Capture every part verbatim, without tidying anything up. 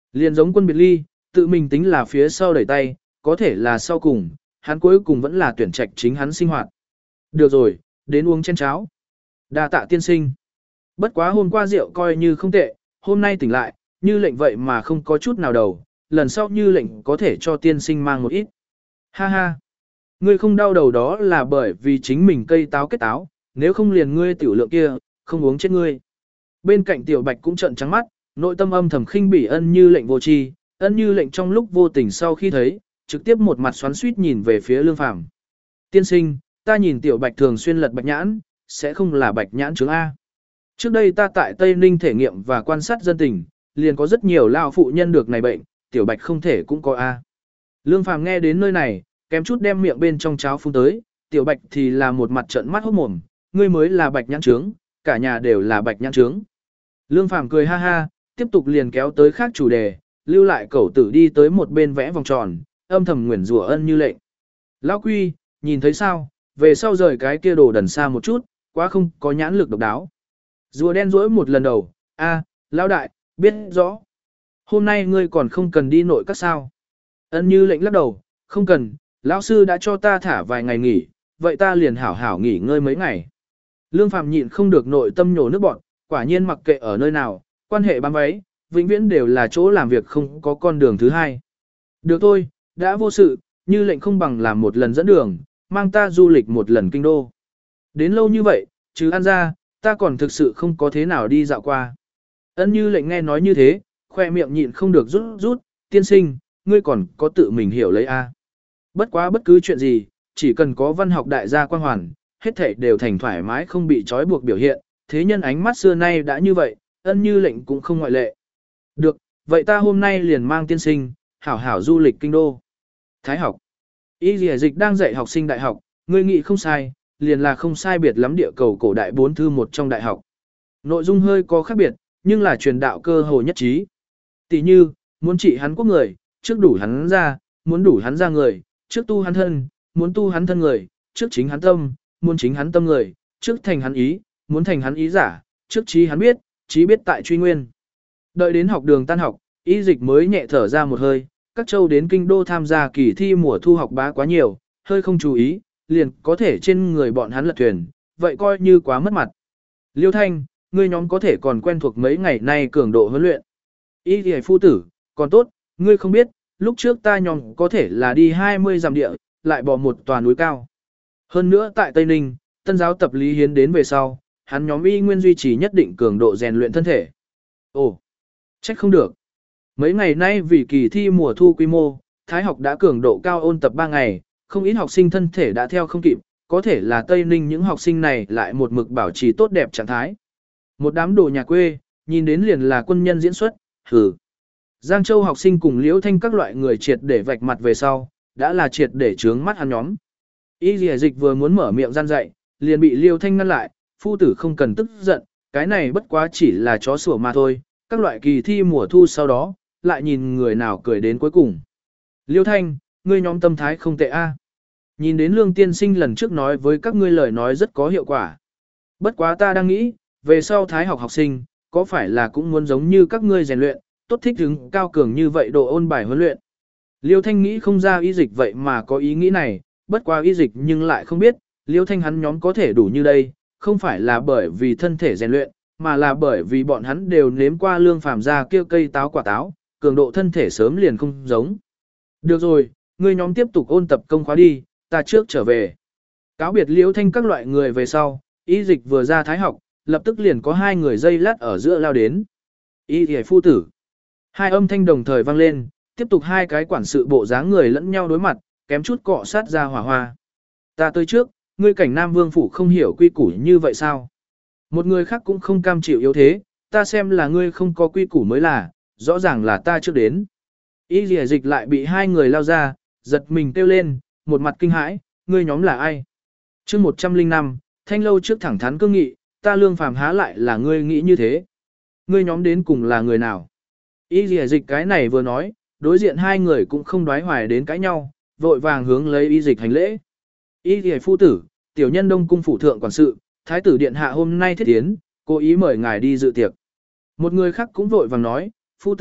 Liền giống quân biệt ly, tự mình tính là phía sau đẩy tay, có thể là sau cùng, hắn cuối cùng vẫn là tuyển trạch chính hắn sinh hoạt. Được rồi, đến uống chén cháo. Đa tạ tiên sinh. Bất quá hôm qua rượu coi như không tệ, hôm nay tỉnh lại, như lệnh vậy mà không có chút nào đầu, lần sau như lệnh có thể cho tiên sinh mang một ít. Ha ha. Ngươi không đau đầu đó là bởi vì chính mình cây táo kết táo, nếu không liền ngươi tiểu lượng kia, không uống chết ngươi. Bên cạnh tiểu bạch cũng trợn trắng mắt, nội tâm âm thầm khinh bỉ ân như lệnh vô tri, ân như lệnh trong lúc vô tình sau khi thấy, trực tiếp một mặt xoắn xuýt nhìn về phía lương phàm. Tiên sinh, ta nhìn tiểu bạch thường xuyên lật bạch nhãn, sẽ không là bạch nhãn chứng A. Trước đây ta tại Tây Ninh thể nghiệm và quan sát dân tình, liền có rất nhiều lao phụ nhân được này bệnh, tiểu bạch không thể cũng có A. Lương phàm nghe đến nơi này, kém chút đem miệng bên trong cháo phun tới, tiểu bạch thì là một mặt trợn mắt hốt mồm, ngươi mới là bạch nhãn trướng, cả nhà đều là bạch nhãn trướng. Lương phàm cười ha ha, tiếp tục liền kéo tới khác chủ đề, lưu lại cẩu tử đi tới một bên vẽ vòng tròn, âm thầm nguyền rủa ân như lệnh. Lão Quy, nhìn thấy sao, về sau rời cái kia đồ đần xa một chút, quá không có nhãn lực độc đáo. Rùa đen rỗi một lần đầu, a, lão đại, biết rõ. Hôm nay ngươi còn không cần đi nội các sao. Ân như lệnh lắc đầu, không cần, lão sư đã cho ta thả vài ngày nghỉ, vậy ta liền hảo hảo nghỉ ngơi mấy ngày. Lương Phạm nhịn không được nội tâm nhổ nước bọn, quả nhiên mặc kệ ở nơi nào, quan hệ bám váy, vĩnh viễn đều là chỗ làm việc không có con đường thứ hai. Được thôi, đã vô sự, như lệnh không bằng làm một lần dẫn đường, mang ta du lịch một lần kinh đô. Đến lâu như vậy, chứ ăn ra, ta còn thực sự không có thế nào đi dạo qua. Ân như lệnh nghe nói như thế, khoe miệng nhịn không được rút rút, tiên sinh, ngươi còn có tự mình hiểu lấy a. Bất quá bất cứ chuyện gì, chỉ cần có văn học đại gia quan hoàn, hết thảy đều thành thoải mái không bị trói buộc biểu hiện, thế nhân ánh mắt xưa nay đã như vậy, ân như lệnh cũng không ngoại lệ. Được, vậy ta hôm nay liền mang tiên sinh, hảo hảo du lịch kinh đô. Thái học. Y dì dịch đang dạy học sinh đại học, ngươi nghĩ không sai, liền là không sai biệt lắm địa cầu cổ đại bốn thư một trong đại học. Nội dung hơi có khác biệt, nhưng là truyền đạo cơ hồ nhất trí. Tỷ như, muốn trị hắn quốc người, trước đủ hắn ra, muốn đủ hắn ra người, trước tu hắn thân, muốn tu hắn thân người, trước chính hắn tâm, muốn chính hắn tâm người, trước thành hắn ý, muốn thành hắn ý giả, trước trí hắn biết, trí biết tại truy nguyên. Đợi đến học đường tan học, y dịch mới nhẹ thở ra một hơi, các châu đến kinh đô tham gia kỳ thi mùa thu học bá quá nhiều, hơi không chú ý, liền có thể trên người bọn hắn lật thuyền, vậy coi như quá mất mặt. Liêu Thanh, ngươi nhóm có thể còn quen thuộc mấy ngày nay cường độ huấn luyện. Y thì phu tử, còn tốt, ngươi không biết, lúc trước ta nhóm có thể là đi hai mươi dặm địa, lại bỏ một tòa núi cao. Hơn nữa tại Tây Ninh, tân giáo tập Lý Hiến đến về sau, hắn nhóm y nguyên duy trì nhất định cường độ rèn luyện thân thể. Ồ, trách không được. Mấy ngày nay vì kỳ thi mùa thu quy mô, Thái học đã cường độ cao ôn tập ba ngày, không ít học sinh thân thể đã theo không kịp, có thể là Tây Ninh những học sinh này lại một mực bảo trì tốt đẹp trạng thái. Một đám đồ nhà quê, nhìn đến liền là quân nhân diễn xuất, hừ. Giang Châu học sinh cùng Liễu Thanh các loại người triệt để vạch mặt về sau, đã là triệt để trướng mắt hắn nhóm. Y Lìa Dịch vừa muốn mở miệng gian dạy, liền bị Liễu Thanh ngăn lại, phu tử không cần tức giận, cái này bất quá chỉ là chó sủa mà thôi, các loại kỳ thi mùa thu sau đó, lại nhìn người nào cười đến cuối cùng. Liễu Thanh, ngươi nhóm tâm thái không tệ a. Nhìn đến Lương tiên sinh lần trước nói với các ngươi lời nói rất có hiệu quả. Bất quá ta đang nghĩ, về sau Thái học học sinh, có phải là cũng muốn giống như các ngươi rèn luyện, tốt thích hứng cao cường như vậy độ ôn bài huấn luyện. Liêu Thanh nghĩ không ra y dịch vậy mà có ý nghĩ này, bất quá y dịch nhưng lại không biết, Liêu Thanh hắn nhóm có thể đủ như đây, không phải là bởi vì thân thể rèn luyện, mà là bởi vì bọn hắn đều nếm qua Lương Phàm ra kia cây táo quả táo, cường độ thân thể sớm liền không giống. Được rồi, ngươi nhóm tiếp tục ôn tập công khóa đi, ta trước trở về. Cáo biệt Liêu Thanh các loại người về sau, y dịch vừa ra Thái học, lập tức liền có hai người dây lát ở giữa lao đến. Y thì phu tử. Hai âm thanh đồng thời vang lên, tiếp tục hai cái quản sự bộ dáng người lẫn nhau đối mặt, kém chút cọ sát ra hỏa hoa. Ta tới trước, ngươi cảnh Nam Vương phủ không hiểu quy củ như vậy sao? Một người khác cũng không cam chịu yếu thế, ta xem là ngươi không có quy củ mới là, rõ ràng là ta trước đến. Y lìa dịch lại bị hai người lao ra, giật mình kêu lên, một mặt kinh hãi, ngươi nhóm là ai? chương một trăm linh năm, thanh lâu trước thẳng thắn cương nghị, ta Lương Phàm há lại là ngươi nghĩ như thế. Ngươi nhóm đến cùng là người nào? Y dì dịch cái này vừa nói, đối diện hai người cũng không đoái hoài đến cãi nhau, vội vàng hướng lấy y dịch hành lễ. Y dì phu tử, tiểu nhân đông cung phủ thượng quản sự, thái tử điện hạ hôm nay thiết tiến, cố ý mời ngài đi dự tiệc. Một người khác cũng vội vàng nói, phu tử,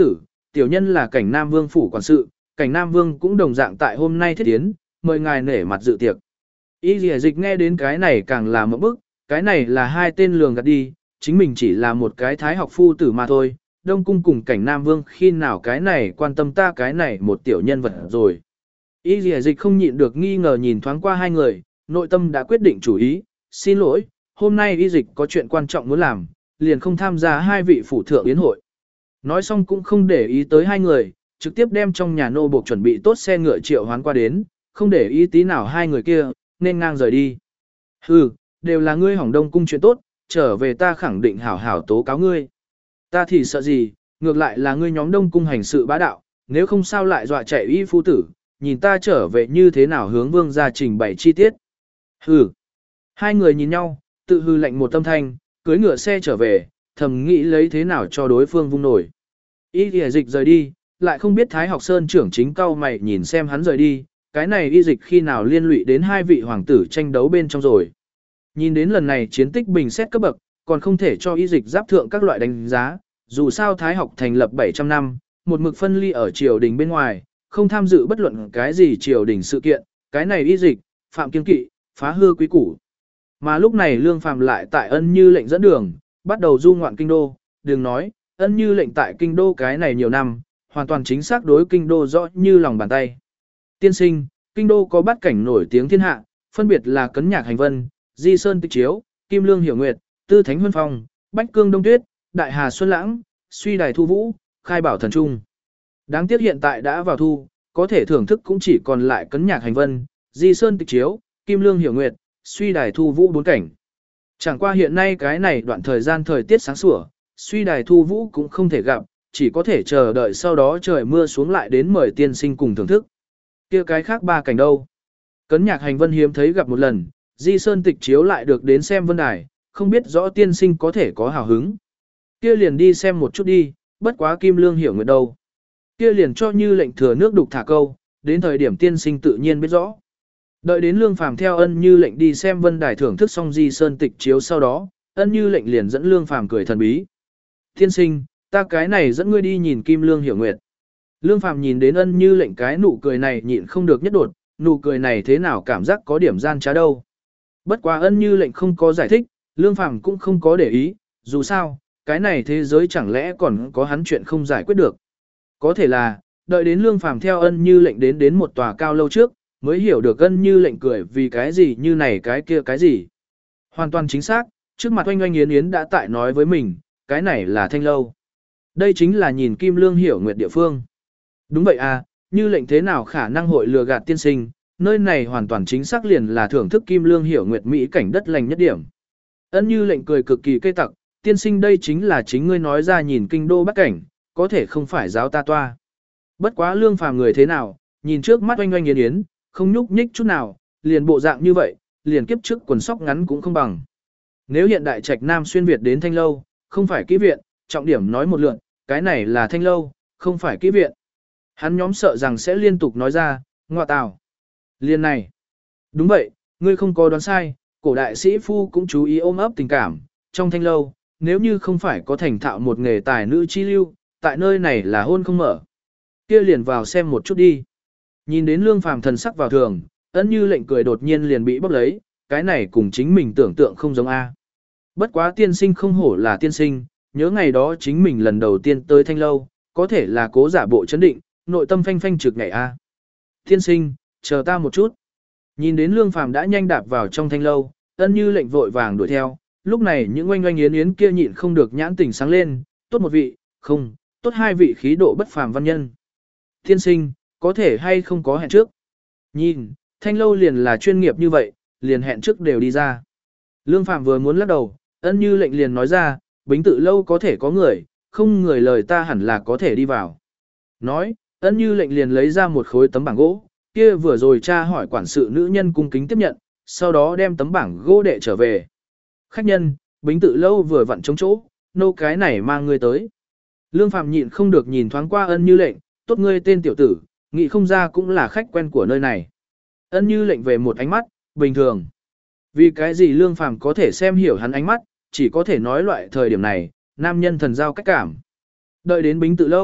tiểu nhân là cảnh Nam Vương phủ quản sự, cảnh Nam Vương cũng đồng dạng tại hôm nay thiết tiến, mời ngài nể mặt dự tiệc. Y Lìa Dịch nghe đến cái này càng là một bức, cái này là hai tên lường gạt đi, chính mình chỉ là một cái thái học phu tử mà thôi, Đông cung cùng cảnh Nam Vương khi nào cái này quan tâm ta cái này một tiểu nhân vật rồi. Y Lìa Dịch không nhịn được nghi ngờ nhìn thoáng qua hai người, nội tâm đã quyết định chủ ý, xin lỗi, hôm nay Y Dịch có chuyện quan trọng muốn làm, liền không tham gia hai vị phủ thượng yến hội. Nói xong cũng không để ý tới hai người, trực tiếp đem trong nhà nô buộc chuẩn bị tốt xe ngựa triệu hoán qua đến, không để ý tí nào hai người kia, nên ngang rời đi. Hừ, đều là ngươi hỏng Đông cung chuyện tốt, trở về ta khẳng định hảo hảo tố cáo ngươi. Ta thì sợ gì, ngược lại là ngươi nhóm Đông cung hành sự bá đạo, nếu không sao lại dọa chạy Y phu tử, nhìn ta trở về như thế nào hướng vương gia trình bày chi tiết. Hừ. Hai người nhìn nhau, tự hư lạnh một tâm thanh, cưới ngựa xe trở về, thầm nghĩ lấy thế nào cho đối phương vung nổi. Y Lìa Dịch rời đi, lại không biết Thái Học Sơn trưởng chính cao mày nhìn xem hắn rời đi, cái này Y Dịch khi nào liên lụy đến hai vị hoàng tử tranh đấu bên trong rồi. Nhìn đến lần này chiến tích bình xét cấp bậc, còn không thể cho Y Dịch giáp thượng các loại đánh giá, dù sao Thái Học thành lập bảy trăm năm, một mực phân ly ở triều đình bên ngoài, không tham dự bất luận cái gì triều đình sự kiện, cái này Y Dịch, phạm kiên kỵ, phá hư quý củ. Mà lúc này Lương Phàm lại tại Ân Như lệnh dẫn đường, bắt đầu du ngoạn kinh đô, đừng nói, Ân Như lệnh tại kinh đô cái này nhiều năm, hoàn toàn chính xác đối kinh đô rõ như lòng bàn tay. Tiên sinh, kinh đô có bát cảnh nổi tiếng thiên hạ, phân biệt là Cấn Nhạc Hành Vân, Di Sơn Tịch Chiếu, Kim Lương Hiểu Nguyệt, Tư Thánh Huân Phong, Bách Cương Đông Tuyết, Đại Hà Xuân Lãng, Suy Đài Thu Vũ, Khai Bảo Thần Trung. Đáng tiếc hiện tại đã vào thu, có thể thưởng thức cũng chỉ còn lại Cấn Nhạc Hành Vân, Di Sơn Tịch Chiếu, Kim Lương Hiểu Nguyệt, Suy Đài Thu Vũ bốn cảnh. Chẳng qua hiện nay cái này đoạn thời gian thời tiết sáng sủa, Suy Đài Thu Vũ cũng không thể gặp, chỉ có thể chờ đợi sau đó trời mưa xuống lại đến mời tiên sinh cùng thưởng thức. Kia cái khác ba cảnh đâu? Cấn Nhạc Hành Vân hiếm thấy gặp một lần, Di Sơn Tịch Chiếu lại được đến xem vân đài, không biết rõ tiên sinh có thể có hào hứng. Kia liền đi xem một chút đi, bất quá Kim Lương Hiểu Nguyệt đâu. Kia liền cho Như lệnh thừa nước đục thả câu, đến thời điểm tiên sinh tự nhiên biết rõ. Đợi đến Lương Phàm theo Ân Như lệnh đi xem vân đài thưởng thức xong Di Sơn Tịch Chiếu sau đó, Ân Như lệnh liền dẫn Lương Phàm cười thần bí. Tiên sinh, ta cái này dẫn ngươi đi nhìn Kim Lương Hiểu Nguyệt. Lương Phàm nhìn đến Ân Như lệnh cái nụ cười này nhịn không được nhất đột, nụ cười này thế nào cảm giác có điểm gian trá đâu. Bất quá Ân Như lệnh không có giải thích, Lương Phàm cũng không có để ý, dù sao, cái này thế giới chẳng lẽ còn có hắn chuyện không giải quyết được. Có thể là, đợi đến Lương Phàm theo Ân Như lệnh đến đến một tòa cao lâu trước, mới hiểu được Ân Như lệnh cười vì cái gì như này cái kia cái gì. Hoàn toàn chính xác, trước mặt Oanh Oanh Yến Yến đã tại nói với mình, cái này là thanh lâu. Đây chính là nhìn Kim Lương Hiểu Nguyệt địa phương. Đúng vậy à, Như lệnh thế nào khả năng hội lừa gạt tiên sinh, nơi này hoàn toàn chính xác liền là thưởng thức Kim Lương Hiểu Nguyệt mỹ cảnh đất lành nhất điểm. Ân Như lệnh cười cực kỳ cây tặc, tiên sinh đây chính là chính ngươi nói ra nhìn kinh đô bắc cảnh, có thể không phải giáo ta toa. Bất quá Lương Phàm người thế nào, nhìn trước mắt Oanh Oanh Yến Yến, không nhúc nhích chút nào, liền bộ dạng như vậy, liền kiếp trước quần sóc ngắn cũng không bằng. Nếu hiện đại trạch Nam xuyên Việt đến thanh lâu, không phải kỹ viện, trọng điểm nói một lượt, cái này là thanh lâu, không phải kỹ viện. Hắn nhóm sợ rằng sẽ liên tục nói ra, ngọa tào. Liên này. Đúng vậy, ngươi không có đoán sai, cổ đại sĩ phu cũng chú ý ôm ấp tình cảm, trong thanh lâu, nếu như không phải có thành thạo một nghề tài nữ chi lưu, tại nơi này là hôn không mở. Kia liền vào xem một chút đi. Nhìn đến Lương Phàm thần sắc vào thường, Ân Như lệnh cười đột nhiên liền bị bóp lấy, cái này cùng chính mình tưởng tượng không giống a. Bất quá tiên sinh không hổ là tiên sinh, nhớ ngày đó chính mình lần đầu tiên tới thanh lâu, có thể là cố giả bộ chấn định, nội tâm phanh phanh trực ngày a. Tiên sinh, chờ ta một chút. Nhìn đến Lương Phàm đã nhanh đạp vào trong thanh lâu, Ân Như lệnh vội vàng đuổi theo, lúc này những oanh oanh yến yến kia nhịn không được nhãn tỉnh sáng lên, tốt một vị, không, tốt hai vị khí độ bất phàm văn nhân. Tiên sinh, có thể hay không có hẹn trước. Nhìn, thanh lâu liền là chuyên nghiệp như vậy, liền hẹn trước đều đi ra. Lương Phàm vừa muốn lắc đầu, Ân Như lệnh liền nói ra, Bính Tự lâu có thể có người, không người lời ta hẳn là có thể đi vào. Nói, Ân Như lệnh liền lấy ra một khối tấm bảng gỗ, kia vừa rồi cha hỏi quản sự nữ nhân cung kính tiếp nhận, sau đó đem tấm bảng gỗ đệ trở về. Khách nhân, Bính Tự lâu vừa vặn trống chỗ, nô cái này mang ngươi tới. Lương Phàm nhịn không được nhìn thoáng qua Ân Như lệnh, tốt ngươi tên tiểu tử, nghĩ không ra cũng là khách quen của nơi này. Ân Như lệnh về một ánh mắt, bình thường. Vì cái gì Lương Phàm có thể xem hiểu hắn ánh mắt, chỉ có thể nói loại thời điểm này, nam nhân thần giao cách cảm. Đợi đến Bính Tự lâu,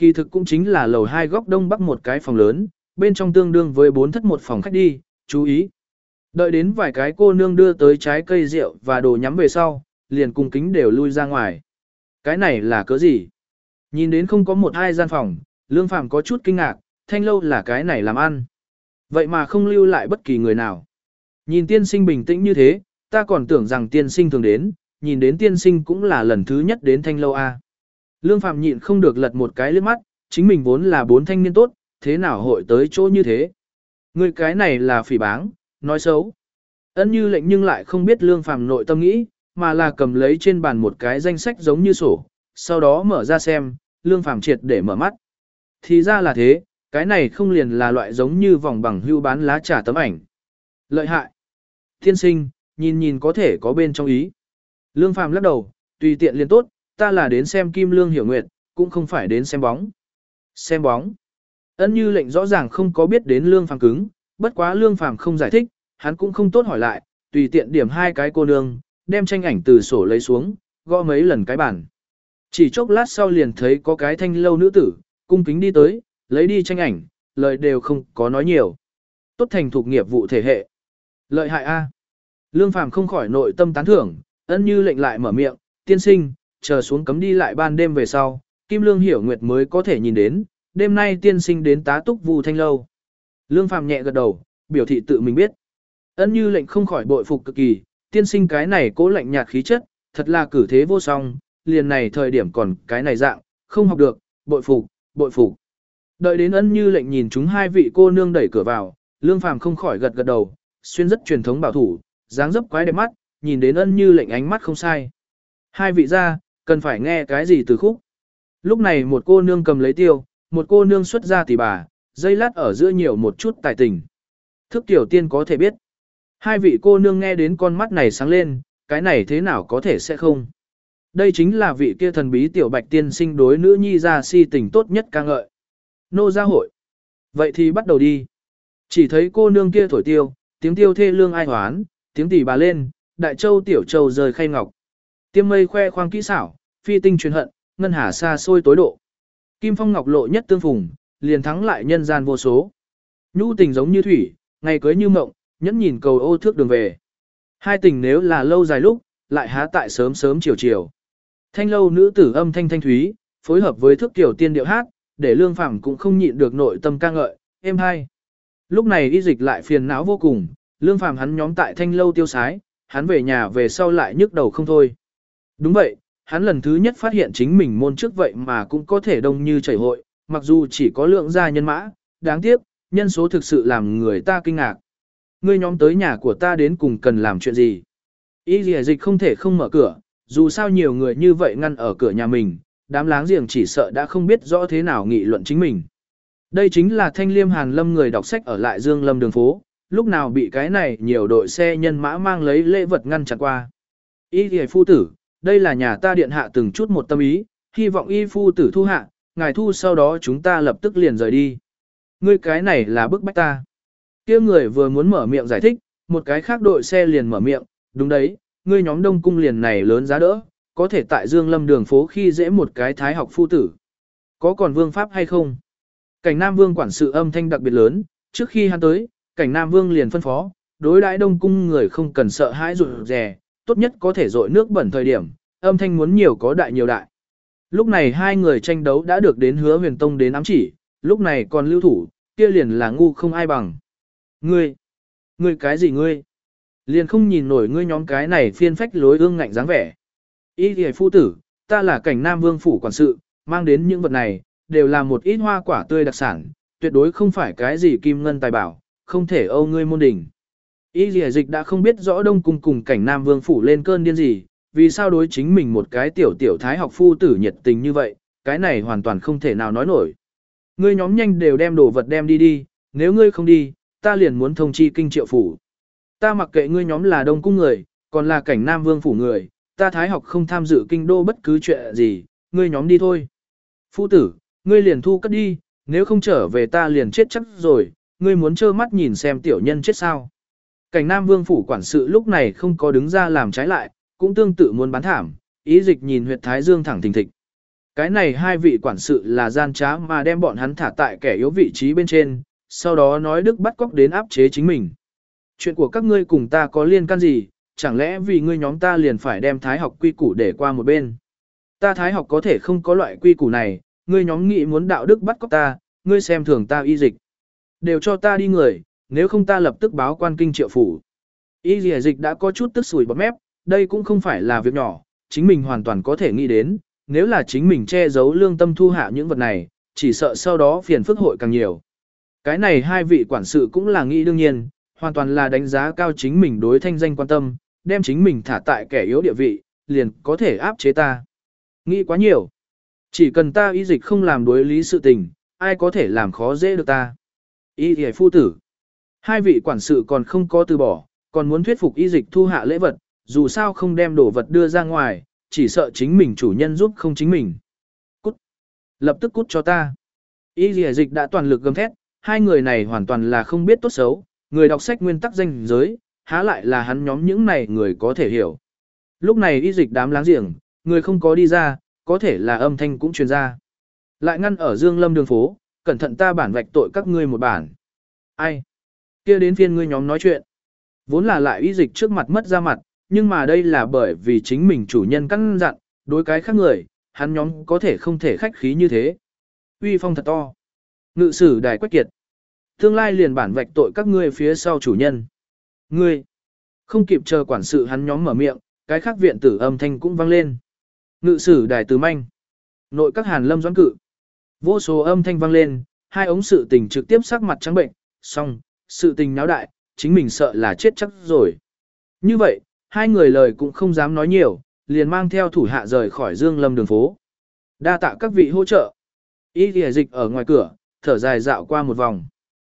kỳ thực cũng chính là lầu hai góc đông bắc một cái phòng lớn, bên trong tương đương với bốn thất một phòng khách đi, chú ý. Đợi đến vài cái cô nương đưa tới trái cây rượu và đồ nhắm về sau, liền cung kính đều lui ra ngoài. Cái này là cớ gì? Nhìn đến không có một hai gian phòng, Lương Phàm có chút kinh ngạc, Thanh lâu là cái này làm ăn. Vậy mà không lưu lại bất kỳ người nào. Nhìn tiên sinh bình tĩnh như thế, ta còn tưởng rằng tiên sinh thường đến, nhìn đến tiên sinh cũng là lần thứ nhất đến Thanh lâu a. Lương Phàm nhịn không được lật một cái liếc mắt, chính mình vốn là bốn thanh niên tốt, thế nào hội tới chỗ như thế? Người cái này là phỉ báng, nói xấu. Ân Như Lệnh nhưng lại không biết Lương Phàm nội tâm nghĩ, mà là cầm lấy trên bàn một cái danh sách giống như sổ, sau đó mở ra xem, Lương Phàm triệt để mở mắt. Thì ra là thế, cái này không liền là loại giống như vòng bằng hưu bán lá trà tấm ảnh. Lợi hại. Tiên sinh, nhìn nhìn có thể có bên trong ý. Lương Phàm lắc đầu, tùy tiện liền tốt, ta là đến xem Kim Lương Hiểu Nguyệt, cũng không phải đến xem bóng. Xem bóng. Ân Như Lệnh rõ ràng không có biết đến Lương Phàm cứng, bất quá Lương Phàm không giải thích, hắn cũng không tốt hỏi lại, tùy tiện điểm hai cái cô nương, đem tranh ảnh từ sổ lấy xuống, gõ mấy lần cái bàn. Chỉ chốc lát sau liền thấy có cái thanh lâu nữ tử, cung kính đi tới, lấy đi tranh ảnh, lời đều không có nói nhiều. Tốt thành thuộc nghiệp vụ thể hệ. Lợi hại a. Lương Phàm không khỏi nội tâm tán thưởng, Ân Như Lệnh lại mở miệng, tiên sinh, chờ xuống cấm đi lại ban đêm về sau, Kim Lương Hiểu Nguyệt mới có thể nhìn đến, đêm nay tiên sinh đến tá túc Vu Thanh lâu. Lương Phàm nhẹ gật đầu, biểu thị tự mình biết. Ân Như Lệnh không khỏi bội phục cực kỳ, tiên sinh cái này cố lạnh nhạt khí chất, thật là cử thế vô song, liền này thời điểm còn cái này dạng, không học được, bội phục, bội phục. Đợi đến Ân Như Lệnh nhìn chúng hai vị cô nương đẩy cửa vào, Lương Phàm không khỏi gật gật đầu, xuyên rất truyền thống bảo thủ, dáng dấp quái đẹp mắt, nhìn đến Ân Như Lệnh ánh mắt không sai. Hai vị ra, cần phải nghe cái gì từ khúc. Lúc này một cô nương cầm lấy tiêu, một cô nương xuất ra tỷ bà, dây lát ở giữa nhiều một chút tài tình. Thức tiểu tiên có thể biết. Hai vị cô nương nghe đến con mắt này sáng lên, cái này thế nào có thể sẽ không. Đây chính là vị kia thần bí tiểu bạch tiên sinh đối nữ nhi ra si tình tốt nhất ca ngợi. Nô gia hội. Vậy thì bắt đầu đi. Chỉ thấy cô nương kia thổi tiêu, tiếng tiêu thê lương ai hoán, tiếng tỷ bà lên, đại châu tiểu châu rời khay ngọc. Tiêm mây khoe khoang kỹ xảo, phi tinh truyền hận, ngân hà xa xôi tối độ. Kim phong ngọc lộ nhất tương phùng, liền thắng lại nhân gian vô số. Nhu tình giống như thủy, ngày cưới như mộng, nhẫn nhìn cầu ô thước đường về. Hai tình nếu là lâu dài lúc, lại há tại sớm sớm chiều chiều. Thanh lâu nữ tử âm thanh thanh thúy, phối hợp với thức tiểu tiên điệu hát, để Lương Phàm cũng không nhịn được nội tâm ca ngợi, êm hay. Lúc này y dịch lại phiền não vô cùng, Lương Phàm hắn nhóm tại thanh lâu tiêu sái, hắn về nhà về sau lại nhức đầu không thôi. Đúng vậy, hắn lần thứ nhất phát hiện chính mình môn trước vậy mà cũng có thể đông như chảy hội, mặc dù chỉ có lượng gia nhân mã, đáng tiếc, nhân số thực sự làm người ta kinh ngạc. Ngươi nhóm tới nhà của ta đến cùng cần làm chuyện gì? Y dì dịch không thể không mở cửa, dù sao nhiều người như vậy ngăn ở cửa nhà mình, đám láng giềng chỉ sợ đã không biết rõ thế nào nghị luận chính mình. Đây chính là Thanh Liêm Hàn Lâm người đọc sách ở lại Dương Lâm đường phố, lúc nào bị cái này nhiều đội xe nhân mã mang lấy lễ vật ngăn chặn qua. Y dì phu tử, đây là nhà ta điện hạ từng chút một tâm ý, hy vọng y phu tử thu hạ, ngài thu sau đó chúng ta lập tức liền rời đi. Ngươi cái này là bức bách ta. Kia người vừa muốn mở miệng giải thích, một cái khác đội xe liền mở miệng, đúng đấy, ngươi nhóm Đông cung liền này lớn giá đỡ, có thể tại Dương Lâm đường phố khi dễ một cái thái học phu tử. Có còn vương pháp hay không? Cảnh Nam Vương quản sự âm thanh đặc biệt lớn, trước khi hắn tới, Cảnh Nam Vương liền phân phó, đối đãi Đông cung người không cần sợ hãi rụt rè, tốt nhất có thể dội nước bẩn thời điểm, âm thanh muốn nhiều có đại nhiều đại. Lúc này hai người tranh đấu đã được đến Hứa Huyền Tông đến ám chỉ, lúc này còn lưu thủ, kia liền là ngu không ai bằng. Ngươi, ngươi cái gì ngươi? Liền không nhìn nổi ngươi nhóm cái này phiên phách lối ương ngạnh dáng vẻ. Ý thì phu tử, ta là Cảnh Nam Vương phủ quản sự, mang đến những vật này, đều là một ít hoa quả tươi đặc sản, tuyệt đối không phải cái gì kim ngân tài bảo, không thể âu ngươi môn đỉnh. Ý lìa dịch đã không biết rõ Đông cung cùng Cảnh Nam Vương phủ lên cơn điên gì, vì sao đối chính mình một cái tiểu tiểu thái học phu tử nhiệt tình như vậy, cái này hoàn toàn không thể nào nói nổi. Ngươi nhóm nhanh đều đem đồ vật đem đi đi, nếu ngươi không đi, ta liền muốn thông chi kinh triệu phủ. Ta mặc kệ ngươi nhóm là Đông cung người, còn là Cảnh Nam Vương phủ người, ta thái học không tham dự kinh đô bất cứ chuyện gì, ngươi nhóm đi thôi. Phu tử, ngươi liền thu cất đi, nếu không trở về ta liền chết chắc rồi, ngươi muốn trơ mắt nhìn xem tiểu nhân chết sao. Cảnh Nam Vương phủ quản sự lúc này không có đứng ra làm trái lại, cũng tương tự muốn bán thảm, ý dịch nhìn huyệt thái dương thẳng thình thịch. Cái này hai vị quản sự là gian trá mà đem bọn hắn thả tại kẻ yếu vị trí bên trên, sau đó nói Đức bắt cóc đến áp chế chính mình. Chuyện của các ngươi cùng ta có liên can gì, chẳng lẽ vì ngươi nhóm ta liền phải đem thái học quy củ để qua một bên. Ta thái học có thể không có loại quy củ này, ngươi nhóm nghĩ muốn đạo đức bắt cóc ta, ngươi xem thường ta y dịch. Đều cho ta đi người, nếu không ta lập tức báo quan kinh triệu phủ. Y dì dịch đã có chút tức sủi bọt mép, đây cũng không phải là việc nhỏ, chính mình hoàn toàn có thể nghĩ đến, nếu là chính mình che giấu lương tâm thu hạ những vật này, chỉ sợ sau đó phiền phức hội càng nhiều. Cái này hai vị quản sự cũng là nghĩ đương nhiên, hoàn toàn là đánh giá cao chính mình đối thanh danh quan tâm, đem chính mình thả tại kẻ yếu địa vị, liền có thể áp chế ta. Nghĩ quá nhiều. Chỉ cần ta y dịch không làm đối lý sự tình, ai có thể làm khó dễ được ta. Y hề phu tử. Hai vị quản sự còn không có từ bỏ, còn muốn thuyết phục y dịch thu hạ lễ vật, dù sao không đem đồ vật đưa ra ngoài, chỉ sợ chính mình chủ nhân giúp không chính mình. Cút. Lập tức cút cho ta. Y hề dịch đã toàn lực gầm thét, hai người này hoàn toàn là không biết tốt xấu, người đọc sách nguyên tắc danh giới, há lại là hắn nhóm những này người có thể hiểu. Lúc này y dịch đám láng giềng, người không có đi ra, có thể là âm thanh cũng truyền ra. Lại ngăn ở Dương Lâm đường phố, cẩn thận ta bản vạch tội các ngươi một bản. Ai? Kia đến phiên ngươi nhóm nói chuyện. Vốn là lại y dịch trước mặt mất ra mặt, nhưng mà đây là bởi vì chính mình chủ nhân căn dặn, đối cái khác người, hắn nhóm có thể không thể khách khí như thế. Uy phong thật to. Ngự sử đài Quách Kiệt. Tương lai liền bản vạch tội các ngươi phía sau chủ nhân. Ngươi. Không kịp chờ quản sự hắn nhóm mở miệng, cái khác viện tử âm thanh cũng vang lên. Ngự sử đài Từ Manh. Nội các Hàn Lâm doãn cự. Vô số âm thanh vang lên, hai ống sự tình trực tiếp sắc mặt trắng bệnh, xong, sự tình náo đại, chính mình sợ là chết chắc rồi. Như vậy, hai người lời cũng không dám nói nhiều, liền mang theo thủ hạ rời khỏi Dương Lâm đường phố. Đa tạ các vị hỗ trợ. Y Lìa Dịch ở ngoài cửa, thở dài dạo qua một vòng.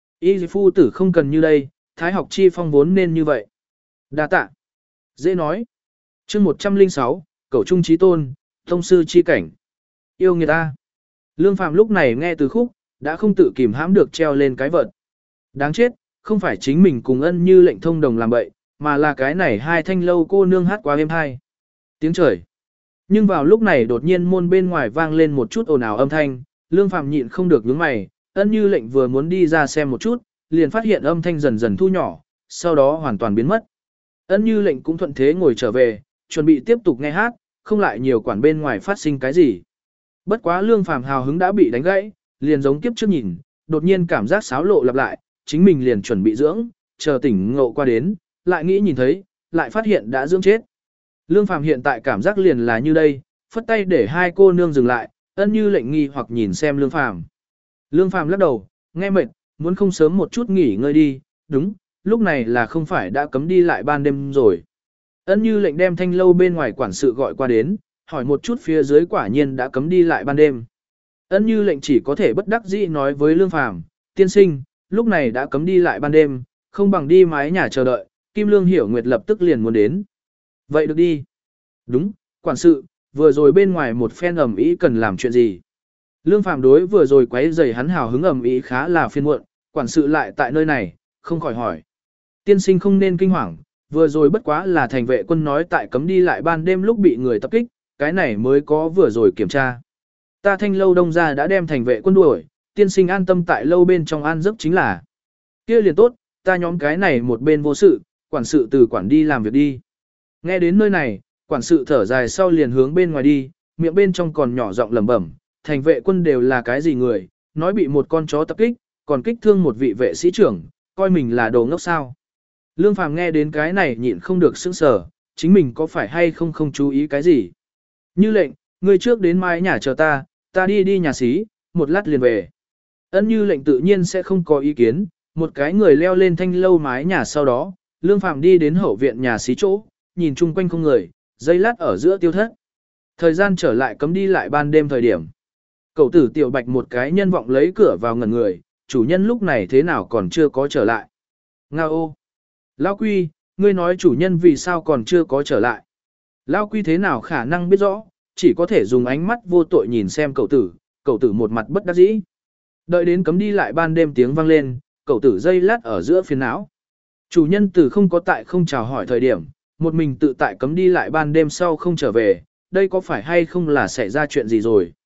Y phu tử không cần như đây, thái học chi phong vốn nên như vậy. Đa tạ. Dễ nói. Chương một trăm lẻ sáu, Cẩu Trung Chí Tôn, Tông sư chi cảnh. Yêu người ta. Lương Phàm lúc này nghe từ khúc, đã không tự kìm hãm được treo lên cái vợt. Đáng chết, không phải chính mình cùng Ân Như lệnh thông đồng làm bậy, mà là cái này hai thanh lâu cô nương hát quá êm hay. Tiếng trời. Nhưng vào lúc này đột nhiên môn bên ngoài vang lên một chút ồn ào âm thanh, Lương Phàm nhịn không được nhướng mày, Ân Như lệnh vừa muốn đi ra xem một chút, liền phát hiện âm thanh dần dần thu nhỏ, sau đó hoàn toàn biến mất. Ân Như lệnh cũng thuận thế ngồi trở về, chuẩn bị tiếp tục nghe hát, không lại nhiều quản bên ngoài phát sinh cái gì. Bất quá Lương Phàm hào hứng đã bị đánh gãy, liền giống kiếp trước nhìn, đột nhiên cảm giác xáo lộ lặp lại, chính mình liền chuẩn bị dưỡng, chờ tỉnh ngộ qua đến, lại nghĩ nhìn thấy, lại phát hiện đã dưỡng chết. Lương Phàm hiện tại cảm giác liền là như đây, phất tay để hai cô nương dừng lại, Ân Như lệnh nghi hoặc nhìn xem Lương Phàm. Lương Phàm lắc đầu, nghe mệt, muốn không sớm một chút nghỉ ngơi đi, đúng, lúc này là không phải đã cấm đi lại ban đêm rồi. Ân Như lệnh đem thanh lâu bên ngoài quản sự gọi qua đến, hỏi một chút phía dưới quả nhiên đã cấm đi lại ban đêm. Ân Như lệnh chỉ có thể bất đắc dĩ nói với Lương Phàm, tiên sinh, lúc này đã cấm đi lại ban đêm, không bằng đi mái nhà chờ đợi, Kim Lương Hiểu Nguyệt lập tức liền muốn đến. Vậy được đi. Đúng, quản sự, vừa rồi bên ngoài một phen ầm ĩ cần làm chuyện gì? Lương Phàm đối vừa rồi quấy rầy hắn hào hứng ầm ĩ khá là phiền muộn, quản sự lại tại nơi này, không khỏi hỏi. Tiên sinh không nên kinh hoàng, vừa rồi bất quá là thành vệ quân nói tại cấm đi lại ban đêm lúc bị người tập kích, cái này mới có vừa rồi kiểm tra. Ta thanh lâu đông ra đã đem thành vệ quân đuổi, tiên sinh an tâm tại lâu bên trong an giấc chính là. Kia liền tốt, ta nhóm cái này một bên vô sự, quản sự từ quản đi làm việc đi. Nghe đến nơi này, quản sự thở dài sau liền hướng bên ngoài đi, miệng bên trong còn nhỏ giọng lẩm bẩm, thành vệ quân đều là cái gì người, nói bị một con chó tập kích, còn kích thương một vị vệ sĩ trưởng, coi mình là đồ ngốc sao. Lương Phàm nghe đến cái này nhịn không được sững sờ, chính mình có phải hay không không chú ý cái gì. Như lệnh, ngươi trước đến mái nhà chờ ta, ta đi đi nhà xí, một lát liền về. Ân Như lệnh tự nhiên sẽ không có ý kiến, một cái người leo lên thanh lâu mái nhà sau đó, Lương Phàm đi đến hậu viện nhà xí chỗ, nhìn chung quanh không người, giây lát ở giữa tiêu thất. Thời gian trở lại cấm đi lại ban đêm thời điểm. Cậu tử Tiểu Bạch một cái nhân vọng lấy cửa vào ngẩn người, chủ nhân lúc này thế nào còn chưa có trở lại. Nga ô! Lão Quy, ngươi nói chủ nhân vì sao còn chưa có trở lại. Lão Quy thế nào khả năng biết rõ, chỉ có thể dùng ánh mắt vô tội nhìn xem cậu tử, cậu tử một mặt bất đắc dĩ. Đợi đến cấm đi lại ban đêm tiếng vang lên, cậu tử dây lát ở giữa phiền não. Chủ nhân tử không có tại không chào hỏi thời điểm, một mình tự tại cấm đi lại ban đêm sau không trở về, đây có phải hay không là xảy ra chuyện gì rồi.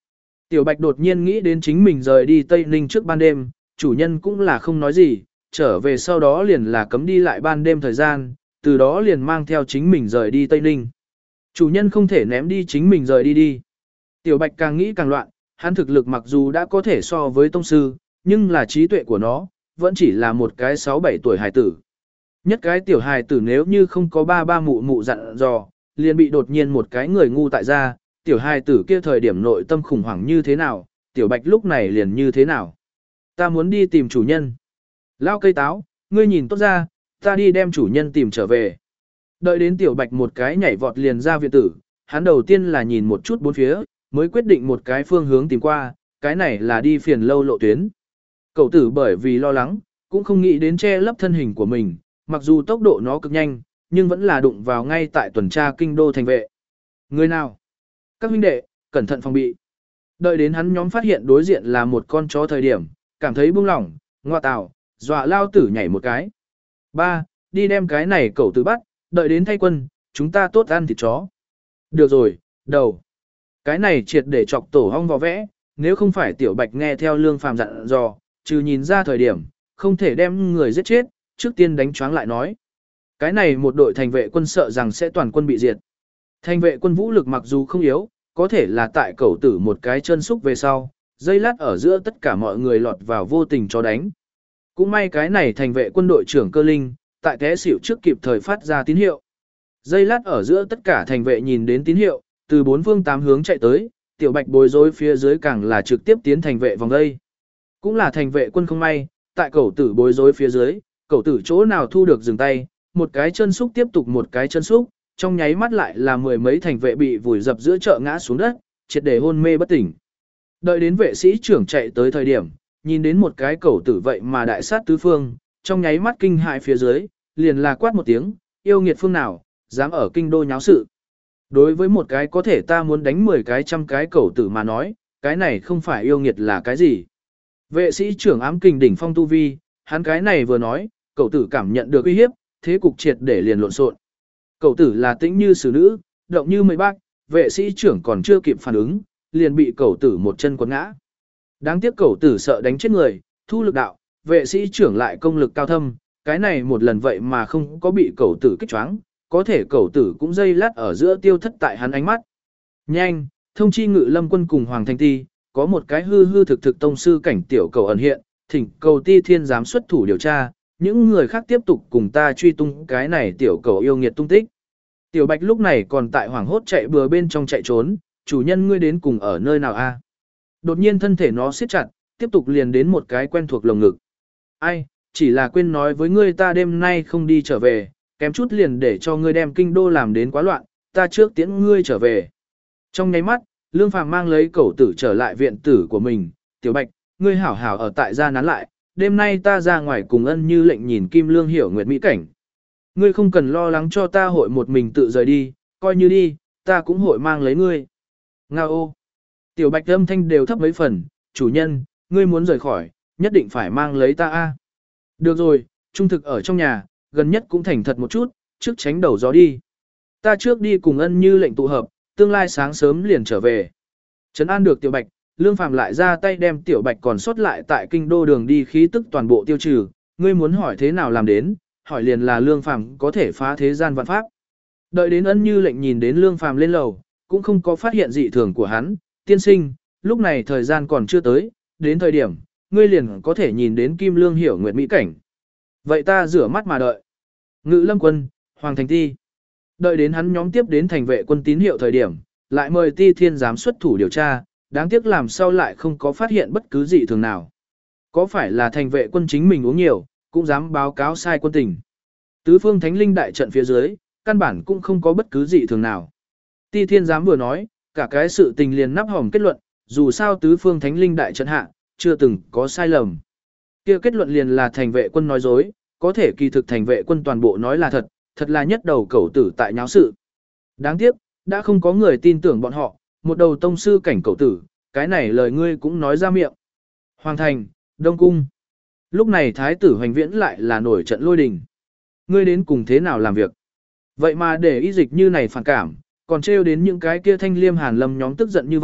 Tiểu Bạch đột nhiên nghĩ đến chính mình rời đi Tây Ninh trước ban đêm, chủ nhân cũng là không nói gì, trở về sau đó liền là cấm đi lại ban đêm thời gian, từ đó liền mang theo chính mình rời đi Tây Ninh. Chủ nhân không thể ném đi chính mình rời đi đi. Tiểu Bạch càng nghĩ càng loạn, hắn thực lực mặc dù đã có thể so với tông sư, nhưng là trí tuệ của nó, vẫn chỉ là một cái sáu bảy tuổi hài tử. Nhất cái tiểu hài tử nếu như không có ba ba mụ mụ dặn dò, liền bị đột nhiên một cái người ngu tại gia, tiểu hài tử kia thời điểm nội tâm khủng hoảng như thế nào, tiểu Bạch lúc này liền như thế nào. Ta muốn đi tìm chủ nhân. Lao cây táo, ngươi nhìn tốt ra, ta đi đem chủ nhân tìm trở về. Đợi đến tiểu Bạch một cái nhảy vọt liền ra viện tử, hắn đầu tiên là nhìn một chút bốn phía, mới quyết định một cái phương hướng tìm qua, cái này là đi phiền lâu lộ tuyến. Cậu tử bởi vì lo lắng, cũng không nghĩ đến che lấp thân hình của mình, mặc dù tốc độ nó cực nhanh, nhưng vẫn là đụng vào ngay tại tuần tra kinh đô thành vệ. Người nào? Các huynh đệ, cẩn thận phòng bị. Đợi đến hắn nhóm phát hiện đối diện là một con chó thời điểm, cảm thấy buông lỏng, ngoa tào, dọa lao tử nhảy một cái. Ba, đi đem cái này cậu tử bắt, đợi đến thay quân, chúng ta tốt ăn thịt chó. Được rồi, đầu. Cái này triệt để chọc tổ hong vò vẽ, nếu không phải tiểu Bạch nghe theo Lương Phàm dặn dò, trừ nhìn ra thời điểm, không thể đem người giết chết, trước tiên đánh choáng lại nói. Cái này một đội thành vệ quân sợ rằng sẽ toàn quân bị diệt. Thành vệ quân vũ lực mặc dù không yếu, có thể là tại cẩu tử một cái chân xúc về sau, dây lát ở giữa tất cả mọi người lọt vào vô tình cho đánh. Cũng may cái này thành vệ quân đội trưởng Cơ Linh, tại té xỉu trước kịp thời phát ra tín hiệu. Dây lát ở giữa tất cả thành vệ nhìn đến tín hiệu, từ bốn phương tám hướng chạy tới, tiểu Bạch bối rối phía dưới càng là trực tiếp tiến thành vệ vòng đây. Cũng là thành vệ quân không may, tại cẩu tử bối rối phía dưới, cẩu tử chỗ nào thu được dừng tay, một cái chân xúc tiếp tục một cái chân xúc, trong nháy mắt lại là mười mấy thành vệ bị vùi dập giữa chợ ngã xuống đất, triệt để hôn mê bất tỉnh. Đợi đến vệ sĩ trưởng chạy tới thời điểm, nhìn đến một cái cẩu tử vậy mà đại sát tứ phương, trong nháy mắt kinh hại phía dưới, liền là quát một tiếng, yêu nghiệt phương nào, dám ở kinh đô nháo sự. Đối với một cái có thể ta muốn đánh mười cái trăm cái cẩu tử mà nói, cái này không phải yêu nghiệt là cái gì. Vệ sĩ trưởng ám kình đỉnh phong tu vi, hắn cái này vừa nói, cẩu tử cảm nhận được uy hiếp, thế cục triệt để liền lộn xộn. Cẩu tử là tĩnh như xử nữ, động như mây bác, vệ sĩ trưởng còn chưa kịp phản ứng, liền bị cẩu tử một chân quật ngã. Đáng tiếc cẩu tử sợ đánh chết người, thu lực đạo, vệ sĩ trưởng lại công lực cao thâm, cái này một lần vậy mà không có bị cẩu tử kích choáng, có thể cẩu tử cũng dây lát ở giữa tiêu thất tại hắn ánh mắt. Nhanh, thông chi Ngự Lâm quân cùng Hoàng Thành Ti, có một cái hư hư thực thực tông sư cảnh tiểu cầu ẩn hiện, thỉnh cầu Ti Thiên giám xuất thủ điều tra, những người khác tiếp tục cùng ta truy tung cái này tiểu cầu yêu nghiệt tung tích. Tiểu Bạch lúc này còn tại hoảng hốt chạy bừa bên trong chạy trốn, chủ nhân ngươi đến cùng ở nơi nào a? Đột nhiên thân thể nó siết chặt, tiếp tục liền đến một cái quen thuộc lồng ngực. Ai, chỉ là quên nói với ngươi ta đêm nay không đi trở về, kém chút liền để cho ngươi đem kinh đô làm đến quá loạn, ta trước tiễn ngươi trở về. Trong nháy mắt, Lương Phàm mang lấy cẩu tử trở lại viện tử của mình, Tiểu Bạch, ngươi hảo hảo ở tại gia nán lại, đêm nay ta ra ngoài cùng Ân Như lệnh nhìn Kim Lương hiểu nguyệt mỹ cảnh. Ngươi không cần lo lắng cho ta hội một mình tự rời đi, coi như đi, ta cũng hội mang lấy ngươi. Nga ô! Tiểu Bạch âm thanh đều thấp mấy phần, chủ nhân, ngươi muốn rời khỏi, nhất định phải mang lấy ta a. Được rồi, trung thực ở trong nhà, gần nhất cũng thành thật một chút, trước tránh đầu gió đi. Ta trước đi cùng Ân Như lệnh tụ hợp, tương lai sáng sớm liền trở về. Trấn an được Tiểu Bạch, Lương Phàm lại ra tay đem Tiểu Bạch còn sót lại tại kinh đô đường đi khí tức toàn bộ tiêu trừ, ngươi muốn hỏi thế nào làm đến, hỏi liền là Lương Phàm có thể phá thế gian vạn pháp. Đợi đến Ân Như lệnh nhìn đến Lương Phàm lên lầu, cũng không có phát hiện dị thường của hắn, tiên sinh, lúc này thời gian còn chưa tới, đến thời điểm, ngươi liền có thể nhìn đến Kim Lương hiểu nguyệt mỹ cảnh. Vậy ta rửa mắt mà đợi. Ngự Lâm quân, Hoàng Thành Ti. Đợi đến hắn nhóm tiếp đến thành vệ quân tín hiệu thời điểm, lại mời Ti Thiên giám xuất thủ điều tra, đáng tiếc làm sao lại không có phát hiện bất cứ gì thường nào. Có phải là thành vệ quân chính mình uống nhiều, cũng dám báo cáo sai quân tình. Tứ phương thánh linh đại trận phía dưới, căn bản cũng không có bất cứ gì thường nào. Ti Thiên giám vừa nói, cả cái sự tình liền nắp hỏng kết luận, dù sao tứ phương thánh linh đại trận hạ, chưa từng có sai lầm. Kia kết luận liền là thành vệ quân nói dối, có thể kỳ thực thành vệ quân toàn bộ nói là thật, thật là nhất đầu cẩu tử tại nháo sự. Đáng tiếc, đã không có người tin tưởng bọn họ, một đầu tông sư cảnh cẩu tử, cái này lời ngươi cũng nói ra miệng. Hoàng thành, Đông Cung. Lúc này thái tử Hoành Viễn lại là nổi trận lôi đình. Ngươi đến cùng thế nào làm việc? Vậy mà để y dịch như này phản cảm, còn trêu đến những cái kia thanh liêm hàn lâm nhóm tức giận như vậy,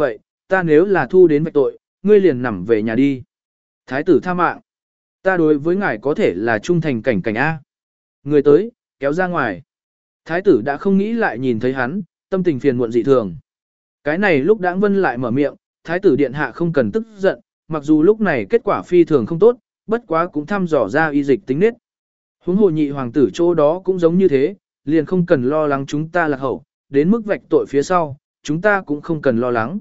ta nếu là thu đến vạch tội, ngươi liền nằm về nhà đi. Thái tử tha mạng. Ta đối với ngài có thể là trung thành cảnh cảnh A. Người tới, kéo ra ngoài. Thái tử đã không nghĩ lại nhìn thấy hắn, tâm tình phiền muộn dị thường. Cái này lúc Đãng Vân lại mở miệng, thái tử điện hạ không cần tức giận, mặc dù lúc này kết quả phi thường không tốt, bất quá cũng thăm dò ra y dịch tính nết. Huống hồ nhị hoàng tử chỗ đó cũng giống như thế, liền không cần lo lắng chúng ta lạc hậu, đến mức vạch tội phía sau, chúng ta cũng không cần lo lắng.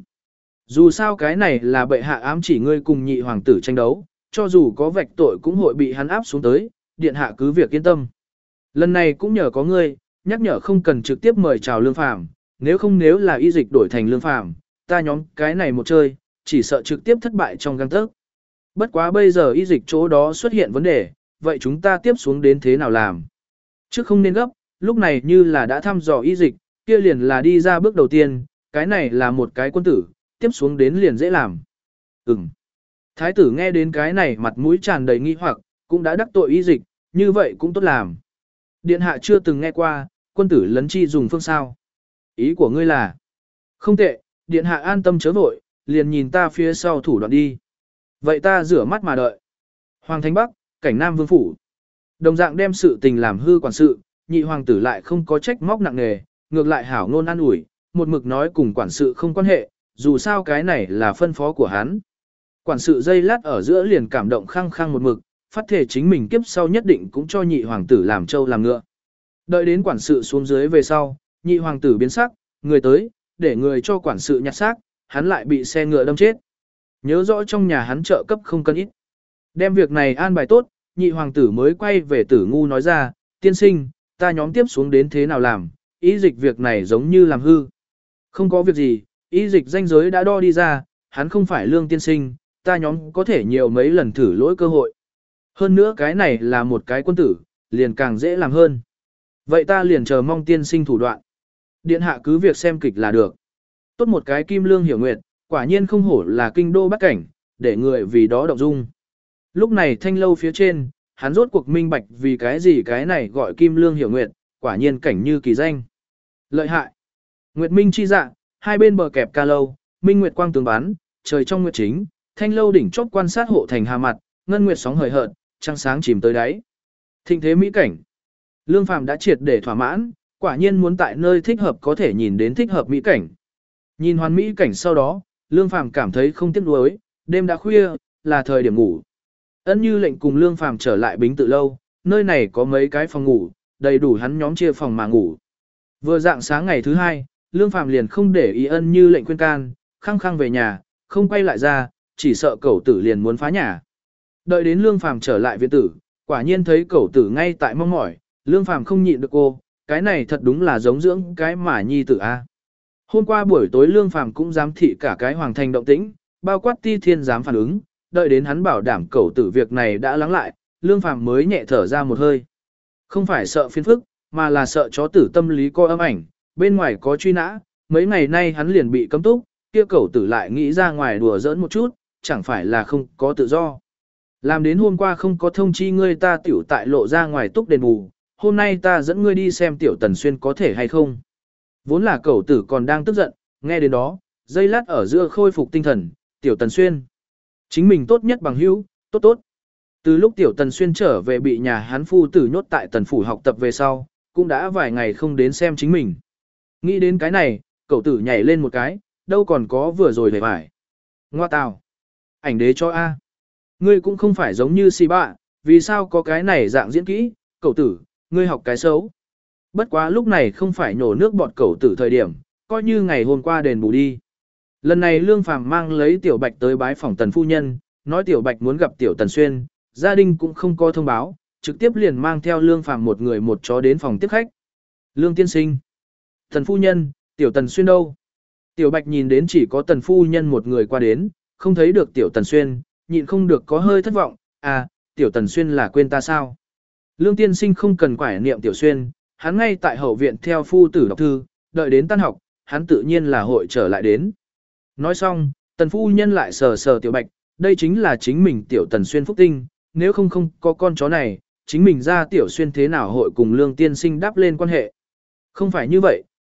Dù sao cái này là bệ hạ ám chỉ ngươi cùng nhị hoàng tử tranh đấu, cho dù có vạch tội cũng hội bị hắn áp xuống tới, điện hạ cứ việc yên tâm. Lần này cũng nhờ có ngươi, nhắc nhở không cần trực tiếp mời chào Lương Phàm, nếu không nếu là y dịch đổi thành Lương Phàm, ta nhóm cái này một chơi, chỉ sợ trực tiếp thất bại trong gang tấc. Bất quá bây giờ y dịch chỗ đó xuất hiện vấn đề, vậy chúng ta tiếp xuống đến thế nào làm? Trước không nên gấp, lúc này như là đã thăm dò y dịch, kia liền là đi ra bước đầu tiên, cái này là một cái quân tử, tiếp xuống đến liền dễ làm. Ừm. Thái tử nghe đến cái này mặt mũi tràn đầy nghi hoặc, cũng đã đắc tội y dịch, như vậy cũng tốt làm. Điện hạ chưa từng nghe qua, quân tử lấn chi dùng phương sao. Ý của ngươi là, không tệ, điện hạ an tâm chớ vội, liền nhìn ta phía sau thủ đoạn đi. Vậy ta rửa mắt mà đợi. Hoàng Thánh Bắc, cảnh Nam Vương Phủ. Đồng dạng đem sự tình làm hư quản sự, nhị hoàng tử lại không có trách móc nặng nề, ngược lại hảo ngôn an ủi, một mực nói cùng quản sự không quan hệ, dù sao cái này là phân phó của hắn. Quản sự dây lát ở giữa liền cảm động khăng khăng một mực, phát thể chính mình kiếp sau nhất định cũng cho nhị hoàng tử làm trâu làm ngựa. Đợi đến quản sự xuống dưới về sau, nhị hoàng tử biến sắc, người tới, để người cho quản sự nhặt xác, hắn lại bị xe ngựa đâm chết. Nhớ rõ trong nhà hắn trợ cấp không cân ít. Đem việc này an bài tốt, nhị hoàng tử mới quay về Tử Ngu nói ra, tiên sinh, ta nhóm tiếp xuống đến thế nào làm, ý dịch việc này giống như làm hư. Không có việc gì, ý dịch danh giới đã đo đi ra, hắn không phải Lương tiên sinh, ta nhóm có thể nhiều mấy lần thử lỗi cơ hội. Hơn nữa cái này là một cái quân tử, liền càng dễ làm hơn. Vậy ta liền chờ mong tiên sinh thủ đoạn. Điện hạ cứ việc xem kịch là được. Tốt một cái Kim Lương hiểu nguyệt, quả nhiên không hổ là kinh đô bát cảnh, để người vì đó động dung. Lúc này thanh lâu phía trên, hắn rốt cuộc minh bạch vì cái gì cái này gọi Kim Lương hiểu nguyệt, quả nhiên cảnh như kỳ danh. Lợi hại. Nguyệt minh chi dạ, hai bên bờ kẹp ca lâu, minh nguyệt quang tường bán, trời trong nguyệt chính, thanh lâu đỉnh chóp quan sát hộ thành hà mặt, ngân nguyệt sóng hời hợt, trăng sáng chìm tới đáy. Thịnh thế mỹ cảnh. Lương Phàm đã triệt để thỏa mãn, quả nhiên muốn tại nơi thích hợp có thể nhìn đến thích hợp mỹ cảnh. Nhìn hoàn mỹ cảnh sau đó, Lương Phàm cảm thấy không tiếc nuối, đêm đã khuya, là thời điểm ngủ. Ân Như lệnh cùng Lương Phàm trở lại Bính Tự lâu, nơi này có mấy cái phòng ngủ, đầy đủ hắn nhóm chia phòng mà ngủ. Vừa dạng sáng ngày thứ hai, Lương Phàm liền không để ý Ân Như lệnh khuyên can, khăng khăng về nhà, không quay lại ra, chỉ sợ cẩu tử liền muốn phá nhà. Đợi đến Lương Phàm trở lại viện tử, quả nhiên thấy cẩu tử ngay tại mong mỏi, Lương Phàm không nhịn được cô, cái này thật đúng là giống dưỡng cái mà nhi tử a. Hôm qua buổi tối Lương Phàm cũng giám thị cả cái hoàng thành động tĩnh, bao quát Ti Thiên dám phản ứng, đợi đến hắn bảo đảm cẩu tử việc này đã lắng lại, Lương Phàm mới nhẹ thở ra một hơi. Không phải sợ phiền phức, mà là sợ chó tử tâm lý coi âm ảnh, bên ngoài có truy nã, mấy ngày nay hắn liền bị cấm túc, kia cẩu tử lại nghĩ ra ngoài đùa giỡn một chút, chẳng phải là không có tự do. Làm đến hôm qua không có thông chi ngươi ta tiểu tại lộ ra ngoài túc đền bù, hôm nay ta dẫn ngươi đi xem tiểu Tần Xuyên có thể hay không. Vốn là cẩu tử còn đang tức giận, nghe đến đó, giây lát ở giữa khôi phục tinh thần, tiểu Tần Xuyên. Chính mình tốt nhất bằng hữu, tốt tốt. Từ lúc tiểu Tần Xuyên trở về bị nhà hắn phu tử nhốt tại Tần Phủ học tập về sau, cũng đã vài ngày không đến xem chính mình. Nghĩ đến cái này, cậu tử nhảy lên một cái, đâu còn có vừa rồi hề phải. Ngoa tào. Ảnh đế cho A. Ngươi cũng không phải giống như si bạ, vì sao có cái này dạng diễn kỹ, cậu tử, ngươi học cái xấu. Bất quá lúc này không phải nhổ nước bọt cậu tử thời điểm, coi như ngày hôm qua đền bù đi. Lần này Lương Phàm mang lấy Tiểu Bạch tới bái phòng Tần phu nhân, nói Tiểu Bạch muốn gặp Tiểu Tần Xuyên, gia đình cũng không có thông báo, trực tiếp liền mang theo Lương Phàm một người một chó đến phòng tiếp khách. Lương tiên sinh, Tần phu nhân, Tiểu Tần Xuyên đâu? Tiểu Bạch nhìn đến chỉ có Tần phu nhân một người qua đến, không thấy được Tiểu Tần Xuyên, nhịn không được có hơi thất vọng, à, Tiểu Tần Xuyên là quên ta sao? Lương tiên sinh không cần quải niệm Tiểu Xuyên, hắn ngay tại hậu viện theo phu tử đọc thư, đợi đến tan học, hắn tự nhiên là hội trở lại đến. Nói xong, Tần phu nhân lại sờ sờ Tiểu Bạch, đây chính là chính mình Tiểu Tần Xuyên phúc tinh, nếu không không có con chó này, chính mình ra Tiểu Xuyên thế nào hội cùng Lương tiên sinh đáp lên quan hệ. Không phải như vậy,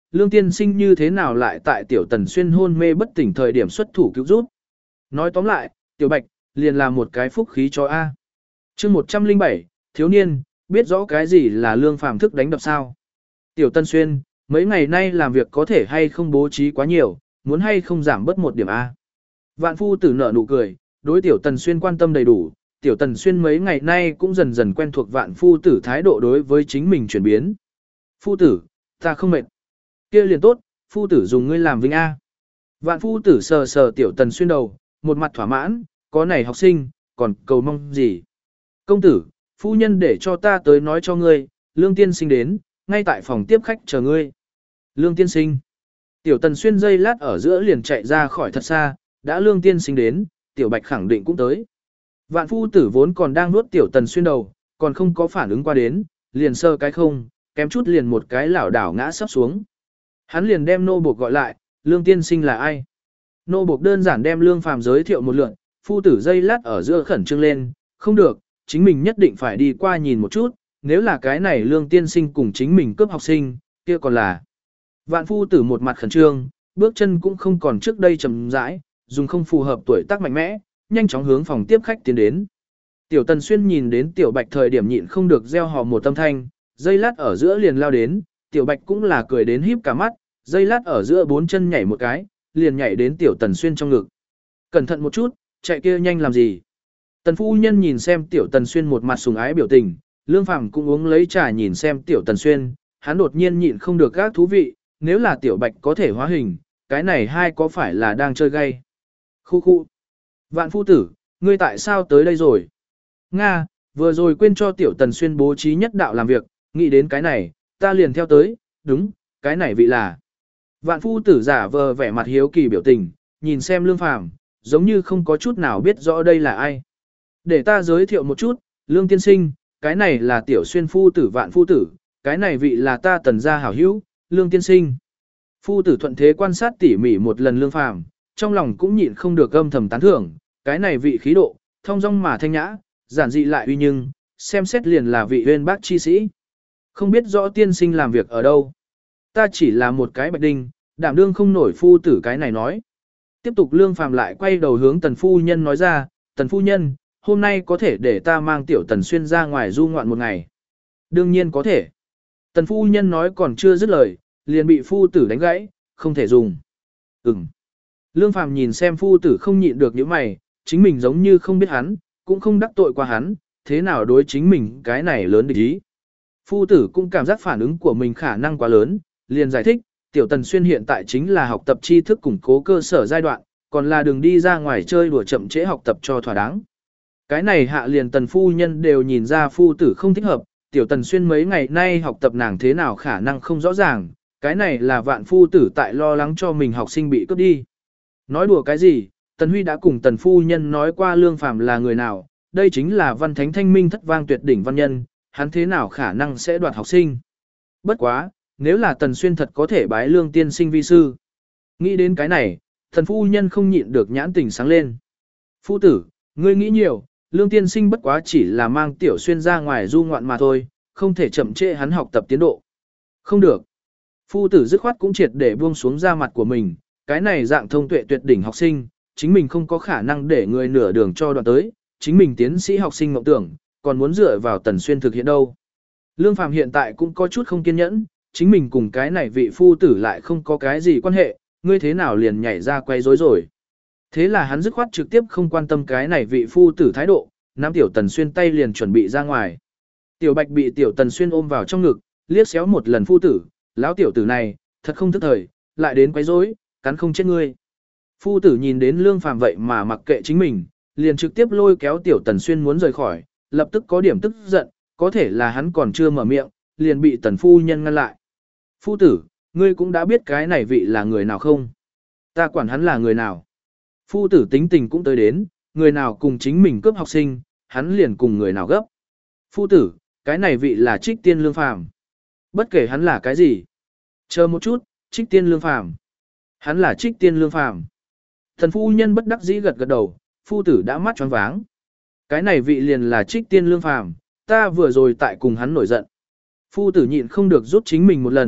Lương tiên sinh như thế nào lại tại tiểu tần xuyên hôn mê bất tỉnh thời điểm xuất thủ cứu giúp. Nói tóm lại, tiểu bạch, liền là một cái phúc khí cho A. chương một trăm linh bảy, thiếu niên, biết rõ cái gì là lương phàm thức đánh đập sao. Tiểu tần xuyên, mấy ngày nay làm việc có thể hay không bố trí quá nhiều, muốn hay không giảm bớt một điểm A. Vạn phu tử nở nụ cười, đối tiểu tần xuyên quan tâm đầy đủ, tiểu tần xuyên mấy ngày nay cũng dần dần quen thuộc vạn phu tử thái độ đối với chính mình chuyển biến. Phu tử, ta không mệt. Kia liền tốt, phu tử dùng ngươi làm vinh A. Vạn phu tử sờ sờ tiểu tần xuyên đầu, một mặt thỏa mãn, có này học sinh, còn cầu mong gì. Công tử, phu nhân để cho ta tới nói cho ngươi, lương tiên sinh đến, ngay tại phòng tiếp khách chờ ngươi. Lương tiên sinh. Tiểu tần xuyên dây lát ở giữa liền chạy ra khỏi thật xa, đã lương tiên sinh đến, tiểu bạch khẳng định cũng tới. Vạn phu tử vốn còn đang nuốt tiểu tần xuyên đầu, còn không có phản ứng qua đến, liền sơ cái không, kém chút liền một cái lảo đảo ngã sắp xuống. Hắn liền đem nô buộc gọi lại, lương tiên sinh là ai? Nô buộc đơn giản đem lương phàm giới thiệu một lượt, phu tử dây lát ở giữa khẩn trương lên, không được, chính mình nhất định phải đi qua nhìn một chút, nếu là cái này lương tiên sinh cùng chính mình cướp học sinh, kia còn là. Vạn phu tử một mặt khẩn trương, bước chân cũng không còn trước đây chậm rãi, dùng không phù hợp tuổi tác mạnh mẽ, nhanh chóng hướng phòng tiếp khách tiến đến. Tiểu Tần Xuyên nhìn đến Tiểu Bạch thời điểm nhịn không được gieo hò một tâm thanh, dây lát ở giữa liền lao đến, Tiểu Bạch cũng là cười đến híp cả mắt, dây lát ở giữa bốn chân nhảy một cái, liền nhảy đến Tiểu Tần Xuyên trong ngực. Cẩn thận một chút, chạy kia nhanh làm gì? Tần phu nhân nhìn xem Tiểu Tần Xuyên một mặt sùng ái biểu tình, Lương Phàm cũng uống lấy trà nhìn xem Tiểu Tần Xuyên, hắn đột nhiên nhịn không được các thú vị, nếu là Tiểu Bạch có thể hóa hình, cái này hai có phải là đang chơi gay? Khu khu. Vạn phu tử, ngươi tại sao tới đây rồi? Nga, vừa rồi quên cho Tiểu Tần Xuyên bố trí nhất đạo làm việc, nghĩ đến cái này, ta liền theo tới, đúng, cái này vị là. Vạn phu tử giả vờ vẻ mặt hiếu kỳ biểu tình, nhìn xem Lương Phàm, giống như không có chút nào biết rõ đây là ai. Để ta giới thiệu một chút, Lương tiên sinh, cái này là Tiểu Xuyên phu tử Vạn phu tử, cái này vị là ta Tần gia hảo hữu, Lương tiên sinh. Phu tử thuận thế quan sát tỉ mỉ một lần Lương Phàm, trong lòng cũng nhịn không được âm thầm tán thưởng, cái này vị khí độ, thông dong mà thanh nhã, giản dị lại uy nhưng, xem xét liền là vị uyên bác chi sĩ. Không biết rõ tiên sinh làm việc ở đâu. Ta chỉ là một cái bạch đinh, đảm đương không nổi phu tử cái này nói. Tiếp tục Lương Phàm lại quay đầu hướng Tần phu nhân nói ra, Tần phu nhân, hôm nay có thể để ta mang Tiểu Tần Xuyên ra ngoài du ngoạn một ngày. Đương nhiên có thể. Tần phu nhân nói còn chưa dứt lời, liền bị phu tử đánh gãy, không thể dùng. Ừm. Lương Phàm nhìn xem phu tử không nhịn được những mày, chính mình giống như không biết hắn, cũng không đắc tội qua hắn, thế nào đối chính mình cái này lớn địch ý. Phu tử cũng cảm giác phản ứng của mình khả năng quá lớn, liền giải thích, Tiểu Tần Xuyên hiện tại chính là học tập tri thức củng cố cơ sở giai đoạn, còn là đừng đi ra ngoài chơi đùa chậm trễ học tập cho thỏa đáng. Cái này hạ liền Tần phu nhân đều nhìn ra phu tử không thích hợp, Tiểu Tần Xuyên mấy ngày nay học tập nàng thế nào khả năng không rõ ràng, cái này là Vạn phu tử tại lo lắng cho mình học sinh bị cướp đi. Nói đùa cái gì, Tần Huy đã cùng Tần phu nhân nói qua Lương Phàm là người nào, đây chính là văn thánh thanh minh thất vang tuyệt đỉnh văn nhân, hắn thế nào khả năng sẽ đoạt học sinh. Bất quá, nếu là Tần Xuyên thật có thể bái Lương tiên sinh vi sư. Nghĩ đến cái này, Tần phu nhân không nhịn được nhãn tình sáng lên. Phu tử, ngươi nghĩ nhiều, Lương tiên sinh bất quá chỉ là mang Tiểu Xuyên ra ngoài du ngoạn mà thôi, không thể chậm trễ hắn học tập tiến độ. Không được. Phu tử dứt khoát cũng triệt để buông xuống ra mặt của mình, cái này dạng thông tuệ tuyệt đỉnh học sinh, chính mình không có khả năng để người nửa đường cho đoạn tới, chính mình tiến sĩ học sinh mộng tưởng, còn muốn dựa vào Tần Xuyên thực hiện đâu. Lương Phàm hiện tại cũng có chút không kiên nhẫn, chính mình cùng cái này vị phu tử lại không có cái gì quan hệ, ngươi thế nào liền nhảy ra quay rối rồi. Thế là hắn dứt khoát trực tiếp không quan tâm cái này vị phu tử thái độ, nắm Tiểu Tần Xuyên tay liền chuẩn bị ra ngoài. Tiểu Bạch bị Tiểu Tần Xuyên ôm vào trong ngực, liếc xéo một lần phu tử, lão tiểu tử này, thật không thức thời, lại đến quấy rối, cắn không chết ngươi. Phu tử nhìn đến Lương Phàm vậy mà mặc kệ chính mình, liền trực tiếp lôi kéo Tiểu Tần Xuyên muốn rời khỏi, lập tức có điểm tức giận, có thể là hắn còn chưa mở miệng, liền bị Tần phu nhân ngăn lại. Phu tử, ngươi cũng đã biết cái này vị là người nào không? Ta quản hắn là người nào? Phu tử tính tình cũng tới đến, người nào cùng chính mình cướp học sinh, hắn liền cùng người nào gấp. Phu tử, cái này vị là Trích Tiên Lương Phàm. Bất kể hắn là cái gì. Chờ một chút, Trích Tiên Lương Phàm. Hắn là Trích Tiên Lương Phàm. Thần phu nhân bất đắc dĩ gật gật đầu, phu tử đã mắt choáng váng. Cái này vị liền là Trích Tiên Lương Phàm, ta vừa rồi tại cùng hắn nổi giận. Phu tử nhịn không được rút chính mình một lần,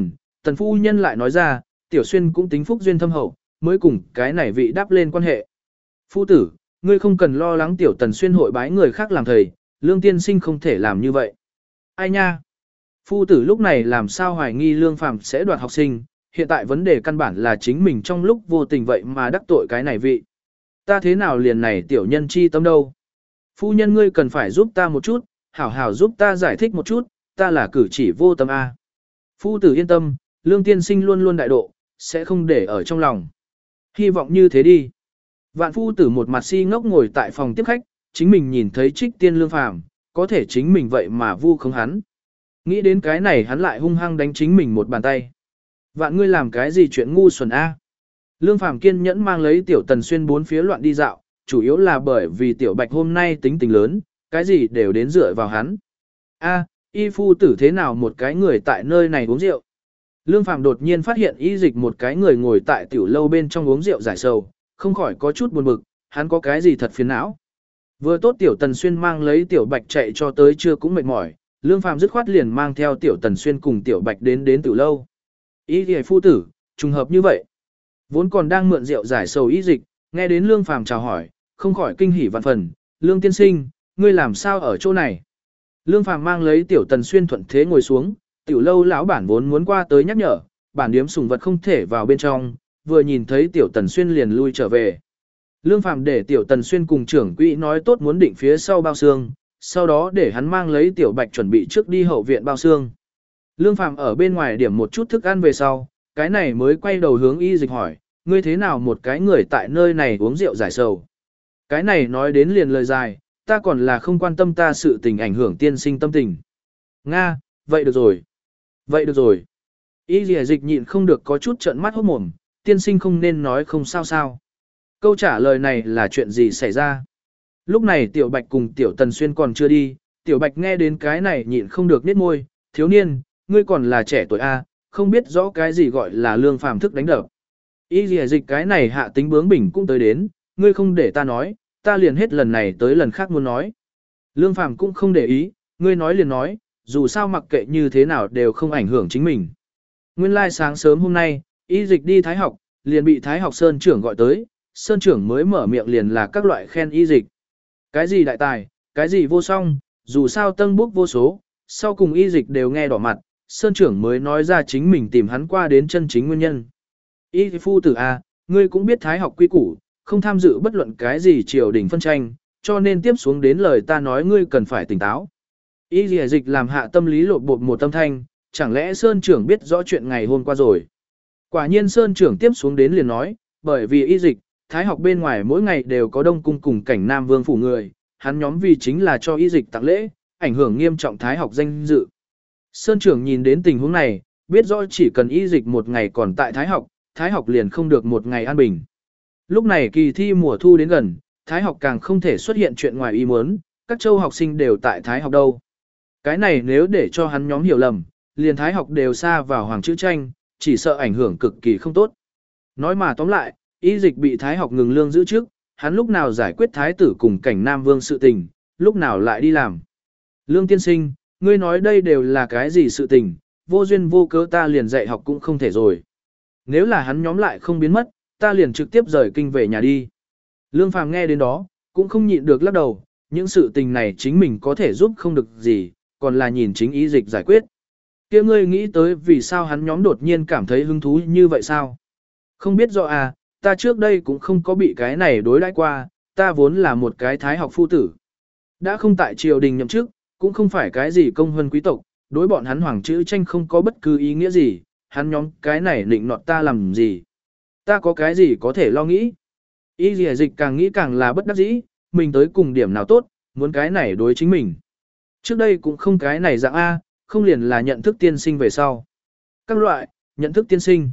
tần phu nhân lại nói ra, tiểu xuyên cũng tính phúc duyên thâm hậu, mới cùng cái này vị đáp lên quan hệ. Phu tử, ngươi không cần lo lắng tiểu tần xuyên hội bái người khác làm thầy, lương tiên sinh không thể làm như vậy. Ai nha? Phu tử lúc này làm sao hoài nghi lương phàm sẽ đoạt học sinh, hiện tại vấn đề căn bản là chính mình trong lúc vô tình vậy mà đắc tội cái này vị. Ta thế nào liền này tiểu nhân chi tâm đâu? Phu nhân ngươi cần phải giúp ta một chút, hảo hảo giúp ta giải thích một chút, ta là cử chỉ vô tâm A. Phu tử yên tâm, lương tiên sinh luôn luôn đại độ, sẽ không để ở trong lòng. Hy vọng như thế đi. Vạn phu tử một mặt si ngốc ngồi tại phòng tiếp khách, chính mình nhìn thấy trích tiên lương phàm, có thể chính mình vậy mà vu khống hắn. Nghĩ đến cái này hắn lại hung hăng đánh chính mình một bàn tay. Vạn ngươi làm cái gì chuyện ngu xuẩn A. Lương phàm kiên nhẫn mang lấy tiểu tần xuyên bốn phía loạn đi dạo, chủ yếu là bởi vì tiểu bạch hôm nay tính tình lớn, cái gì đều đến dựa vào hắn. A, y phu tử thế nào một cái người tại nơi này uống rượu. Lương phàm đột nhiên phát hiện y dịch một cái người ngồi tại tiểu lâu bên trong uống rượu giải sầu, không khỏi có chút buồn bực, hắn có cái gì thật phiền não. Vừa tốt tiểu tần xuyên mang lấy tiểu bạch chạy cho tới trưa cũng mệt mỏi, lương phàm dứt khoát liền mang theo tiểu tần xuyên cùng tiểu bạch đến đến tiểu lâu. Y dịch phu tử, trùng hợp như vậy. Vốn còn đang mượn rượu giải sầu y dịch, nghe đến lương phàm chào hỏi, không khỏi kinh hỉ vạn phần, lương tiên sinh, ngươi làm sao ở chỗ này. Lương phàm mang lấy tiểu tần xuyên thuận thế ngồi xuống, tiểu lâu lão bản vốn muốn qua tới nhắc nhở, bản điếm sùng vật không thể vào bên trong, vừa nhìn thấy tiểu tần xuyên liền lui trở về. Lương phàm để tiểu tần xuyên cùng trưởng quỹ nói tốt muốn định phía sau bao xương, sau đó để hắn mang lấy tiểu bạch chuẩn bị trước đi hậu viện bao xương. Lương phàm ở bên ngoài điểm một chút thức ăn về sau, cái này mới quay đầu hướng y dịch hỏi, ngươi thế nào một cái người tại nơi này uống rượu giải sầu. Cái này nói đến liền lời dài, ta còn là không quan tâm ta sự tình ảnh hưởng tiên sinh tâm tình. Nga, vậy được rồi. Vậy được rồi. Y dì dịch nhịn không được có chút trợn mắt hốt mồm, tiên sinh không nên nói không sao sao. Câu trả lời này là chuyện gì xảy ra? Lúc này tiểu bạch cùng tiểu tần xuyên còn chưa đi, tiểu bạch nghe đến cái này nhịn không được nít môi, thiếu niên, ngươi còn là trẻ tuổi A, không biết rõ cái gì gọi là lương phàm thức đánh đập. Y dì dịch cái này hạ tính bướng bỉnh cũng tới đến, ngươi không để ta nói, ta liền hết lần này tới lần khác muốn nói. Lương phàm cũng không để ý, ngươi nói liền nói, dù sao mặc kệ như thế nào đều không ảnh hưởng chính mình. Nguyên lai sáng sớm hôm nay, y dịch đi thái học, liền bị thái học sơn trưởng gọi tới, sơn trưởng mới mở miệng liền là các loại khen y dịch. Cái gì đại tài, cái gì vô song, dù sao tân bốc vô số, sau cùng y dịch đều nghe đỏ mặt, sơn trưởng mới nói ra chính mình tìm hắn qua đến chân chính nguyên nhân. Y phu tử A, ngươi cũng biết thái học quy củ, không tham dự bất luận cái gì triều đình phân tranh, cho nên tiếp xuống đến lời ta nói ngươi cần phải tỉnh táo. Y dì dịch làm hạ tâm lý lột bột một tâm thanh, chẳng lẽ Sơn trưởng biết rõ chuyện ngày hôm qua rồi. Quả nhiên Sơn trưởng tiếp xuống đến liền nói, bởi vì y dịch, thái học bên ngoài mỗi ngày đều có đông cung cùng cảnh Nam Vương phủ người, hắn nhóm vì chính là cho y dịch tặng lễ, ảnh hưởng nghiêm trọng thái học danh dự. Sơn trưởng nhìn đến tình huống này, biết rõ chỉ cần y dịch một ngày còn tại thái học, thái học liền không được một ngày an bình. Lúc này kỳ thi mùa thu đến gần, thái học càng không thể xuất hiện chuyện ngoài ý muốn, các châu học sinh đều tại thái học đâu. Cái này nếu để cho hắn nhóm hiểu lầm, liền thái học đều xa vào hoàng chữ tranh, chỉ sợ ảnh hưởng cực kỳ không tốt. Nói mà tóm lại, y dịch bị thái học ngừng lương giữ trước, hắn lúc nào giải quyết thái tử cùng cảnh Nam Vương sự tình, lúc nào lại đi làm. Lương tiên sinh, ngươi nói đây đều là cái gì sự tình, vô duyên vô cớ ta liền dạy học cũng không thể rồi. Nếu là hắn nhóm lại không biến mất, ta liền trực tiếp rời kinh về nhà đi. Lương phàm nghe đến đó, cũng không nhịn được lắc đầu, những sự tình này chính mình có thể giúp không được gì, còn là nhìn chính ý dịch giải quyết. Kia ngươi nghĩ tới vì sao hắn nhóm đột nhiên cảm thấy hứng thú như vậy sao? Không biết rõ à, ta trước đây cũng không có bị cái này đối đãi qua, ta vốn là một cái thái học phu tử. Đã không tại triều đình nhậm chức, cũng không phải cái gì công huân quý tộc, đối bọn hắn hoàng chữ tranh không có bất cứ ý nghĩa gì, hắn nhóm cái này định nọt ta làm gì? Ta có cái gì có thể lo nghĩ? Y dì dịch càng nghĩ càng là bất đắc dĩ, mình tới cùng điểm nào tốt, muốn cái này đối chính mình. Trước đây cũng không cái này dạng A, không liền là nhận thức tiên sinh về sau. Các loại, nhận thức tiên sinh.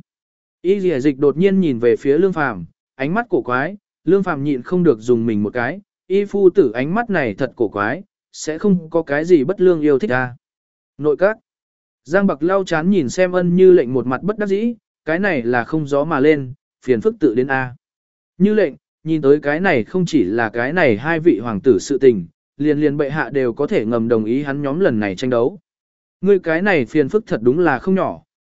Y dì dịch đột nhiên nhìn về phía lương phàm, ánh mắt cổ quái, lương phàm nhịn không được dùng mình một cái, y phu tử ánh mắt này thật cổ quái, sẽ không có cái gì bất lương yêu thích A. Nội các. Giang Bạc lau chán nhìn xem ân như lệnh một mặt bất đắc dĩ, cái này là không gió mà lên, phiền phức tự đến A. Như lệnh, nhìn tới cái này không chỉ là cái này hai vị hoàng tử sự tình, liền liền bệ hạ đều có thể ngầm đồng ý hắn nhóm lần này tranh đấu. Ngươi cái này phiền phức thật đúng là không nhỏ,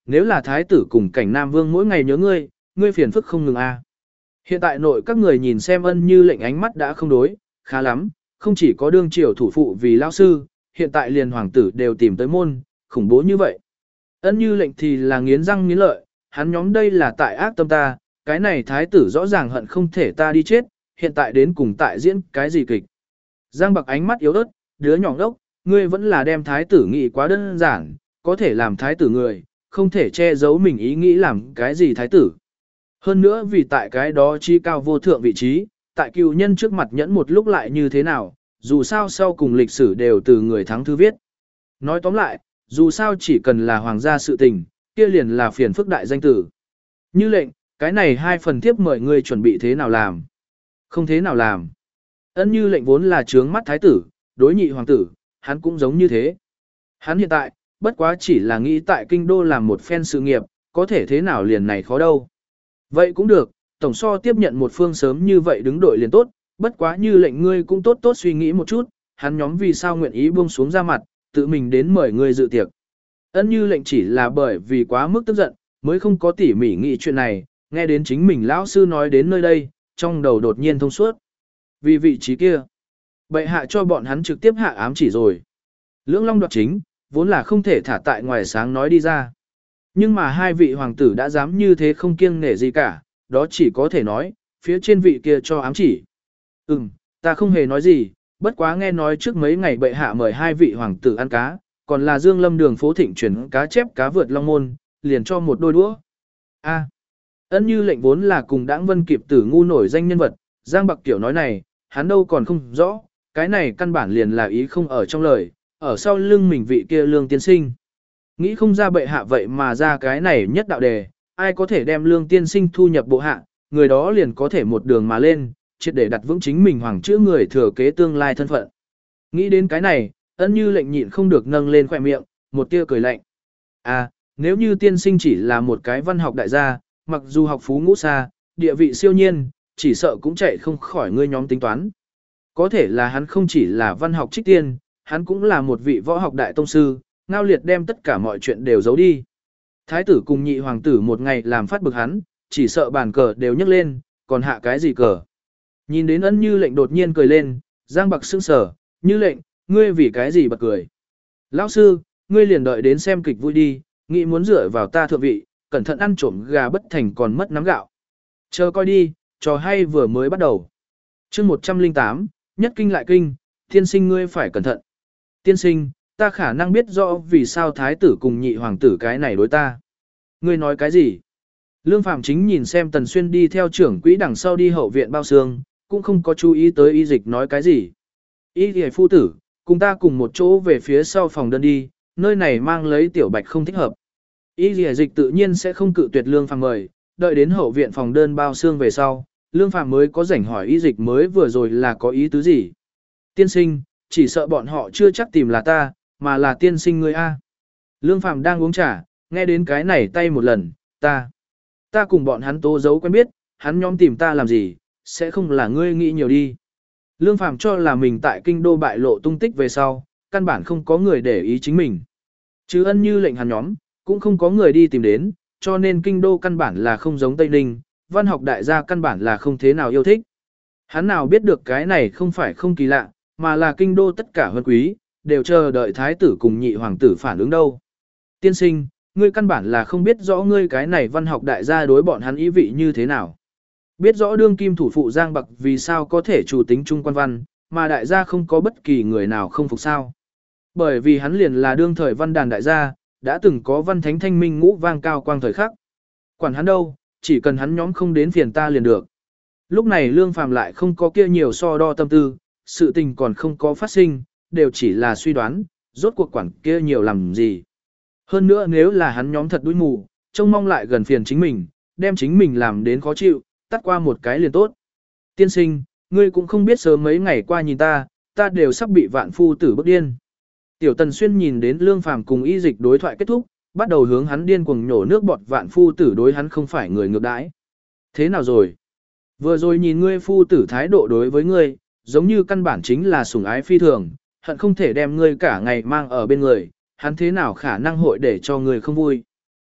nếu là thái tử cùng cảnh Nam Vương mỗi ngày nhớ ngươi, ngươi phiền phức không ngừng a. Hiện tại nội các người nhìn xem Ân Như lệnh ánh mắt đã không đối, khá lắm, không chỉ có đương triều thủ phụ vì lao sư, hiện tại liền hoàng tử đều tìm tới môn, khủng bố như vậy. Ân Như lệnh thì là nghiến răng nghiến lợi, hắn nhóm đây là tại ác tâm ta, cái này thái tử rõ ràng hận không thể ta đi chết, hiện tại đến cùng tại diễn cái gì kịch. Giang Bạc ánh mắt yếu ớt, đứa nhỏ ngốc, ngươi vẫn là đem thái tử nghĩ quá đơn giản, có thể làm thái tử người, không thể che giấu mình ý nghĩ làm cái gì thái tử. Hơn nữa vì tại cái đó chi cao vô thượng vị trí, tại cựu nhân trước mặt nhẫn một lúc lại như thế nào, dù sao sau cùng lịch sử đều từ người thắng thư viết. Nói tóm lại, dù sao chỉ cần là hoàng gia sự tình, kia liền là phiền phức đại danh tử. Như lệnh, cái này hai phần tiếp mời ngươi chuẩn bị thế nào làm? Không thế nào làm. Ân Như lệnh vốn là trướng mắt thái tử, đối nhị hoàng tử, hắn cũng giống như thế. Hắn hiện tại, bất quá chỉ là nghĩ tại kinh đô làm một phen sự nghiệp, có thể thế nào liền này khó đâu. Vậy cũng được, tổng so tiếp nhận một phương sớm như vậy đứng đội liền tốt, bất quá Như lệnh ngươi cũng tốt tốt suy nghĩ một chút, hắn nhóm vì sao nguyện ý buông xuống ra mặt, tự mình đến mời ngươi dự tiệc. Ân Như lệnh chỉ là bởi vì quá mức tức giận, mới không có tỉ mỉ nghĩ chuyện này, nghe đến chính mình lão sư nói đến nơi đây, trong đầu đột nhiên thông suốt. Vì vị trí kia, bệ hạ cho bọn hắn trực tiếp hạ ám chỉ rồi. Lưỡng long đoạt chính, vốn là không thể thả tại ngoài sáng nói đi ra. Nhưng mà hai vị hoàng tử đã dám như thế không kiêng nể gì cả, đó chỉ có thể nói, phía trên vị kia cho ám chỉ. Ừm, ta không hề nói gì, bất quá nghe nói trước mấy ngày bệ hạ mời hai vị hoàng tử ăn cá, còn là Dương Lâm đường phố thịnh chuyển cá chép cá vượt long môn, liền cho một đôi đũa. A. Ân Như lệnh vốn là cùng Đãng Vân Kịp tử ngu nổi danh nhân vật, Giang Bạc Tiểu nói này, hắn đâu còn không rõ, cái này căn bản liền là ý không ở trong lời, ở sau lưng mình vị kia lương tiên sinh. Nghĩ không ra bệ hạ vậy mà ra cái này nhất đạo đề, ai có thể đem lương tiên sinh thu nhập bộ hạ, người đó liền có thể một đường mà lên, triệt để đặt vững chính mình hoàng chữ người thừa kế tương lai thân phận. Nghĩ đến cái này, Ân Như lệnh nhịn không được nâng lên khỏe miệng, một tia cười lạnh. À, nếu như tiên sinh chỉ là một cái văn học đại gia, mặc dù học phú ngũ xa, địa vị siêu nhiên, chỉ sợ cũng chạy không khỏi ngươi nhóm tính toán. Có thể là hắn không chỉ là văn học trích tiên, hắn cũng là một vị võ học đại tông sư, ngao liệt đem tất cả mọi chuyện đều giấu đi. Thái tử cùng nhị hoàng tử một ngày làm phát bực hắn, chỉ sợ bàn cờ đều nhấc lên, còn hạ cái gì cờ. Nhìn đến Ân Như lệnh đột nhiên cười lên, Giang Bạc sững sờ, Như lệnh, ngươi vì cái gì bật cười. Lão sư, ngươi liền đợi đến xem kịch vui đi, nghĩ muốn dựa vào ta thượng vị, cẩn thận ăn trộm gà bất thành còn mất nắm gạo. Chờ coi đi, trò hay vừa mới bắt đầu. chương một trăm lẻ tám, nhất kinh lại kinh, tiên sinh ngươi phải cẩn thận. Tiên sinh, ta khả năng biết rõ vì sao thái tử cùng nhị hoàng tử cái này đối ta. Ngươi nói cái gì? Lương Phạm Chính nhìn xem Tần Xuyên đi theo trưởng quỹ đằng sau đi hậu viện bao xương, cũng không có chú ý tới y dịch nói cái gì. Y thì phu tử, cùng ta cùng một chỗ về phía sau phòng đơn đi, nơi này mang lấy tiểu bạch không thích hợp. Y lìa dịch tự nhiên sẽ không cự tuyệt Lương Phàm mời, đợi đến hậu viện phòng đơn bao xương về sau, Lương Phàm mới có rảnh hỏi y dịch mới vừa rồi là có ý tứ gì. Tiên sinh, chỉ sợ bọn họ chưa chắc tìm là ta, mà là tiên sinh ngươi A. Lương Phàm đang uống trà, nghe đến cái này tay một lần, ta. Ta cùng bọn hắn tố giấu quen biết, hắn nhóm tìm ta làm gì, sẽ không là ngươi nghĩ nhiều đi. Lương Phàm cho là mình tại kinh đô bại lộ tung tích về sau, căn bản không có người để ý chính mình. Chứ Ân Như lệnh hắn nhóm, cũng không có người đi tìm đến, cho nên kinh đô căn bản là không giống Tây Ninh, văn học đại gia căn bản là không thế nào yêu thích. Hắn nào biết được cái này không phải không kỳ lạ, mà là kinh đô tất cả huân quý, đều chờ đợi thái tử cùng nhị hoàng tử phản ứng đâu. Tiên sinh, ngươi căn bản là không biết rõ ngươi cái này văn học đại gia đối bọn hắn ý vị như thế nào. Biết rõ đương kim thủ phụ Giang Bạc vì sao có thể chủ tính trung quan văn, mà đại gia không có bất kỳ người nào không phục sao. Bởi vì hắn liền là đương thời văn đàn đại gia, đã từng có văn thánh thanh minh ngũ vang cao quang thời khắc. Quản hắn đâu, chỉ cần hắn nhóm không đến phiền ta liền được. Lúc này Lương Phàm lại không có kia nhiều so đo tâm tư, sự tình còn không có phát sinh, đều chỉ là suy đoán, rốt cuộc quản kia nhiều làm gì. Hơn nữa nếu là hắn nhóm thật đuôi mù, trông mong lại gần phiền chính mình, đem chính mình làm đến khó chịu, tắt qua một cái liền tốt. Tiên sinh, ngươi cũng không biết sớm mấy ngày qua nhìn ta, ta đều sắp bị vạn phu tử bức điên. Tiểu Tần Xuyên nhìn đến Lương Phàm cùng y dịch đối thoại kết thúc, bắt đầu hướng hắn điên cuồng nhổ nước bọt, vạn phu tử đối hắn không phải người ngược đãi. Thế nào rồi? Vừa rồi nhìn ngươi phu tử thái độ đối với ngươi, giống như căn bản chính là sủng ái phi thường, hận không thể đem ngươi cả ngày mang ở bên người, hắn thế nào khả năng hội để cho ngươi không vui.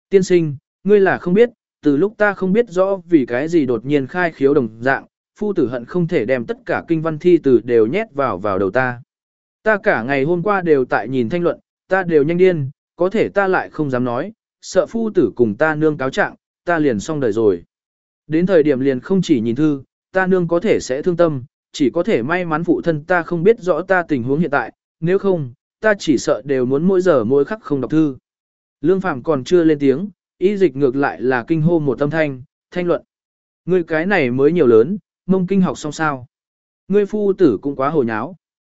Tiên sinh, ngươi là không biết, từ lúc ta không biết rõ vì cái gì đột nhiên khai khiếu đồng dạng, phu tử hận không thể đem tất cả kinh văn thi từ đều nhét vào vào đầu ta. Ta cả ngày hôm qua đều tại nhìn thanh luận, ta đều nhanh điên, có thể ta lại không dám nói, sợ phu tử cùng ta nương cáo trạng, ta liền xong đời rồi. Đến thời điểm liền không chỉ nhìn thư, ta nương có thể sẽ thương tâm, chỉ có thể may mắn phụ thân ta không biết rõ ta tình huống hiện tại, nếu không, ta chỉ sợ đều muốn mỗi giờ mỗi khắc không đọc thư. Lương Phàm còn chưa lên tiếng, y dịch ngược lại là kinh hô một âm thanh, thanh luận. Ngươi cái này mới nhiều lớn, mông kinh học xong sao. Ngươi phu tử cũng quá hồ nháo.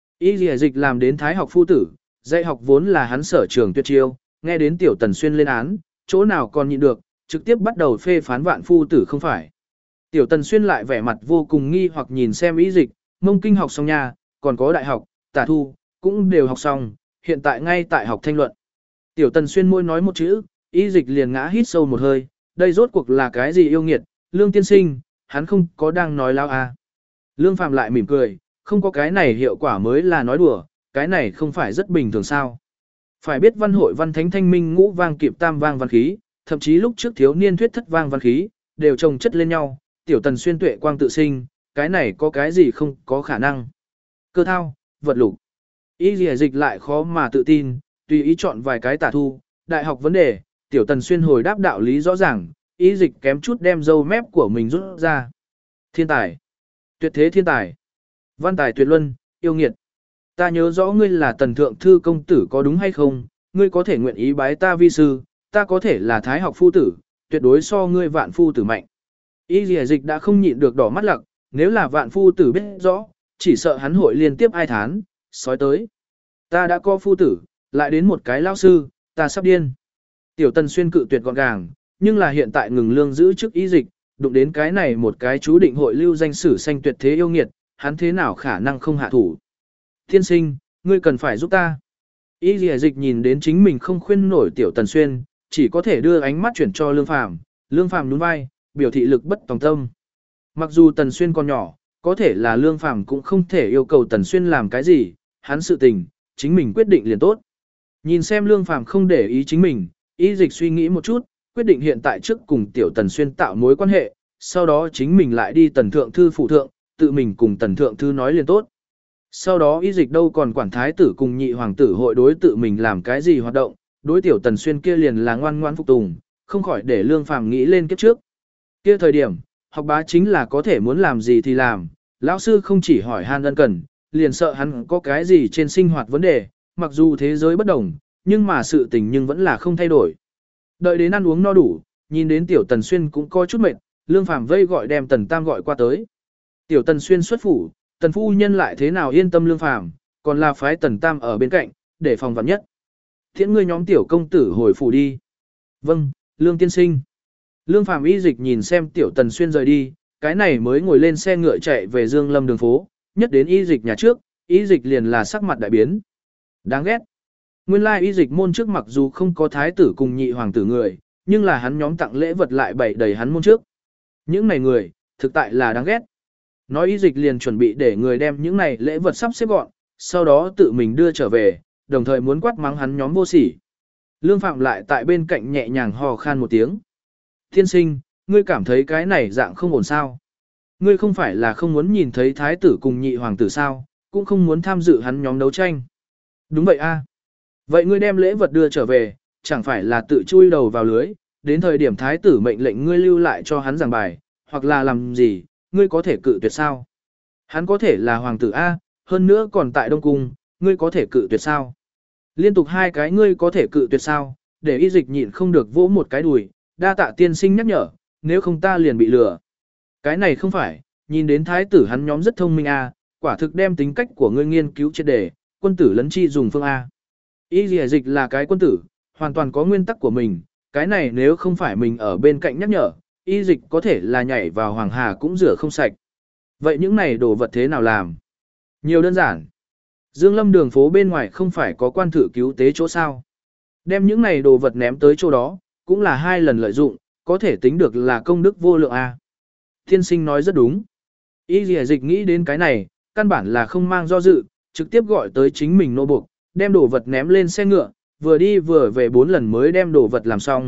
Y dịch làm đến thái học phu tử, dạy học vốn là hắn sở trường tuyệt chiêu, nghe đến tiểu tần xuyên lên án, chỗ nào còn nhịn được, trực tiếp bắt đầu phê phán vạn phu tử không phải. Tiểu tần xuyên lại vẻ mặt vô cùng nghi hoặc nhìn xem y dịch, mông kinh học xong nha, còn có đại học, tả thu, cũng đều học xong, hiện tại ngay tại học thanh luận. Tiểu tần xuyên môi nói một chữ, y dịch liền ngã hít sâu một hơi, đây rốt cuộc là cái gì yêu nghiệt, lương tiên sinh, hắn không có đang nói lao à. Lương Phạm lại mỉm cười, không có cái này hiệu quả mới là nói đùa, cái này không phải rất bình thường sao. Phải biết văn hội văn thánh thanh minh ngũ vang kịp tam vang văn khí, thậm chí lúc trước thiếu niên thuyết thất vang văn khí, đều chồng chất lên nhau, tiểu tần xuyên tuệ quang tự sinh, cái này có cái gì không có khả năng. Cơ thao, vật lục. Y dì dịch lại khó mà tự tin, tùy ý chọn vài cái tả thu, đại học vấn đề, tiểu tần xuyên hồi đáp đạo lý rõ ràng, y dịch kém chút đem dâu mép của mình rút ra. Thiên tài, tuyệt thế thiên tài, văn tài tuyệt luân, yêu nghiệt. Ta nhớ rõ ngươi là tần thượng thư công tử có đúng hay không, ngươi có thể nguyện ý bái ta vi sư, ta có thể là thái học phu tử, tuyệt đối so ngươi vạn phu tử mạnh. Y dì dịch đã không nhịn được đỏ mắt lặc, nếu là vạn phu tử biết rõ, chỉ sợ hắn hội liên tiếp ai thán, sói tới. Ta đã có phu tử, lại đến một cái lao sư, ta sắp điên. Tiểu tần xuyên cự tuyệt gọn gàng, nhưng là hiện tại ngừng lương giữ chức y dịch, đụng đến cái này một cái chú định hội lưu danh sử xanh tuyệt thế yêu nghiệt, hắn thế nào khả năng không hạ thủ. Thiên sinh, ngươi cần phải giúp ta. Y dì dịch nhìn đến chính mình không khuyên nổi tiểu tần xuyên, chỉ có thể đưa ánh mắt chuyển cho lương phàm, lương phàm nhún vai, biểu thị lực bất tòng tâm. Mặc dù tần xuyên còn nhỏ, có thể là lương phàm cũng không thể yêu cầu tần xuyên làm cái gì, hắn sự tình, chính mình quyết định liền tốt. Nhìn xem lương phàm không để ý chính mình, y dịch suy nghĩ một chút, quyết định hiện tại trước cùng tiểu tần xuyên tạo mối quan hệ, sau đó chính mình lại đi tần thượng thư phụ thượng, tự mình cùng tần thượng thư nói liền tốt. Sau đó y dịch đâu còn quản thái tử cùng nhị hoàng tử hội đối tự mình làm cái gì hoạt động, đối tiểu tần xuyên kia liền là ngoan ngoan phục tùng, không khỏi để lương phàm nghĩ lên kiếp trước. Kia thời điểm, học bá chính là có thể muốn làm gì thì làm, lão sư không chỉ hỏi han ân cần, liền sợ hắn có cái gì trên sinh hoạt vấn đề, mặc dù thế giới bất đồng, nhưng mà sự tình nhưng vẫn là không thay đổi. Đợi đến ăn uống no đủ, nhìn đến tiểu tần xuyên cũng có chút mệt, lương phàm vây gọi đem tần tam gọi qua tới. Tiểu tần xuyên xuất phủ, tần phu nhân lại thế nào yên tâm lương phàm, còn là phái tần tam ở bên cạnh, để phòng vạn nhất. Thiện ngươi nhóm tiểu công tử hồi phủ đi. Vâng, lương tiên sinh. Lương phàm y dịch nhìn xem tiểu tần xuyên rời đi, cái này mới ngồi lên xe ngựa chạy về Dương Lâm đường phố, nhất đến y dịch nhà trước, y dịch liền là sắc mặt đại biến. Đáng ghét. Nguyên lai y dịch môn trước mặc dù không có thái tử cùng nhị hoàng tử người, nhưng là hắn nhóm tặng lễ vật lại bày đầy hắn môn trước. Những này người, thực tại là đáng ghét. Nói y dịch liền chuẩn bị để người đem những này lễ vật sắp xếp gọn, sau đó tự mình đưa trở về, đồng thời muốn quát mắng hắn nhóm vô sỉ. Lương Phạm lại tại bên cạnh nhẹ nhàng hò khan một tiếng. Thiên sinh, ngươi cảm thấy cái này dạng không ổn sao? Ngươi không phải là không muốn nhìn thấy thái tử cùng nhị hoàng tử sao, cũng không muốn tham dự hắn nhóm đấu tranh. Đúng vậy a. Vậy ngươi đem lễ vật đưa trở về, chẳng phải là tự chui đầu vào lưới, đến thời điểm thái tử mệnh lệnh ngươi lưu lại cho hắn giảng bài, hoặc là làm gì, ngươi có thể cự tuyệt sao? Hắn có thể là hoàng tử A, hơn nữa còn tại Đông Cung, ngươi có thể cự tuyệt sao? Liên tục hai cái ngươi có thể cự tuyệt sao, để y dịch nhịn không được vỗ một cái đùi, đa tạ tiên sinh nhắc nhở, nếu không ta liền bị lừa. Cái này không phải, nhìn đến thái tử hắn nhóm rất thông minh A, quả thực đem tính cách của ngươi nghiên cứu triệt đề, quân tử lấn chi dùng phương A. Y dì dịch là cái quân tử, hoàn toàn có nguyên tắc của mình, cái này nếu không phải mình ở bên cạnh nhắc nhở, y dịch có thể là nhảy vào hoàng hà cũng rửa không sạch. Vậy những này đồ vật thế nào làm? Nhiều đơn giản. Dương Lâm đường phố bên ngoài không phải có quan thử cứu tế chỗ sao. Đem những này đồ vật ném tới chỗ đó, cũng là hai lần lợi dụng, có thể tính được là công đức vô lượng A. Thiên sinh nói rất đúng. Y dì dịch nghĩ đến cái này, căn bản là không mang do dự, trực tiếp gọi tới chính mình nô buộc, đem đồ vật ném lên xe ngựa, vừa đi vừa về bốn lần mới đem đồ vật làm xong,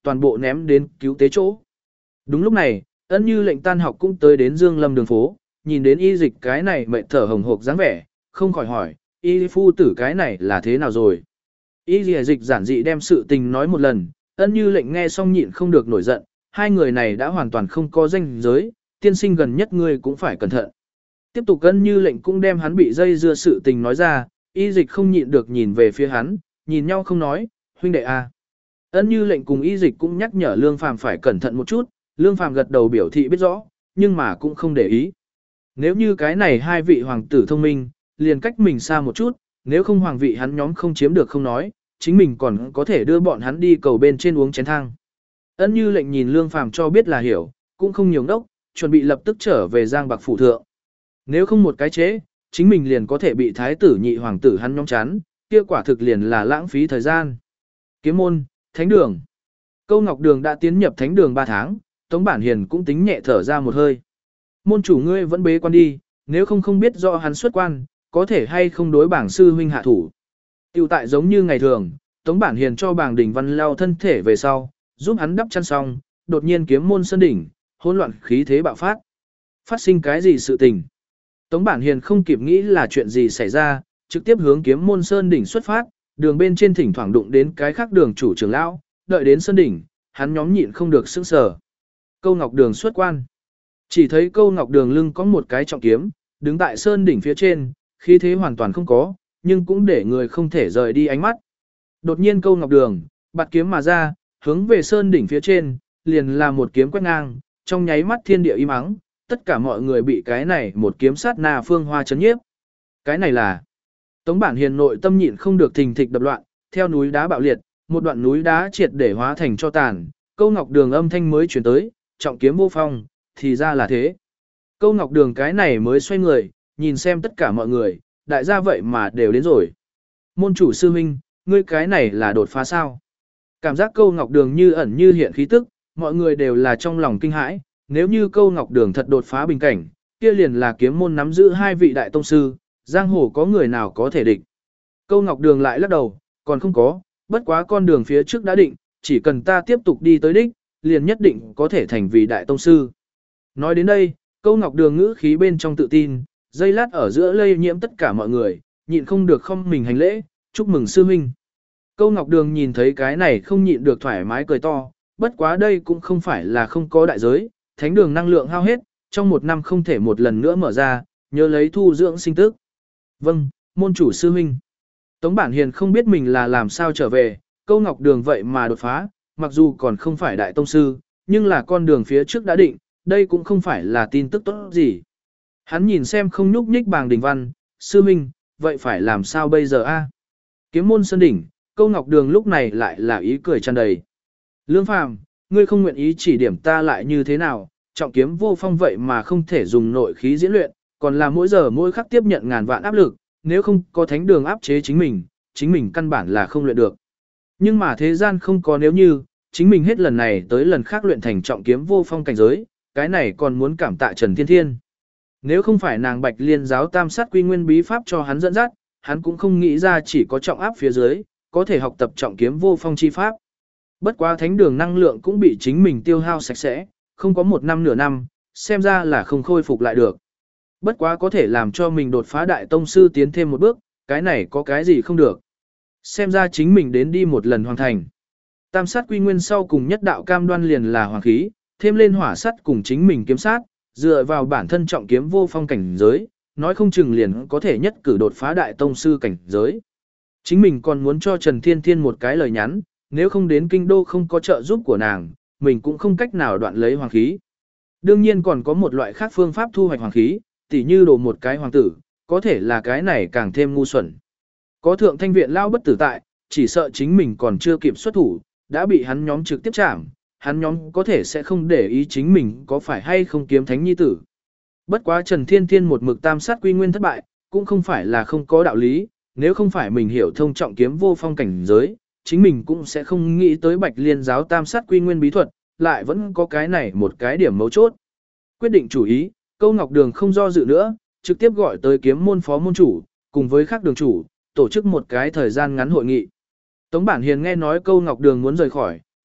toàn bộ ném đến cứu tế chỗ. Đúng lúc này, Ân Như lệnh tan học cũng tới đến Dương Lâm đường phố, nhìn đến y dịch cái này mệt thở hồng hộc dáng vẻ, không khỏi hỏi, y phu tử cái này là thế nào rồi? Y dịch giản dị đem sự tình nói một lần, Ân Như lệnh nghe xong nhịn không được nổi giận, hai người này đã hoàn toàn không có danh giới, tiên sinh gần nhất ngươi cũng phải cẩn thận. Tiếp tục Ân Như lệnh cũng đem hắn bị dây dưa sự tình nói ra, y dịch không nhịn được nhìn về phía hắn, nhìn nhau không nói, huynh đệ a. Ân Như lệnh cùng y dịch cũng nhắc nhở Lương Phàm phải cẩn thận một chút, Lương Phàm gật đầu biểu thị biết rõ, nhưng mà cũng không để ý. Nếu như cái này hai vị hoàng tử thông minh, liền cách mình xa một chút, nếu không hoàng vị hắn nhóm không chiếm được không nói, chính mình còn có thể đưa bọn hắn đi cầu bên trên uống chén thang. Ân Như lệnh nhìn Lương Phàm cho biết là hiểu, cũng không nhiều ngốc, chuẩn bị lập tức trở về Giang Bạc phủ thượng. Nếu không một cái chế, chính mình liền có thể bị thái tử nhị hoàng tử hắn nhóm chán, kia quả thực liền là lãng phí thời gian. Kiếm môn, thánh đường. Câu Ngọc Đường đã tiến nhập thánh đường ba tháng, Tống Bản Hiền cũng tính nhẹ thở ra một hơi. Môn chủ ngươi vẫn bế quan đi, nếu không không biết do hắn xuất quan, có thể hay không đối bảng sư huynh hạ thủ. Tiêu tại giống như ngày thường, Tống Bản Hiền cho bảng đỉnh văn lao thân thể về sau, giúp hắn đắp chăn xong, đột nhiên kiếm môn sơn đỉnh, hỗn loạn khí thế bạo phát. Phát sinh cái gì sự tình? Tống Bản Hiền không kịp nghĩ là chuyện gì xảy ra, trực tiếp hướng kiếm môn sơn đỉnh xuất phát, đường bên trên thỉnh thoảng đụng đến cái khác đường chủ trưởng lão, đợi đến sơn đỉnh, hắn nhóm nhịn không được sững sờ. Câu Ngọc Đường xuất quan. Chỉ thấy Câu Ngọc Đường lưng có một cái trọng kiếm, đứng tại sơn đỉnh phía trên, khí thế hoàn toàn không có, nhưng cũng để người không thể rời đi ánh mắt. Đột nhiên Câu Ngọc Đường, bạt kiếm mà ra, hướng về sơn đỉnh phía trên, liền là một kiếm quét ngang, trong nháy mắt thiên địa im ắng, tất cả mọi người bị cái này một kiếm sát na phương hoa chấn nhiếp. Cái này là Tống Bản Hiền nội tâm nhịn không được thình thịch đập loạn, theo núi đá bạo liệt, một đoạn núi đá triệt để hóa thành cho tàn, Câu Ngọc Đường âm thanh mới chuyển tới, trọng kiếm vô phong, thì ra là thế. Câu Ngọc Đường cái này mới xoay người, nhìn xem tất cả mọi người, đại gia vậy mà đều đến rồi. Môn chủ sư huynh, ngươi cái này là đột phá sao? Cảm giác Câu Ngọc Đường như ẩn như hiện khí tức, mọi người đều là trong lòng kinh hãi, nếu như Câu Ngọc Đường thật đột phá bình cảnh, kia liền là kiếm môn nắm giữ hai vị đại tông sư, giang hồ có người nào có thể địch. Câu Ngọc Đường lại lắc đầu, còn không có, bất quá con đường phía trước đã định, chỉ cần ta tiếp tục đi tới đích, liền nhất định có thể thành vị đại tông sư. Nói đến đây, Câu Ngọc Đường ngữ khí bên trong tự tin, dây lát ở giữa lây nhiễm tất cả mọi người, nhịn không được không mình hành lễ, chúc mừng sư huynh. Câu Ngọc Đường nhìn thấy cái này không nhịn được thoải mái cười to, bất quá đây cũng không phải là không có đại giới, thánh đường năng lượng hao hết, trong một năm không thể một lần nữa mở ra, nhớ lấy thu dưỡng sinh tức. Vâng, môn chủ sư huynh. Tống Bản Hiền không biết mình là làm sao trở về, Câu Ngọc Đường vậy mà đột phá, mặc dù còn không phải đại tông sư, nhưng là con đường phía trước đã định, đây cũng không phải là tin tức tốt gì. Hắn nhìn xem không nhúc nhích Bàng Đình Văn, sư huynh, vậy phải làm sao bây giờ a? Kiếm môn sơn đỉnh, Câu Ngọc Đường lúc này lại là ý cười tràn đầy. Lương Phàm, ngươi không nguyện ý chỉ điểm ta lại như thế nào, trọng kiếm vô phong vậy mà không thể dùng nội khí diễn luyện, còn là mỗi giờ mỗi khắc tiếp nhận ngàn vạn áp lực, nếu không có thánh đường áp chế chính mình, chính mình căn bản là không luyện được. Nhưng mà thế gian không có nếu như, chính mình hết lần này tới lần khác luyện thành trọng kiếm vô phong cảnh giới, cái này còn muốn cảm tạ Trần Thiên Thiên. Nếu không phải nàng Bạch Liên giáo tam sát quy nguyên bí pháp cho hắn dẫn dắt, hắn cũng không nghĩ ra chỉ có trọng áp phía dưới, có thể học tập trọng kiếm vô phong chi pháp. Bất quá thánh đường năng lượng cũng bị chính mình tiêu hao sạch sẽ, không có một năm nửa năm, xem ra là không khôi phục lại được. Bất quá có thể làm cho mình đột phá đại tông sư tiến thêm một bước, cái này có cái gì không được. Xem ra chính mình đến đi một lần hoàn thành. Tam sát quy nguyên sau cùng nhất đạo cam đoan liền là hoàng khí, thêm lên hỏa sắt cùng chính mình kiếm sát, dựa vào bản thân trọng kiếm vô phong cảnh giới, nói không chừng liền có thể nhất cử đột phá đại tông sư cảnh giới. Chính mình còn muốn cho Trần Thiên Thiên một cái lời nhắn, nếu không đến kinh đô không có trợ giúp của nàng, mình cũng không cách nào đoạn lấy hoàng khí. Đương nhiên còn có một loại khác phương pháp thu hoạch hoàng khí, tỉ như đổ một cái hoàng tử, có thể là cái này càng thêm ngu xuẩn. Có thượng thanh viện lao bất tử tại, chỉ sợ chính mình còn chưa kịp xuất thủ, đã bị hắn nhóm trực tiếp chạm, hắn nhóm có thể sẽ không để ý chính mình có phải hay không kiếm thánh nhi tử. Bất quá Trần Thiên Thiên một mực tam sát quy nguyên thất bại, cũng không phải là không có đạo lý, nếu không phải mình hiểu thông trọng kiếm vô phong cảnh giới, chính mình cũng sẽ không nghĩ tới Bạch Liên giáo tam sát quy nguyên bí thuật, lại vẫn có cái này một cái điểm mấu chốt. Quyết định chủ ý, Câu Ngọc Đường không do dự nữa, trực tiếp gọi tới kiếm môn phó môn chủ, cùng với các đường chủ, tổ chức một cái thời gian ngắn hội nghị. Tống Bản Hiền nghe nói Câu Ngọc Đường muốn rời khỏi,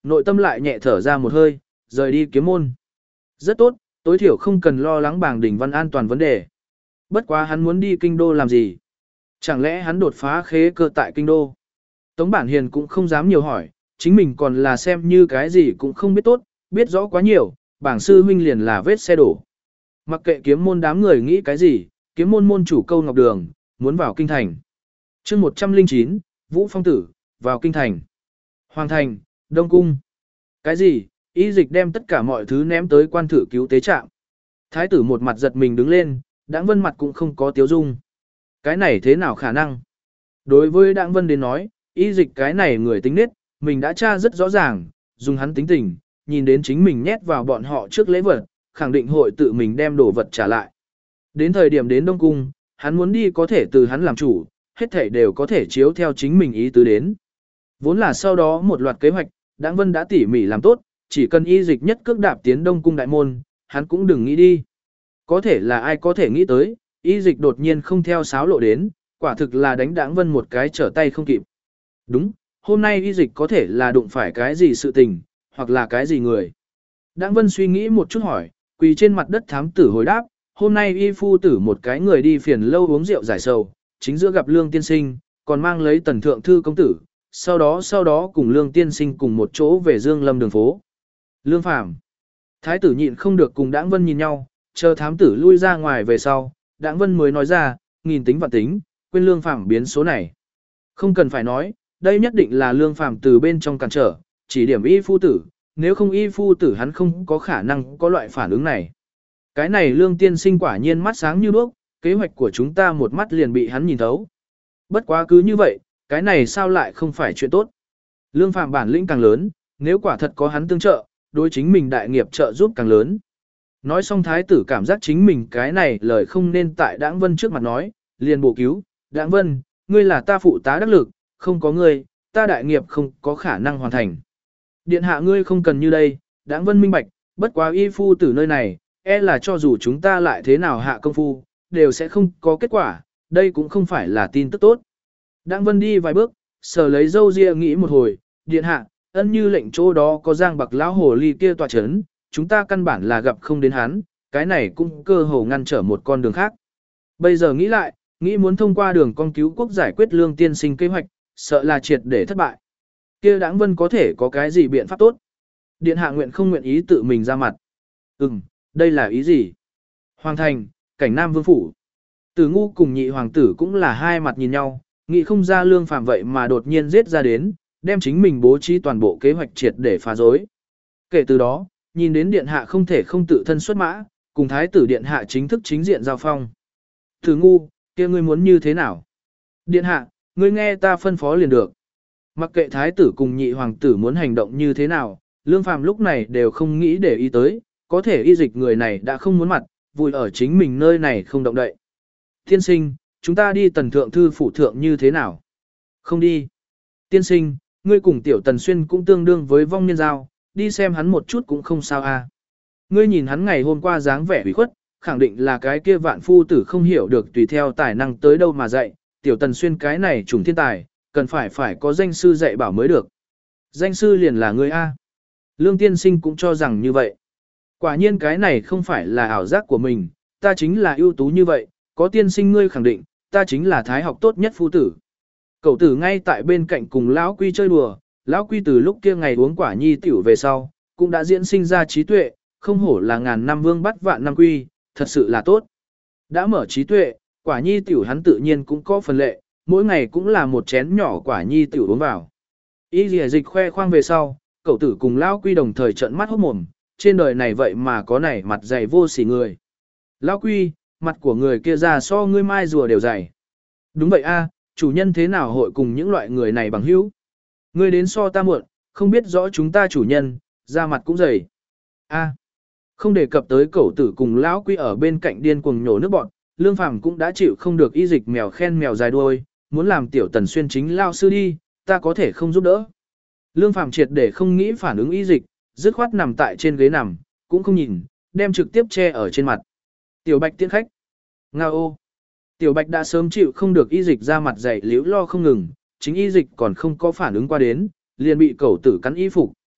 nội tâm lại nhẹ thở ra một hơi, rời đi kiếm môn. Rất tốt, tối thiểu không cần lo lắng bảng đỉnh văn an toàn vấn đề. Bất quá hắn muốn đi kinh đô làm gì? Chẳng lẽ hắn đột phá khế cơ tại kinh đô? Tống Bản Hiền cũng không dám nhiều hỏi, chính mình còn là xem như cái gì cũng không biết tốt, biết rõ quá nhiều, bảng sư huynh liền là vết xe đổ. Mặc kệ kiếm môn đám người nghĩ cái gì, kiếm môn môn chủ Câu Ngọc Đường, muốn vào kinh thành. chương một trăm lẻ chín, Vũ Phong Tử, vào kinh thành. Hoàng thành, Đông Cung. Cái gì? Y dịch đem tất cả mọi thứ ném tới quan thử cứu tế trạm. Thái tử một mặt giật mình đứng lên, Đãng Vân mặt cũng không có tiếu dung. Cái này thế nào khả năng? Đối với Đãng Vân đến nói, y dịch cái này người tính nết, mình đã tra rất rõ ràng, dùng hắn tính tình, nhìn đến chính mình nhét vào bọn họ trước lễ vật, khẳng định hội tự mình đem đồ vật trả lại. Đến thời điểm đến Đông Cung, hắn muốn đi có thể từ hắn làm chủ, hết thảy đều có thể chiếu theo chính mình ý tứ đến. Vốn là sau đó một loạt kế hoạch, Đãng Vân đã tỉ mỉ làm tốt, chỉ cần y dịch nhất cước đạp tiến Đông Cung đại môn, hắn cũng đừng nghĩ đi. Có thể là ai có thể nghĩ tới, y dịch đột nhiên không theo sáo lộ đến, quả thực là đánh Đãng Vân một cái trở tay không kịp. Đúng, hôm nay y dịch có thể là đụng phải cái gì sự tình, hoặc là cái gì người. Đãng Vân suy nghĩ một chút hỏi, quỳ trên mặt đất thám tử hồi đáp, hôm nay y phu tử một cái người đi phiền lâu uống rượu giải sầu, chính giữa gặp Lương Tiên Sinh, còn mang lấy tần thượng thư công tử, sau đó sau đó cùng Lương Tiên Sinh cùng một chỗ về Dương Lâm đường phố. Lương Phàm. Thái tử nhịn không được cùng Đãng Vân nhìn nhau, chờ thám tử lui ra ngoài về sau, Đãng Vân mới nói ra, nghìn tính và tính, quên Lương Phàm biến số này. Không cần phải nói, đây nhất định là Lương Phàm từ bên trong cản trở, chỉ điểm y phu tử, nếu không y phu tử hắn không có khả năng có loại phản ứng này. Cái này Lương Tiên Sinh quả nhiên mắt sáng như đuốc, kế hoạch của chúng ta một mắt liền bị hắn nhìn thấu. Bất quá cứ như vậy, cái này sao lại không phải chuyện tốt. Lương Phàm bản lĩnh càng lớn, nếu quả thật có hắn tương trợ, đối chính mình đại nghiệp trợ giúp càng lớn. Nói xong thái tử cảm giác chính mình cái này lời không nên tại Đãng Vân trước mặt nói, liền bổ cứu, Đãng Vân, ngươi là ta phụ tá đắc lực, không có ngươi, ta đại nghiệp không có khả năng hoàn thành. Điện hạ ngươi không cần như đây, Đãng Vân minh bạch, bất quá y phu tử nơi này, e là cho dù chúng ta lại thế nào hạ công phu, đều sẽ không có kết quả, đây cũng không phải là tin tức tốt. Đãng Vân đi vài bước, sờ lấy dâu ria nghĩ một hồi, điện hạ, ân như lệnh chỗ đó có giang bạc lão hồ ly kia tòa chấn, chúng ta căn bản là gặp không đến hắn, cái này cũng cơ hồ ngăn trở một con đường khác. Bây giờ nghĩ lại, nghĩ muốn thông qua đường con cứu quốc giải quyết Lương Tiên Sinh kế hoạch, sợ là triệt để thất bại. Kia Đãng Vân có thể có cái gì biện pháp tốt? Điện hạ nguyện không nguyện ý tự mình ra mặt. Ừm, đây là ý gì? Hoàng thành, cảnh Nam Vương phủ. Tử Ngu cùng nhị hoàng tử cũng là hai mặt nhìn nhau, nghĩ không ra Lương Phàm vậy mà đột nhiên giết ra đến, đem chính mình bố trí toàn bộ kế hoạch triệt để phá rối. Kể từ đó, nhìn đến điện hạ không thể không tự thân xuất mã, cùng thái tử điện hạ chính thức chính diện giao phong. Tử Ngu, kia ngươi muốn như thế nào? Điện hạ, ngươi nghe ta phân phó liền được. Mặc kệ thái tử cùng nhị hoàng tử muốn hành động như thế nào, Lương Phàm lúc này đều không nghĩ để ý tới, có thể y dịch người này đã không muốn mặt, vùi ở chính mình nơi này không động đậy. Tiên sinh, chúng ta đi tần thượng thư phủ thượng như thế nào? Không đi. Tiên sinh, ngươi cùng tiểu tần xuyên cũng tương đương với vong niên giao, đi xem hắn một chút cũng không sao à. Ngươi nhìn hắn ngày hôm qua dáng vẻ ủy khuất, khẳng định là cái kia vạn phu tử không hiểu được tùy theo tài năng tới đâu mà dạy, tiểu tần xuyên cái này trùng thiên tài, cần phải phải có danh sư dạy bảo mới được. Danh sư liền là ngươi A. Lương tiên sinh cũng cho rằng như vậy. Quả nhiên cái này không phải là ảo giác của mình, ta chính là ưu tú như vậy, có tiên sinh ngươi khẳng định, ta chính là thái học tốt nhất phu tử. Cậu tử ngay tại bên cạnh cùng lão quy chơi đùa, lão quy từ lúc kia ngày uống quả nhi tiểu về sau, cũng đã diễn sinh ra trí tuệ, không hổ là ngàn năm vương bắt vạn năm quy, thật sự là tốt. Đã mở trí tuệ, quả nhi tiểu hắn tự nhiên cũng có phần lệ, mỗi ngày cũng là một chén nhỏ quả nhi tiểu uống vào. Y lìa dịch khoe khoang về sau, cậu tử cùng lão quy đồng thời trợn mắt hốt mồm, trên đời này vậy mà có này mặt dày vô sỉ người. Lão quy, mặt của người kia ra so ngươi mai rùa đều dày. Đúng vậy a, chủ nhân thế nào hội cùng những loại người này bằng hữu? Ngươi đến so ta muộn, không biết rõ chúng ta chủ nhân, da mặt cũng dày. A. Không đề cập tới cậu tử cùng lão quy ở bên cạnh điên cuồng nhổ nước bọn, Lương Phàm cũng đã chịu không được y dịch mèo khen mèo dài đuôi, muốn làm tiểu tần xuyên chính lao sư đi, ta có thể không giúp đỡ. Lương Phàm triệt để không nghĩ phản ứng y dịch, dứt khoát nằm tại trên ghế nằm, cũng không nhìn, đem trực tiếp che ở trên mặt. Tiểu Bạch tiễn khách. Nga ô. Tiểu Bạch đã sớm chịu không được y dịch ra mặt dày liễu lo không ngừng, chính y dịch còn không có phản ứng qua đến, liền bị cẩu tử cắn y phục,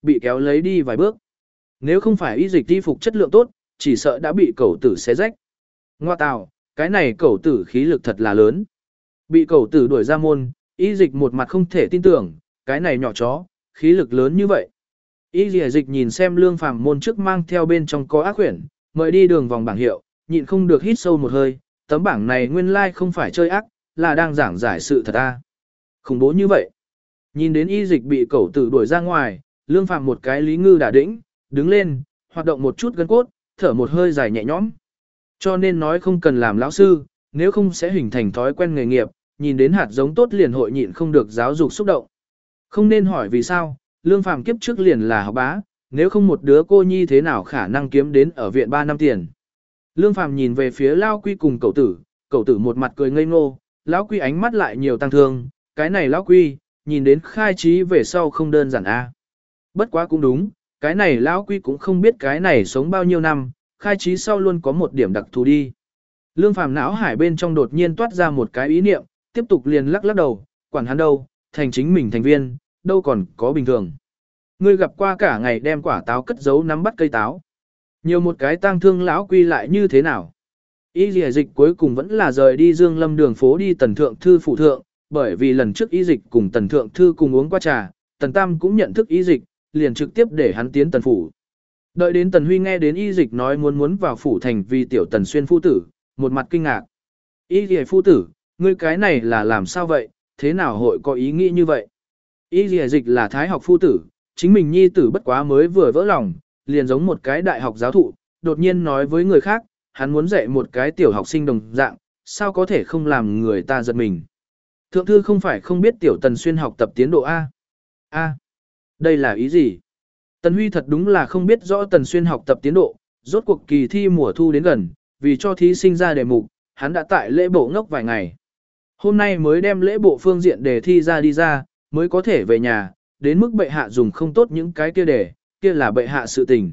bị kéo lấy đi vài bước. Nếu không phải y dịch y phục chất lượng tốt, chỉ sợ đã bị cẩu tử xé rách. Ngoa tào, cái này cẩu tử khí lực thật là lớn. Bị cẩu tử đuổi ra môn, y dịch một mặt không thể tin tưởng, cái này nhỏ chó, khí lực lớn như vậy. Y dì dịch nhìn xem lương phàm môn trước mang theo bên trong có ác quyển, mời đi đường vòng bảng hiệu, nhịn không được hít sâu một hơi, tấm bảng này nguyên lai không phải chơi ác, là đang giảng giải sự thật a. Khủng bố như vậy. Nhìn đến y dịch bị cẩu tử đuổi ra ngoài, lương phàm một cái lý ngư đả đĩnh, đứng lên, hoạt động một chút gân cốt, thở một hơi dài nhẹ nhõm. Cho nên nói không cần làm lão sư, nếu không sẽ hình thành thói quen nghề nghiệp, nhìn đến hạt giống tốt liền hội nhịn không được giáo dục xúc động. Không nên hỏi vì sao, lương phàm kiếp trước liền là học bá, nếu không một đứa cô nhi thế nào khả năng kiếm đến ở viện ba năm tiền. Lương phàm nhìn về phía Lão Quy cùng cậu tử, cậu tử một mặt cười ngây ngô, Lão Quy ánh mắt lại nhiều tăng thương, cái này Lão Quy, nhìn đến khai trí về sau không đơn giản a. Bất quá cũng đúng, cái này Lão Quy cũng không biết cái này sống bao nhiêu năm, khai trí sau luôn có một điểm đặc thù đi. Lương phàm não hải bên trong đột nhiên toát ra một cái ý niệm, tiếp tục liền lắc lắc đầu, quản hắn đâu, thành chính mình thành viên, đâu còn có bình thường. Ngươi gặp qua cả ngày đem quả táo cất giấu nắm bắt cây táo. Nhiều một cái tang thương lão quy lại như thế nào? Y dì dịch cuối cùng vẫn là rời đi Dương Lâm đường phố đi Tần Thượng Thư phủ thượng, bởi vì lần trước y dịch cùng Tần Thượng Thư cùng uống qua trà, Tần Tam cũng nhận thức y dịch, liền trực tiếp để hắn tiến Tần phủ. Đợi đến Tần Huy nghe đến y dịch nói muốn muốn vào phủ thành vì tiểu Tần Xuyên phu tử, một mặt kinh ngạc. Y dì phu tử, ngươi cái này là làm sao vậy, thế nào hội có ý nghĩ như vậy? Y dì dịch là thái học phu tử, chính mình nhi tử bất quá mới vừa vỡ lòng, liền giống một cái đại học giáo thụ, đột nhiên nói với người khác, hắn muốn dạy một cái tiểu học sinh đồng dạng, sao có thể không làm người ta giật mình. Thượng thư không phải không biết tiểu Tần Xuyên học tập tiến độ A. A. Đây là ý gì? Tần Huy thật đúng là không biết rõ Tần Xuyên học tập tiến độ, rốt cuộc kỳ thi mùa thu đến gần, vì cho thí sinh ra đề mục, hắn đã tại lễ bộ ngốc vài ngày. Hôm nay mới đem lễ bộ phương diện đề thi ra đi ra, mới có thể về nhà, đến mức bệ hạ dùng không tốt những cái kia đề, kia là bệ hạ sự tình.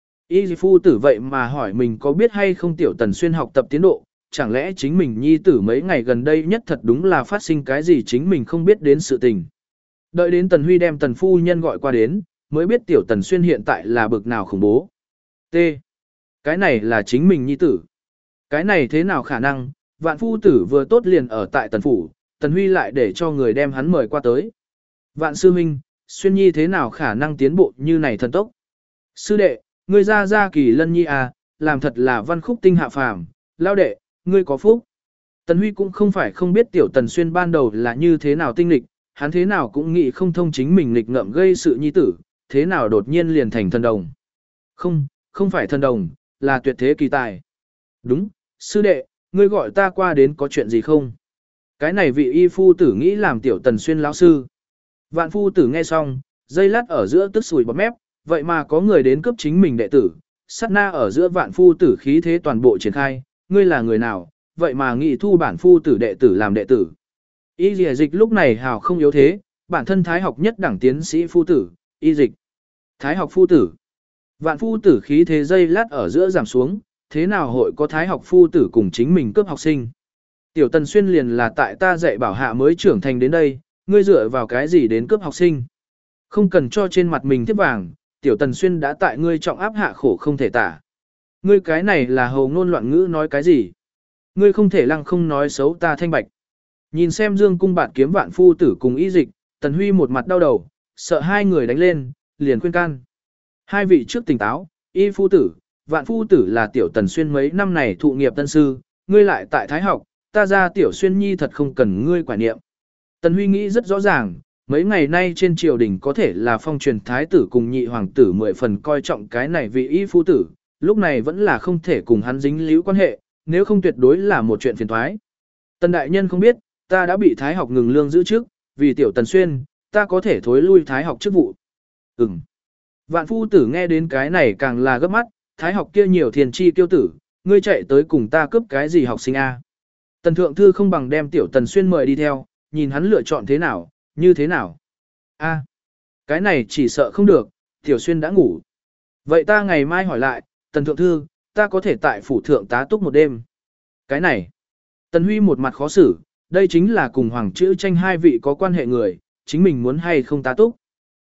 Y phu tử vậy mà hỏi mình có biết hay không tiểu Tần Xuyên học tập tiến độ, chẳng lẽ chính mình nhi tử mấy ngày gần đây nhất thật đúng là phát sinh cái gì chính mình không biết đến sự tình. Đợi đến Tần Huy đem Tần phu nhân gọi qua đến, mới biết tiểu Tần Xuyên hiện tại là bực nào khủng bố. T. Cái này là chính mình nhi tử. Cái này thế nào khả năng, vạn phu tử vừa tốt liền ở tại Tần phủ, Tần Huy lại để cho người đem hắn mời qua tới. Vạn sư huynh, Xuyên nhi thế nào khả năng tiến bộ như này thần tốc. Sư đệ, ngươi ra ra kỳ lân nhi à, làm thật là văn khúc tinh hạ phàm, lao đệ, ngươi có phúc. Tần Huy cũng không phải không biết tiểu Tần Xuyên ban đầu là như thế nào tinh lịch, hắn thế nào cũng nghĩ không thông chính mình lịch ngợm gây sự nhi tử, thế nào đột nhiên liền thành thần đồng. Không, không phải thần đồng, là tuyệt thế kỳ tài. Đúng, sư đệ, ngươi gọi ta qua đến có chuyện gì không? Cái này vị y phu tử nghĩ làm tiểu Tần Xuyên lão sư. Vạn phu tử nghe xong, dây lát ở giữa tức sùi bọt mép, vậy mà có người đến cướp chính mình đệ tử. Sát na ở giữa vạn phu tử khí thế toàn bộ triển khai, ngươi là người nào, vậy mà nghị thu bản phu tử đệ tử làm đệ tử. Y dì dịch lúc này hào không yếu thế, bản thân thái học nhất đẳng tiến sĩ phu tử, y dịch. Thái học phu tử. Vạn phu tử khí thế dây lát ở giữa giảm xuống, thế nào hội có thái học phu tử cùng chính mình cướp học sinh. Tiểu Tần Xuyên liền là tại ta dạy bảo hạ mới trưởng thành đến đây, ngươi dựa vào cái gì đến cướp học sinh. Không cần cho trên mặt mình thiếp vàng, tiểu Tần Xuyên đã tại ngươi trọng áp hạ khổ không thể tả. Ngươi cái này là hầu ngôn loạn ngữ nói cái gì. Ngươi không thể lăng không nói xấu ta thanh bạch. Nhìn xem Dương cung bạt kiếm vạn phu tử cùng y dịch, Tần Huy một mặt đau đầu, sợ hai người đánh lên, liền khuyên can. Hai vị trước tỉnh táo, y phu tử, vạn phu tử là tiểu Tần Xuyên mấy năm này thụ nghiệp tân sư, ngươi lại tại thái học, ta ra tiểu Xuyên nhi thật không cần ngươi quả niệm. Tần Huy nghĩ rất rõ ràng, mấy ngày nay trên triều đình có thể là phong truyền thái tử cùng nhị hoàng tử mười phần coi trọng cái này vị y phu tử, lúc này vẫn là không thể cùng hắn dính líu quan hệ, nếu không tuyệt đối là một chuyện phiền toái. Tần đại nhân không biết, ta đã bị thái học ngừng lương giữ trước, vì tiểu Tần Xuyên, ta có thể thối lui thái học chức vụ. Ừm. Vạn phu tử nghe đến cái này càng là gấp mắt, thái học kia nhiều thiền chi kiêu tử, ngươi chạy tới cùng ta cướp cái gì học sinh a? Tần thượng thư không bằng đem tiểu Tần Xuyên mời đi theo, nhìn hắn lựa chọn thế nào, như thế nào. A, cái này chỉ sợ không được, tiểu Xuyên đã ngủ. Vậy ta ngày mai hỏi lại, Tần thượng thư, ta có thể tại phủ thượng tá túc một đêm. Cái này, Tần Huy một mặt khó xử, đây chính là cùng hoàng chữ tranh hai vị có quan hệ người, chính mình muốn hay không tá túc.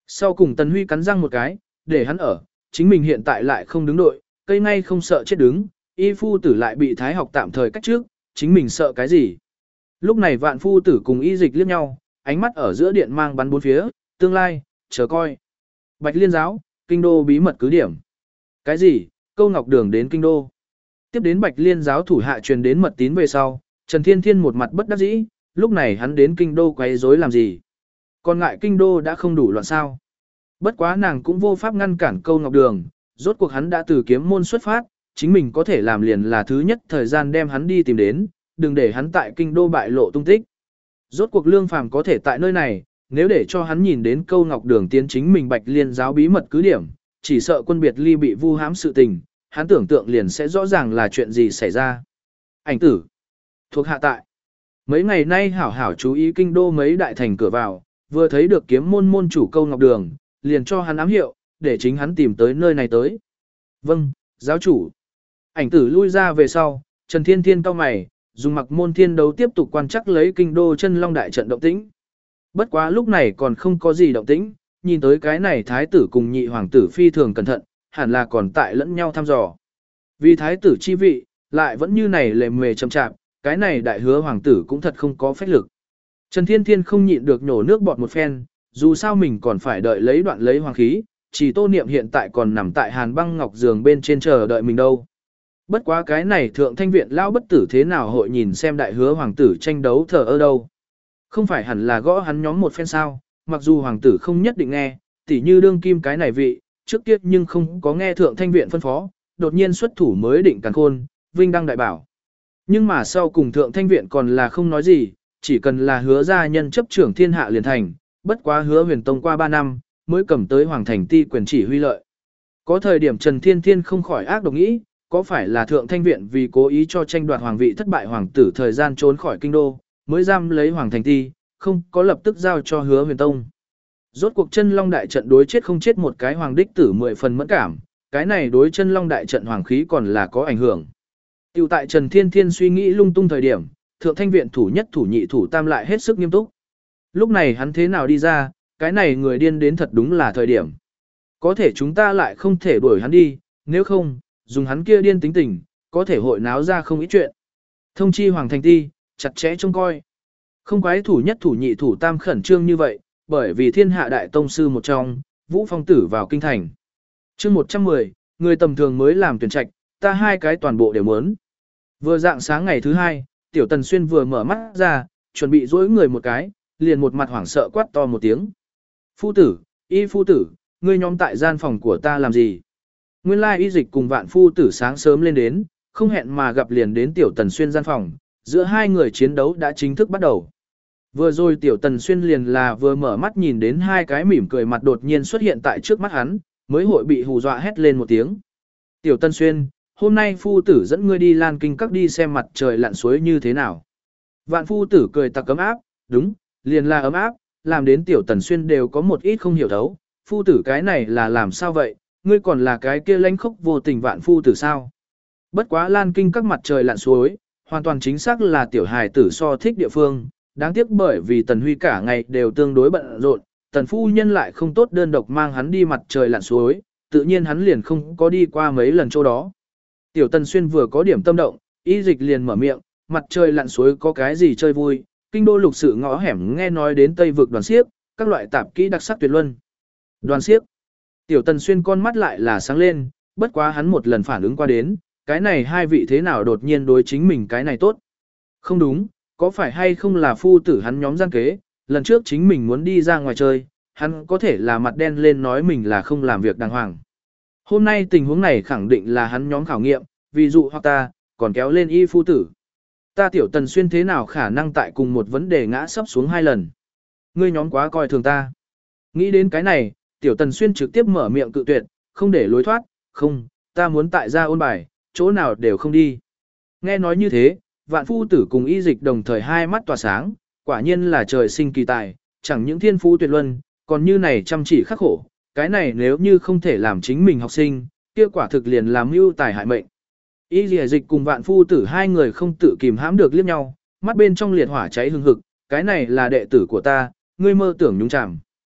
Sau cùng Tần Huy cắn răng một cái, để hắn ở, chính mình hiện tại lại không đứng đội, cây ngay không sợ chết đứng, y phu tử lại bị thái học tạm thời cách trước, chính mình sợ cái gì. Lúc này vạn phu tử cùng y dịch liếc nhau, ánh mắt ở giữa điện mang bắn bốn phía, tương lai, chờ coi. Bạch Liên giáo, kinh đô bí mật cứ điểm. Cái gì, Câu Ngọc Đường đến kinh đô. Tiếp đến Bạch Liên giáo thủ hạ truyền đến mật tín về sau, Trần Thiên Thiên một mặt bất đắc dĩ, lúc này hắn đến kinh đô quấy rối làm gì. Còn ngại kinh đô đã không đủ loạn sao. Bất quá nàng cũng vô pháp ngăn cản Câu Ngọc Đường, rốt cuộc hắn đã từ kiếm môn xuất phát, chính mình có thể làm liền là thứ nhất thời gian đem hắn đi tìm đến, đừng để hắn tại kinh đô bại lộ tung tích. Rốt cuộc Lương Phàm có thể tại nơi này, nếu để cho hắn nhìn đến Câu Ngọc Đường tiến chính mình Bạch Liên giáo bí mật cứ điểm, chỉ sợ quân biệt ly bị vu hãm sự tình, hắn tưởng tượng liền sẽ rõ ràng là chuyện gì xảy ra. Ảnh tử thuộc hạ tại. Mấy ngày nay hảo hảo chú ý kinh đô mấy đại thành cửa vào, vừa thấy được kiếm môn môn chủ Câu Ngọc Đường, liền cho hắn ám hiệu, để chính hắn tìm tới nơi này tới. Vâng, giáo chủ. Ảnh tử lui ra về sau, Trần Thiên Thiên cau mày, dùng mặc môn thiên đấu tiếp tục quan chắc lấy kinh đô chân long đại trận động tĩnh. Bất quá lúc này còn không có gì động tĩnh, nhìn tới cái này thái tử cùng nhị hoàng tử phi thường cẩn thận, hẳn là còn tại lẫn nhau thăm dò. Vì thái tử chi vị, lại vẫn như này lề mề chậm chạp, cái này đại hứa hoàng tử cũng thật không có phách lực. Trần Thiên Thiên không nhịn được nhổ nước bọt một phen, dù sao mình còn phải đợi lấy đoạn lấy hoàng khí, chỉ Tô Niệm hiện tại còn nằm tại Hàn Băng Ngọc giường bên trên chờ đợi mình đâu. Bất quá cái này thượng thanh viện lao bất tử thế nào hội nhìn xem đại hứa hoàng tử tranh đấu thờ ơ đâu. Không phải hẳn là gõ hắn nhóm một phen sao, mặc dù hoàng tử không nhất định nghe, tỉ như đương kim cái này vị, trước kia nhưng không có nghe thượng thanh viện phân phó, đột nhiên xuất thủ mới định càn khôn, vinh đăng đại bảo. Nhưng mà sau cùng thượng thanh viện còn là không nói gì, chỉ cần là hứa gia nhân chấp trưởng thiên hạ liền thành, bất quá hứa huyền tông qua ba năm, mới cầm tới hoàng thành ti quyền chỉ huy lợi. Có thời điểm Trần Thiên Thiên không khỏi ác độc nghĩ, có phải là thượng thanh viện vì cố ý cho tranh đoạt hoàng vị thất bại hoàng tử thời gian trốn khỏi kinh đô, mới giam lấy hoàng thành ti, không có lập tức giao cho hứa huyền tông. Rốt cuộc chân long đại trận đối chết không chết một cái hoàng đích tử mười phần mẫn cảm, cái này đối chân long đại trận hoàng khí còn là có ảnh hưởng. Tiểu tại Trần Thiên Thiên suy nghĩ lung tung thời điểm, thượng thanh viện thủ nhất thủ nhị thủ tam lại hết sức nghiêm túc. Lúc này hắn thế nào đi ra, cái này người điên đến thật đúng là thời điểm. Có thể chúng ta lại không thể đuổi hắn đi, nếu không, dùng hắn kia điên tính tình, có thể hội náo ra không ít chuyện. Thông chi hoàng thành ti, chặt chẽ trông coi. Không quái thủ nhất thủ nhị thủ tam khẩn trương như vậy, bởi vì thiên hạ đại tông sư một trong, Vũ Phong tử vào kinh thành. Chương một trăm mười, người tầm thường mới làm tuyển trạch, ta hai cái toàn bộ đều muốn. Vừa dạng sáng ngày thứ hai, Tiểu Tần Xuyên vừa mở mắt ra, chuẩn bị dỗi người một cái, liền một mặt hoảng sợ quát to một tiếng. Phu tử, y phu tử, ngươi nhóm tại gian phòng của ta làm gì? Nguyên lai y dịch cùng vạn phu tử sáng sớm lên đến, không hẹn mà gặp liền đến Tiểu Tần Xuyên gian phòng, giữa hai người chiến đấu đã chính thức bắt đầu. Vừa rồi Tiểu Tần Xuyên liền là vừa mở mắt nhìn đến hai cái mỉm cười mặt đột nhiên xuất hiện tại trước mắt hắn, mới hội bị hù dọa hét lên một tiếng. Tiểu Tần Xuyên, hôm nay phu tử dẫn ngươi đi Lan Kinh các đi xem mặt trời lặn suối như thế nào. Vạn phu tử cười tặc ấm áp, đúng, liền là ấm áp, làm đến Tiểu Tần Xuyên đều có một ít không hiểu thấu, phu tử cái này là làm sao vậy, ngươi còn là cái kia lãnh khốc vô tình vạn phu tử sao. Bất quá Lan Kinh các mặt trời lặn suối, hoàn toàn chính xác là tiểu hài tử so thích địa phương, đáng tiếc bởi vì Tần Huy cả ngày đều tương đối bận rộn, Tần phu nhân lại không tốt đơn độc mang hắn đi mặt trời lặn suối, tự nhiên hắn liền không có đi qua mấy lần chỗ đó. Tiểu Tần Xuyên vừa có điểm tâm động, y dịch liền mở miệng, mặt trời lặn suối có cái gì chơi vui, kinh đô lục sự ngõ hẻm nghe nói đến Tây vực đoàn xiếc, các loại tạp kỹ đặc sắc tuyệt luân. Đoàn xiếc. Tiểu Tần Xuyên con mắt lại là sáng lên, bất quá hắn một lần phản ứng qua đến, cái này hai vị thế nào đột nhiên đối chính mình cái này tốt. Không đúng, có phải hay không là phu tử hắn nhóm gian kế, lần trước chính mình muốn đi ra ngoài chơi, hắn có thể là mặt đen lên nói mình là không làm việc đàng hoàng. Hôm nay tình huống này khẳng định là hắn nhóm khảo nghiệm, ví dụ hoặc ta, còn kéo lên y phu tử. Ta Tiểu Tần Xuyên thế nào khả năng tại cùng một vấn đề ngã sắp xuống hai lần. Ngươi nhóm quá coi thường ta. Nghĩ đến cái này, Tiểu Tần Xuyên trực tiếp mở miệng cự tuyệt, không để lối thoát, không, ta muốn tại gia ôn bài, chỗ nào đều không đi. Nghe nói như thế, vạn phu tử cùng y dịch đồng thời hai mắt tỏa sáng, quả nhiên là trời sinh kỳ tài, chẳng những thiên phú tuyệt luân, còn như này chăm chỉ khắc khổ, cái này nếu như không thể làm chính mình học sinh, kia quả thực liền làm mưu tài hại mệnh. Y lìa dịch cùng vạn phu tử hai người không tự kìm hãm được liếc nhau, mắt bên trong liệt hỏa cháy hừng hực, cái này là đệ tử của ta, ngươi mơ tưởng nhúng chàm.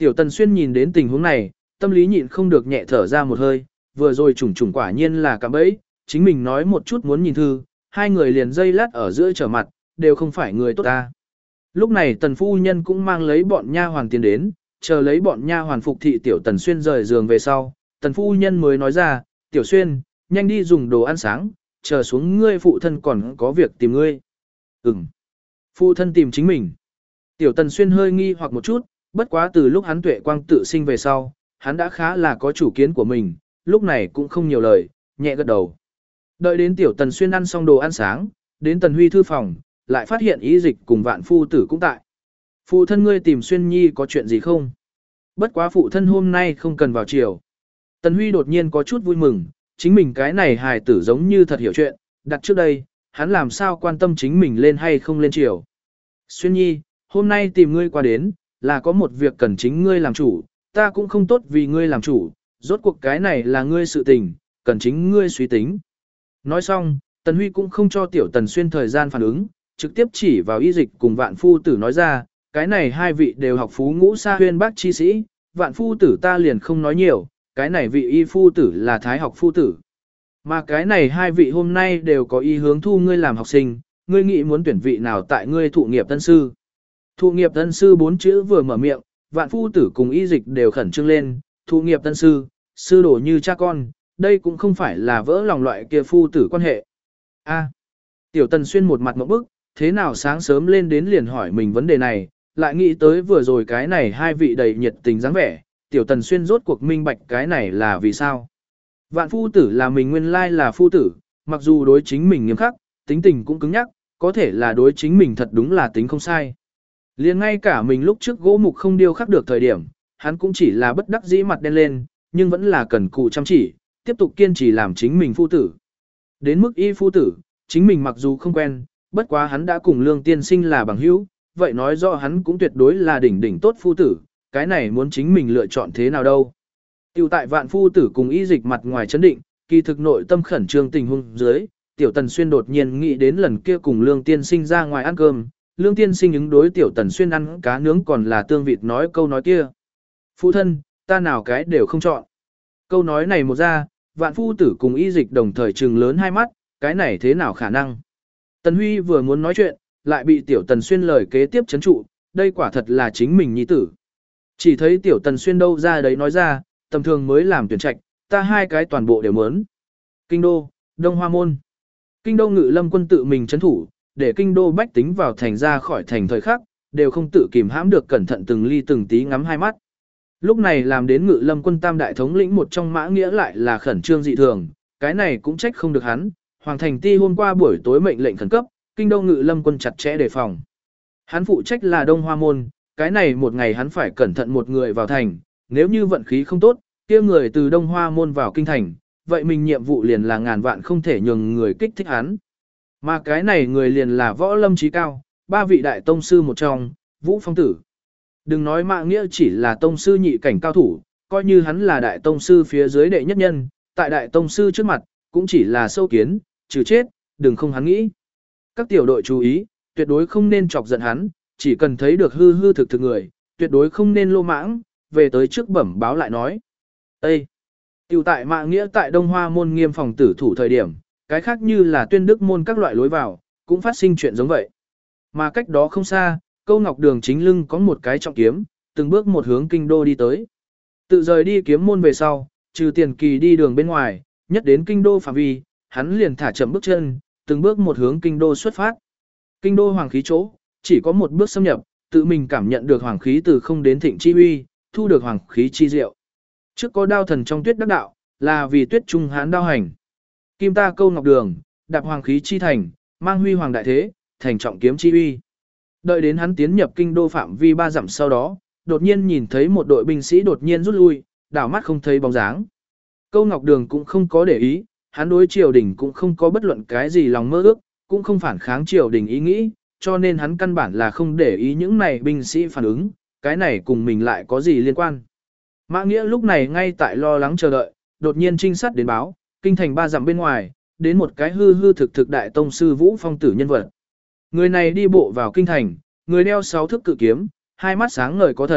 Tiểu Tần Xuyên nhìn đến tình huống này, tâm lý nhịn không được nhẹ thở ra một hơi, vừa rồi trùng trùng quả nhiên là cạm bẫy, chính mình nói một chút muốn nhìn thư, hai người liền dây lát ở giữa trở mặt, đều không phải người tốt ta. Lúc này Tần phu nhân cũng mang lấy bọn nha hoàn tiến đến, chờ lấy bọn nha hoàn phục thị Tiểu Tần Xuyên rời giường về sau, Tần phu nhân mới nói ra, Tiểu Xuyên, nhanh đi dùng đồ ăn sáng, chờ xuống ngươi phụ thân còn có việc tìm ngươi. Ừm. Phụ thân tìm chính mình. Tiểu Tần Xuyên hơi nghi hoặc một chút, bất quá từ lúc hắn tuệ quang tự sinh về sau, hắn đã khá là có chủ kiến của mình, lúc này cũng không nhiều lời, nhẹ gật đầu. Đợi đến Tiểu Tần Xuyên ăn xong đồ ăn sáng, đến Tần Huy thư phòng, lại phát hiện ý dịch cùng vạn phu tử cũng tại. Phụ thân ngươi tìm Xuyên Nhi có chuyện gì không? Bất quá phụ thân hôm nay không cần vào chiều. Tần Huy đột nhiên có chút vui mừng, chính mình cái này hài tử giống như thật hiểu chuyện, đặt trước đây, hắn làm sao quan tâm chính mình lên hay không lên chiều. Xuyên Nhi, hôm nay tìm ngươi qua đến, là có một việc cần chính ngươi làm chủ, ta cũng không tốt vì ngươi làm chủ, rốt cuộc cái này là ngươi sự tình, cần chính ngươi suy tính. Nói xong, Tần Huy cũng không cho Tiểu Tần Xuyên thời gian phản ứng, trực tiếp chỉ vào y dịch cùng vạn phu tử nói ra, cái này hai vị đều học phú ngũ sa huyên bác chi sĩ, vạn phu tử ta liền không nói nhiều, cái này vị y phu tử là thái học phu tử. Mà cái này hai vị hôm nay đều có ý hướng thu ngươi làm học sinh, ngươi nghĩ muốn tuyển vị nào tại ngươi thụ nghiệp tân sư. Thụ nghiệp tân sư bốn chữ vừa mở miệng, vạn phu tử cùng y dịch đều khẩn trương lên, thụ nghiệp tân sư, sư đồ như cha con, đây cũng không phải là vỡ lòng loại kia phu tử quan hệ. A. Tiểu Tần Xuyên một mặt ngộp bức, thế nào sáng sớm lên đến liền hỏi mình vấn đề này, lại nghĩ tới vừa rồi cái này hai vị đầy nhiệt tình dáng vẻ, Tiểu Tần Xuyên rốt cuộc minh bạch cái này là vì sao. Vạn phu tử là mình nguyên lai là phu tử, mặc dù đối chính mình nghiêm khắc, tính tình cũng cứng nhắc, có thể là đối chính mình thật đúng là tính không sai. Liền ngay cả mình lúc trước gỗ mục không điêu khắc được thời điểm, hắn cũng chỉ là bất đắc dĩ mặt đen lên, nhưng vẫn là cần cù chăm chỉ, tiếp tục kiên trì làm chính mình phu tử. Đến mức y phu tử, chính mình mặc dù không quen, bất quá hắn đã cùng Lương tiên sinh là bằng hữu, vậy nói rõ hắn cũng tuyệt đối là đỉnh đỉnh tốt phu tử, cái này muốn chính mình lựa chọn thế nào đâu. Tiểu tại vạn phu tử cùng y dịch mặt ngoài chấn định, kỳ thực nội tâm khẩn trương tình huống dưới, Tiểu Tần Xuyên đột nhiên nghĩ đến lần kia cùng Lương tiên sinh ra ngoài ăn cơm, Lương tiên sinh ứng đối Tiểu Tần Xuyên ăn cá nướng còn là tương vịt nói câu nói kia. Phụ thân, ta nào cái đều không chọn. Câu nói này một ra, vạn phu tử cùng y dịch đồng thời trừng lớn hai mắt, cái này thế nào khả năng. Tần Huy vừa muốn nói chuyện, lại bị Tiểu Tần Xuyên lời kế tiếp chấn trụ, đây quả thật là chính mình nhi tử. Chỉ thấy Tiểu Tần Xuyên đâu ra đấy nói ra, tầm thường mới làm tuyển trạch, ta hai cái toàn bộ đều muốn. Kinh đô, Đông Hoa Môn. Kinh đô Ngự Lâm quân tự mình chấn thủ, để kinh đô bách tính vào thành ra khỏi thành thời khắc, đều không tự kìm hãm được cẩn thận từng ly từng tí ngắm hai mắt. Lúc này làm đến Ngự Lâm quân tam đại thống lĩnh một trong Mã Nghĩa lại là khẩn trương dị thường, cái này cũng trách không được hắn, Hoàng Thành Ti hôm qua buổi tối mệnh lệnh khẩn cấp, kinh đô Ngự Lâm quân chặt chẽ đề phòng. Hắn phụ trách là Đông Hoa Môn, cái này một ngày hắn phải cẩn thận một người vào thành, nếu như vận khí không tốt, kia người từ Đông Hoa Môn vào kinh thành, vậy mình nhiệm vụ liền là ngàn vạn không thể nhường người kích thích hắn. Mà cái này người liền là võ lâm trí cao, ba vị đại tông sư một trong, Vũ Phong Tử. Đừng nói Mã Nghĩa chỉ là tông sư nhị cảnh cao thủ, coi như hắn là đại tông sư phía dưới đệ nhất nhân, tại đại tông sư trước mặt, cũng chỉ là sâu kiến, trừ chết, đừng không hắn nghĩ. Các tiểu đội chú ý, tuyệt đối không nên chọc giận hắn, chỉ cần thấy được hư hư thực thực người, tuyệt đối không nên lô mãng, về tới trước bẩm báo lại nói. Ê! Tiểu tại Mã Nghĩa tại Đông Hoa Môn nghiêm phòng tử thủ thời điểm, cái khác như là Tuyên Đức Môn các loại lối vào, cũng phát sinh chuyện giống vậy. Mà cách đó không xa, Câu Ngọc Đường chính lưng có một cái trọng kiếm, từng bước một hướng kinh đô đi tới. Tự rời đi kiếm môn về sau, trừ Tiền Kỳ đi đường bên ngoài, nhất đến kinh đô phạm vi, hắn liền thả chậm bước chân, từng bước một hướng kinh đô xuất phát. Kinh đô hoàng khí chỗ, chỉ có một bước xâm nhập, tự mình cảm nhận được hoàng khí từ không đến thịnh chi uy, thu được hoàng khí chi diệu. Trước có đao thần trong tuyết đắc đạo, là vì tuyết trung hán đao hành. Kim ta Câu Ngọc Đường, đạp hoàng khí chi thành, mang huy hoàng đại thế, thành trọng kiếm chi uy. Đợi đến hắn tiến nhập kinh đô phạm vi ba dặm sau đó, đột nhiên nhìn thấy một đội binh sĩ đột nhiên rút lui, đảo mắt không thấy bóng dáng. Câu Ngọc Đường cũng không có để ý, hắn đối triều đình cũng không có bất luận cái gì lòng mơ ước, cũng không phản kháng triều đình ý nghĩ, cho nên hắn căn bản là không để ý những này binh sĩ phản ứng, cái này cùng mình lại có gì liên quan. Mã Nghĩa lúc này ngay tại lo lắng chờ đợi, đột nhiên trinh sát đến báo, kinh thành ba dặm bên ngoài, đến một cái hư hư thực thực đại tông sư Vũ Phong Tử nhân vật. Người này đi bộ vào kinh thành, người đeo sáu thước cự kiếm, hai mắt sáng ngời có thần,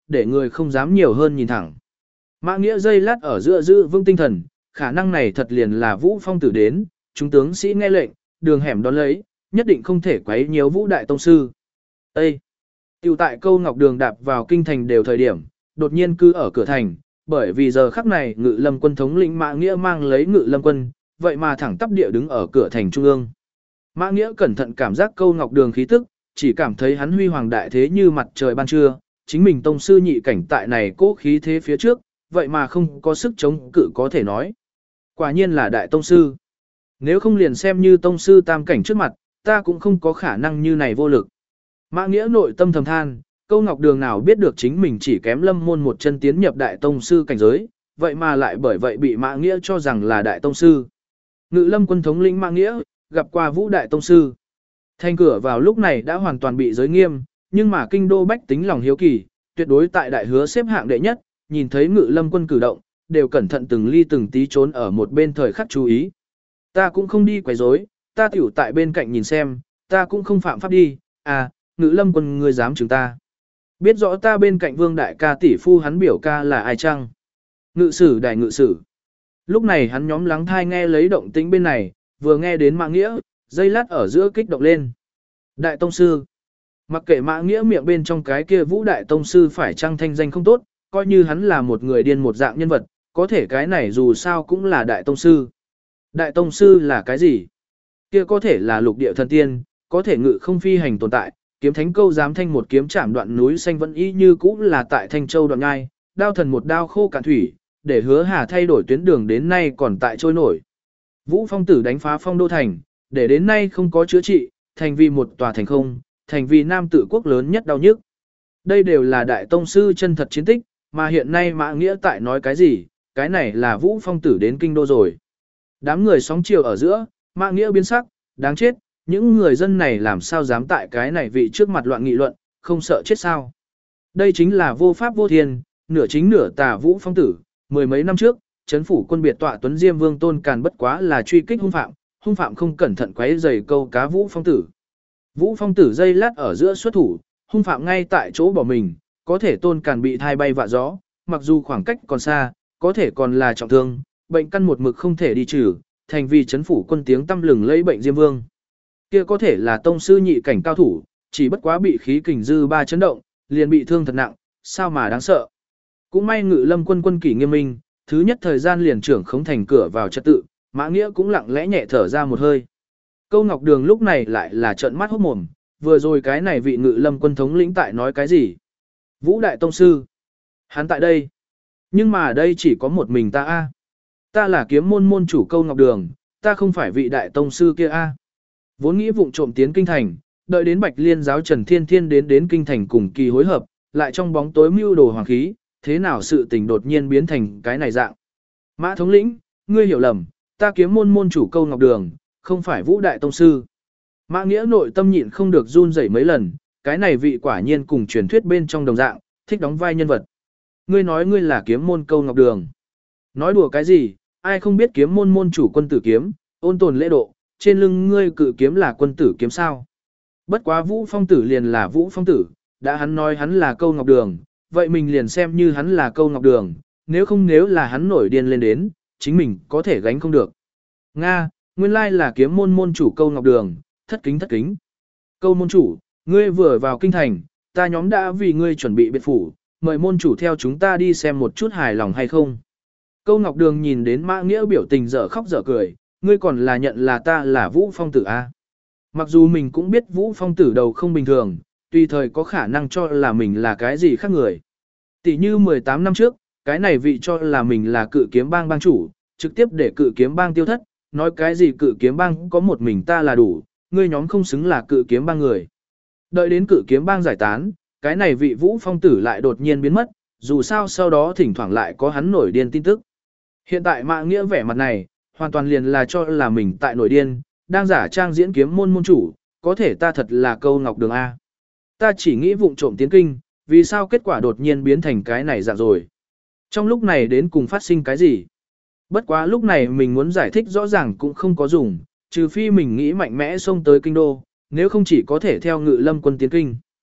để người không dám nhiều hơn nhìn thẳng. Mã Nghĩa dây lát ở giữa giữ vững tinh thần, khả năng này thật liền là Vũ Phong tử đến, chúng tướng sĩ nghe lệnh, đường hẻm đón lấy, nhất định không thể quấy nhiễu Vũ đại tông sư. Ê! Tiểu tại câu ngọc đường đạp vào kinh thành đều thời điểm, đột nhiên cư ở cửa thành, bởi vì giờ khắc này Ngự Lâm quân thống lĩnh Mã Nghĩa mang lấy Ngự Lâm quân, vậy mà thẳng tắp địa đứng ở cửa thành trung ương. Mã Nghĩa cẩn thận cảm giác câu ngọc đường khí tức, chỉ cảm thấy hắn huy hoàng đại thế như mặt trời ban trưa, chính mình tông sư nhị cảnh tại này cố khí thế phía trước, vậy mà không có sức chống cự có thể nói. Quả nhiên là đại tông sư. Nếu không liền xem như tông sư tam cảnh trước mặt, ta cũng không có khả năng như này vô lực. Mã Nghĩa nội tâm thầm than, câu ngọc đường nào biết được chính mình chỉ kém lâm môn một chân tiến nhập đại tông sư cảnh giới, vậy mà lại bởi vậy bị Mã Nghĩa cho rằng là đại tông sư. Ngự Lâm quân thống lĩnh Mã Nghĩa, gặp qua Vũ đại tông sư. Thành cửa vào lúc này đã hoàn toàn bị giới nghiêm, nhưng mà kinh đô bách tính lòng hiếu kỳ, tuyệt đối tại đại hứa xếp hạng đệ nhất, nhìn thấy Ngự Lâm quân cử động, đều cẩn thận từng ly từng tí trốn ở một bên thời khắc chú ý. Ta cũng không đi quấy rối, ta tiểu tại bên cạnh nhìn xem, ta cũng không phạm pháp đi, à, Ngự Lâm quân ngươi dám chứng ta. Biết rõ ta bên cạnh Vương đại ca tỷ phu hắn biểu ca là ai chăng? Ngự sử đại ngự sử. Lúc này hắn nhóm lắng thai nghe lấy động tĩnh bên này, vừa nghe đến Mã Nghĩa, dây lát ở giữa kích động lên. Đại tông sư. Mặc kệ Mã Nghĩa miệng bên trong cái kia Vũ đại tông sư phải chăng thanh danh không tốt, coi như hắn là một người điên một dạng nhân vật, có thể cái này dù sao cũng là đại tông sư. Đại tông sư là cái gì? Kia có thể là lục địa thần tiên, có thể ngự không phi hành tồn tại, kiếm thánh câu dám thanh một kiếm chạm đoạn núi xanh vẫn y như cũ là tại Thanh Châu đoạn ngai, đao thần một đao khô cạn thủy, để Hứa Hà thay đổi tuyến đường đến nay còn tại trôi nổi. Vũ Phong tử đánh phá Phong Đô thành, để đến nay không có chữa trị, thành vì một tòa thành không, thành vì nam tự quốc lớn nhất đau nhức. Đây đều là đại tông sư chân thật chiến tích, mà hiện nay Mã Nghĩa tại nói cái gì, cái này là Vũ Phong tử đến kinh đô rồi. Đám người sóng chiều ở giữa, Mã Nghĩa biến sắc, đáng chết, những người dân này làm sao dám tại cái này vị trước mặt loạn nghị luận, không sợ chết sao. Đây chính là vô pháp vô thiên, nửa chính nửa tà Vũ Phong tử, mười mấy năm trước, chấn phủ quân biệt tọa Tuấn Diêm Vương Tôn Càn bất quá là truy kích hung phạm, hung phạm không cẩn thận quấy rầy câu cá Vũ Phong tử. Vũ Phong tử dây lát ở giữa xuất thủ, hung phạm ngay tại chỗ bỏ mình, có thể Tôn Càn bị thai bay vạ gió, mặc dù khoảng cách còn xa, có thể còn là trọng thương, bệnh căn một mực không thể đi trừ, thành vì chấn phủ quân tiếng tăm lừng lẫy bệnh Diêm Vương. Kia có thể là tông sư nhị cảnh cao thủ, chỉ bất quá bị khí kình dư ba chấn động, liền bị thương thật nặng, sao mà đáng sợ. Cũng may Ngự Lâm quân quân kỷ nghiêm minh, thứ nhất thời gian liền trưởng khống thành cửa vào trật tự, Mã Nghĩa cũng lặng lẽ nhẹ thở ra một hơi. Câu Ngọc Đường lúc này lại là trợn mắt hốt mồm, vừa rồi cái này vị Ngự Lâm quân thống lĩnh tại nói cái gì? Vũ đại tông sư, hắn tại đây. Nhưng mà đây chỉ có một mình ta a. Ta là kiếm môn môn chủ Câu Ngọc Đường, ta không phải vị đại tông sư kia a. Vốn nghĩ vụng trộm tiến kinh thành, đợi đến Bạch Liên giáo Trần Thiên Thiên đến đến kinh thành cùng kỳ hối hợp, lại trong bóng tối mưu đồ hoàng khí, thế nào sự tình đột nhiên biến thành cái này dạng. Mã thống lĩnh, ngươi hiểu lầm, ta kiếm môn môn chủ Câu Ngọc Đường, không phải Vũ đại tông sư. Mã Nghĩa nội tâm nhịn không được run rẩy mấy lần, cái này vị quả nhiên cùng truyền thuyết bên trong đồng dạng, thích đóng vai nhân vật. Ngươi nói ngươi là kiếm môn Câu Ngọc Đường. Nói đùa cái gì, ai không biết kiếm môn môn chủ quân tử kiếm, ôn tồn lễ độ, trên lưng ngươi cự kiếm là quân tử kiếm sao. Bất quá Vũ Phong tử liền là Vũ Phong tử, đã hắn nói hắn là Câu Ngọc Đường, vậy mình liền xem như hắn là Câu Ngọc Đường, nếu không nếu là hắn nổi điên lên đến, chính mình có thể gánh không được. Nga, nguyên lai là kiếm môn môn chủ Câu Ngọc Đường, thất kính thất kính. Câu môn chủ, ngươi vừa vào kinh thành, ta nhóm đã vì ngươi chuẩn bị biệt phủ, mời môn chủ theo chúng ta đi xem một chút hài lòng hay không. Câu Ngọc Đường nhìn đến Mã Nghĩa biểu tình dở khóc dở cười, ngươi còn là nhận là ta là Vũ Phong tử a? Mặc dù mình cũng biết Vũ Phong tử đầu không bình thường, tùy thời có khả năng cho là mình là cái gì khác người. Tỷ như mười tám năm trước, cái này vị cho là mình là cự kiếm bang bang chủ, trực tiếp để cự kiếm bang tiêu thất, nói cái gì cự kiếm bang có một mình ta là đủ, ngươi nhóm không xứng là cự kiếm bang người. Đợi đến cự kiếm bang giải tán, cái này vị Vũ Phong tử lại đột nhiên biến mất, dù sao sau đó thỉnh thoảng lại có hắn nổi điên tin tức. Hiện tại Mã Nghĩa vẻ mặt này, hoàn toàn liền là cho là mình tại nổi điên, đang giả trang diễn kiếm môn môn chủ, có thể ta thật là Câu Ngọc Đường A. Ta chỉ nghĩ vụng trộm tiến kinh, vì sao kết quả đột nhiên biến thành cái này dạng rồi. Trong lúc này đến cùng phát sinh cái gì? Bất quá lúc này mình muốn giải thích rõ ràng cũng không có dùng, trừ phi mình nghĩ mạnh mẽ xông tới kinh đô, nếu không chỉ có thể theo Ngự Lâm quân tiến kinh.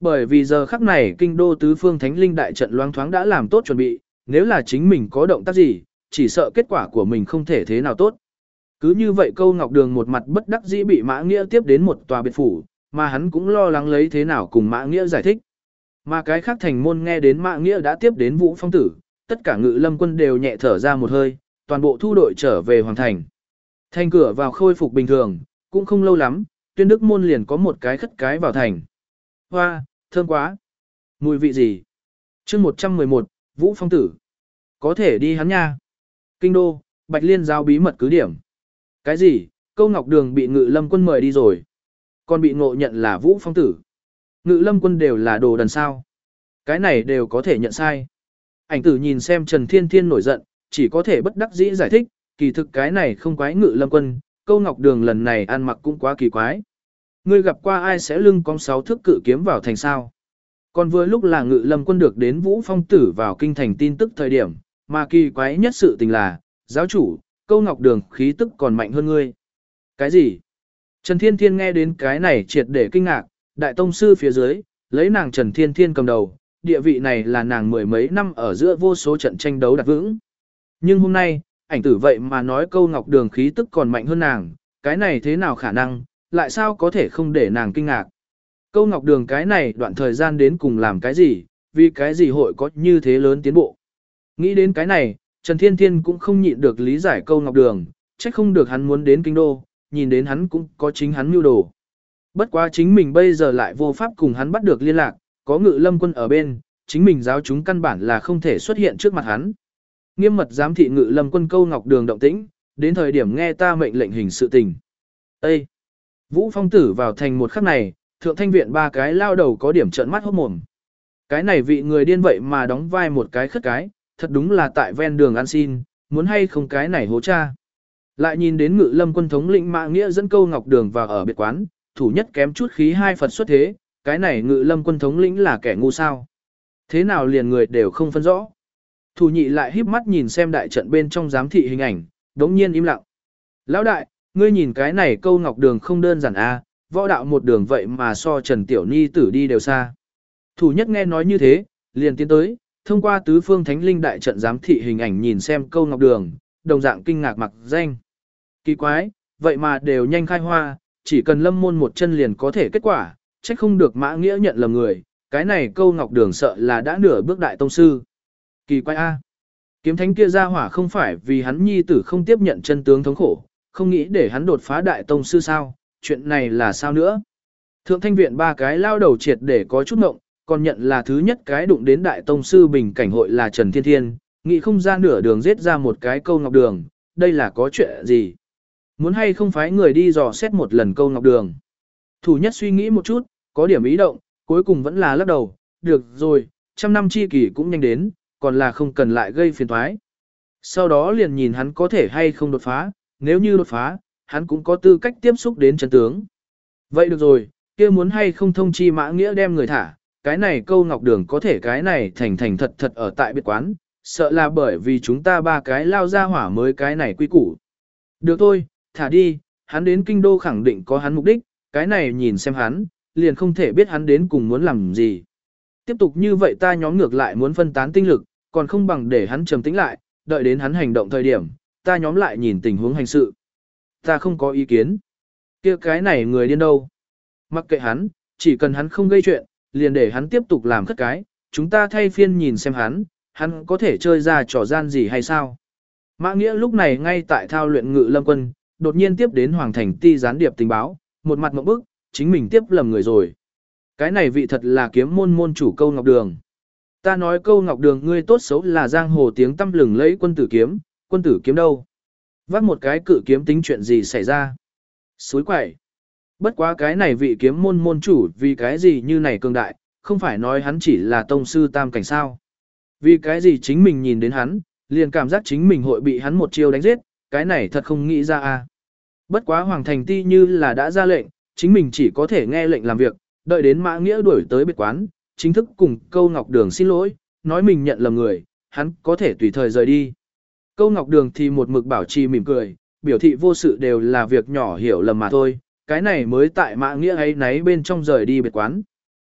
Bởi vì giờ khắc này kinh đô tứ phương thánh linh đại trận loáng thoáng đã làm tốt chuẩn bị, nếu là chính mình có động tác gì, chỉ sợ kết quả của mình không thể thế nào tốt. Cứ như vậy Câu Ngọc Đường một mặt bất đắc dĩ bị Mã Nghĩa tiếp đến một tòa biệt phủ, mà hắn cũng lo lắng lấy thế nào cùng Mã Nghĩa giải thích. Mà cái khác thành môn nghe đến Mã Nghĩa đã tiếp đến Vũ Phong Tử, tất cả Ngự Lâm quân đều nhẹ thở ra một hơi, toàn bộ thu đội trở về hoàng thành. Thành cửa vào khôi phục bình thường, cũng không lâu lắm, Tuyên Đức môn liền có một cái khất cái vào thành. Hoa, thơm quá. Mùi vị gì? Chương một trăm mười một, Vũ Phong Tử. Có thể đi hắn nha. Kinh đô, Bạch Liên giao bí mật cứ điểm. Cái gì? Câu Ngọc Đường bị Ngự Lâm quân mời đi rồi. Còn bị ngộ nhận là Vũ Phong Tử. Ngự Lâm quân đều là đồ đần sao. Cái này đều có thể nhận sai. Ảnh tử nhìn xem Trần Thiên Thiên nổi giận, chỉ có thể bất đắc dĩ giải thích, kỳ thực cái này không quái Ngự Lâm quân, Câu Ngọc Đường lần này ăn mặc cũng quá kỳ quái. Ngươi gặp qua ai sẽ lưng cong sáu thước cự kiếm vào thành sao? Còn vừa lúc là Ngự Lâm quân được đến Vũ Phong Tử vào kinh thành tin tức thời điểm, mà kỳ quái nhất sự tình là, giáo chủ, Câu Ngọc Đường khí tức còn mạnh hơn ngươi. Cái gì? Trần Thiên Thiên nghe đến cái này triệt để kinh ngạc, đại tông sư phía dưới, lấy nàng Trần Thiên Thiên cầm đầu, địa vị này là nàng mười mấy năm ở giữa vô số trận tranh đấu đặt vững. Nhưng hôm nay, ảnh tử vậy mà nói Câu Ngọc Đường khí tức còn mạnh hơn nàng, cái này thế nào khả năng, lại sao có thể không để nàng kinh ngạc. Câu Ngọc Đường cái này đoạn thời gian đến cùng làm cái gì, vì cái gì hội có như thế lớn tiến bộ. Nghĩ đến cái này, Trần Thiên Thiên cũng không nhịn được lý giải Câu Ngọc Đường, trách không được hắn muốn đến kinh đô, nhìn đến hắn cũng có chính hắn mưu đồ. Bất quá chính mình bây giờ lại vô pháp cùng hắn bắt được liên lạc, có Ngự Lâm quân ở bên, chính mình giáo chúng căn bản là không thể xuất hiện trước mặt hắn. Nghiêm mật giám thị Ngự Lâm quân Câu Ngọc Đường động tĩnh, đến thời điểm nghe ta mệnh lệnh hình sự tình. Ê! Vũ Phong Tử vào thành một khắc này, Thượng Thanh viện ba cái lao đầu có điểm trợn mắt hốt mồm. Cái này vị người điên vậy mà đóng vai một cái khất cái, thật đúng là tại ven đường ăn xin, muốn hay không cái này hố cha. Lại nhìn đến Ngự Lâm quân thống lĩnh Mã Nghĩa dẫn Câu Ngọc Đường vào ở biệt quán, thủ nhất kém chút khí hai Phật xuất thế, cái này Ngự Lâm quân thống lĩnh là kẻ ngu sao. Thế nào liền người đều không phân rõ. Thủ nhị lại híp mắt nhìn xem đại trận bên trong giám thị hình ảnh, đống nhiên im lặng. Lão đại, ngươi nhìn cái này Câu Ngọc Đường không đơn giản a, võ đạo một đường vậy mà so Trần Tiểu Ni tử đi đều xa. Thủ nhất nghe nói như thế, liền tiến tới, thông qua tứ phương thánh linh đại trận giám thị hình ảnh nhìn xem Câu Ngọc Đường, đồng dạng kinh ngạc mặc danh. Kỳ quái, vậy mà đều nhanh khai hoa, chỉ cần lâm môn một chân liền có thể kết quả, trách không được Mã Nghĩa nhận lầm người, cái này Câu Ngọc Đường sợ là đã nửa bước đại tông sư. Kỳ quái a, kiếm thánh kia ra hỏa không phải vì hắn nhi tử không tiếp nhận chân tướng thống khổ, không nghĩ để hắn đột phá đại tông sư sao, chuyện này là sao nữa? Thượng Thanh viện ba cái lao đầu triệt để có chút ngộng, còn nhận là thứ nhất cái đụng đến đại tông sư bình cảnh hội là Trần Thiên Thiên, nghĩ không ra nửa đường giết ra một cái Câu Ngọc Đường, đây là có chuyện gì? Muốn hay không phái người đi dò xét một lần Câu Ngọc Đường. Thủ nhất suy nghĩ một chút, có điểm ý động, cuối cùng vẫn là lắc đầu, được rồi, trăm năm chi kỷ cũng nhanh đến, còn là không cần lại gây phiền toái. Sau đó liền nhìn hắn có thể hay không đột phá, nếu như đột phá, hắn cũng có tư cách tiếp xúc đến chân tướng. Vậy được rồi, kia muốn hay không thông chi Mã Nghĩa đem người thả, cái này Câu Ngọc Đường có thể cái này thành thành thật thật ở tại biệt quán, sợ là bởi vì chúng ta ba cái lao ra hỏa mới cái này quy củ. Được thôi, thả đi, hắn đến kinh đô khẳng định có hắn mục đích, cái này nhìn xem hắn, liền không thể biết hắn đến cùng muốn làm gì. Tiếp tục như vậy ta nhóm ngược lại muốn phân tán tinh lực, còn không bằng để hắn trầm tĩnh lại, đợi đến hắn hành động thời điểm, ta nhóm lại nhìn tình huống hành sự. Ta không có ý kiến. Kia cái này người điên đâu? Mặc kệ hắn, chỉ cần hắn không gây chuyện, liền để hắn tiếp tục làm khất cái, chúng ta thay phiên nhìn xem hắn, hắn có thể chơi ra trò gian gì hay sao? Mã Nghĩa lúc này ngay tại thao luyện Ngự Lâm quân, đột nhiên tiếp đến Hoàng Thành ti gián điệp tình báo, một mặt mộng bức, chính mình tiếp lầm người rồi. Cái này vị thật là kiếm môn môn chủ Câu Ngọc Đường. Ta nói Câu Ngọc Đường ngươi tốt xấu là giang hồ tiếng tăm lừng lẫy quân tử kiếm, quân tử kiếm đâu? Vác một cái cự kiếm tính chuyện gì xảy ra? Suối quẩy. Bất quá cái này vị kiếm môn môn chủ vì cái gì như này cường đại, không phải nói hắn chỉ là tông sư tam cảnh sao? Vì cái gì chính mình nhìn đến hắn, liền cảm giác chính mình hội bị hắn một chiêu đánh giết, cái này thật không nghĩ ra a. Bất quá Hoàng Thành ti như là đã ra lệnh, chính mình chỉ có thể nghe lệnh làm việc, đợi đến Mã Nghĩa đuổi tới biệt quán, chính thức cùng Câu Ngọc Đường xin lỗi, nói mình nhận lầm người, hắn có thể tùy thời rời đi. Câu Ngọc Đường thì một mực bảo trì mỉm cười, biểu thị vô sự đều là việc nhỏ hiểu lầm mà thôi, cái này mới tại Mã Nghĩa ấy náy bên trong rời đi biệt quán.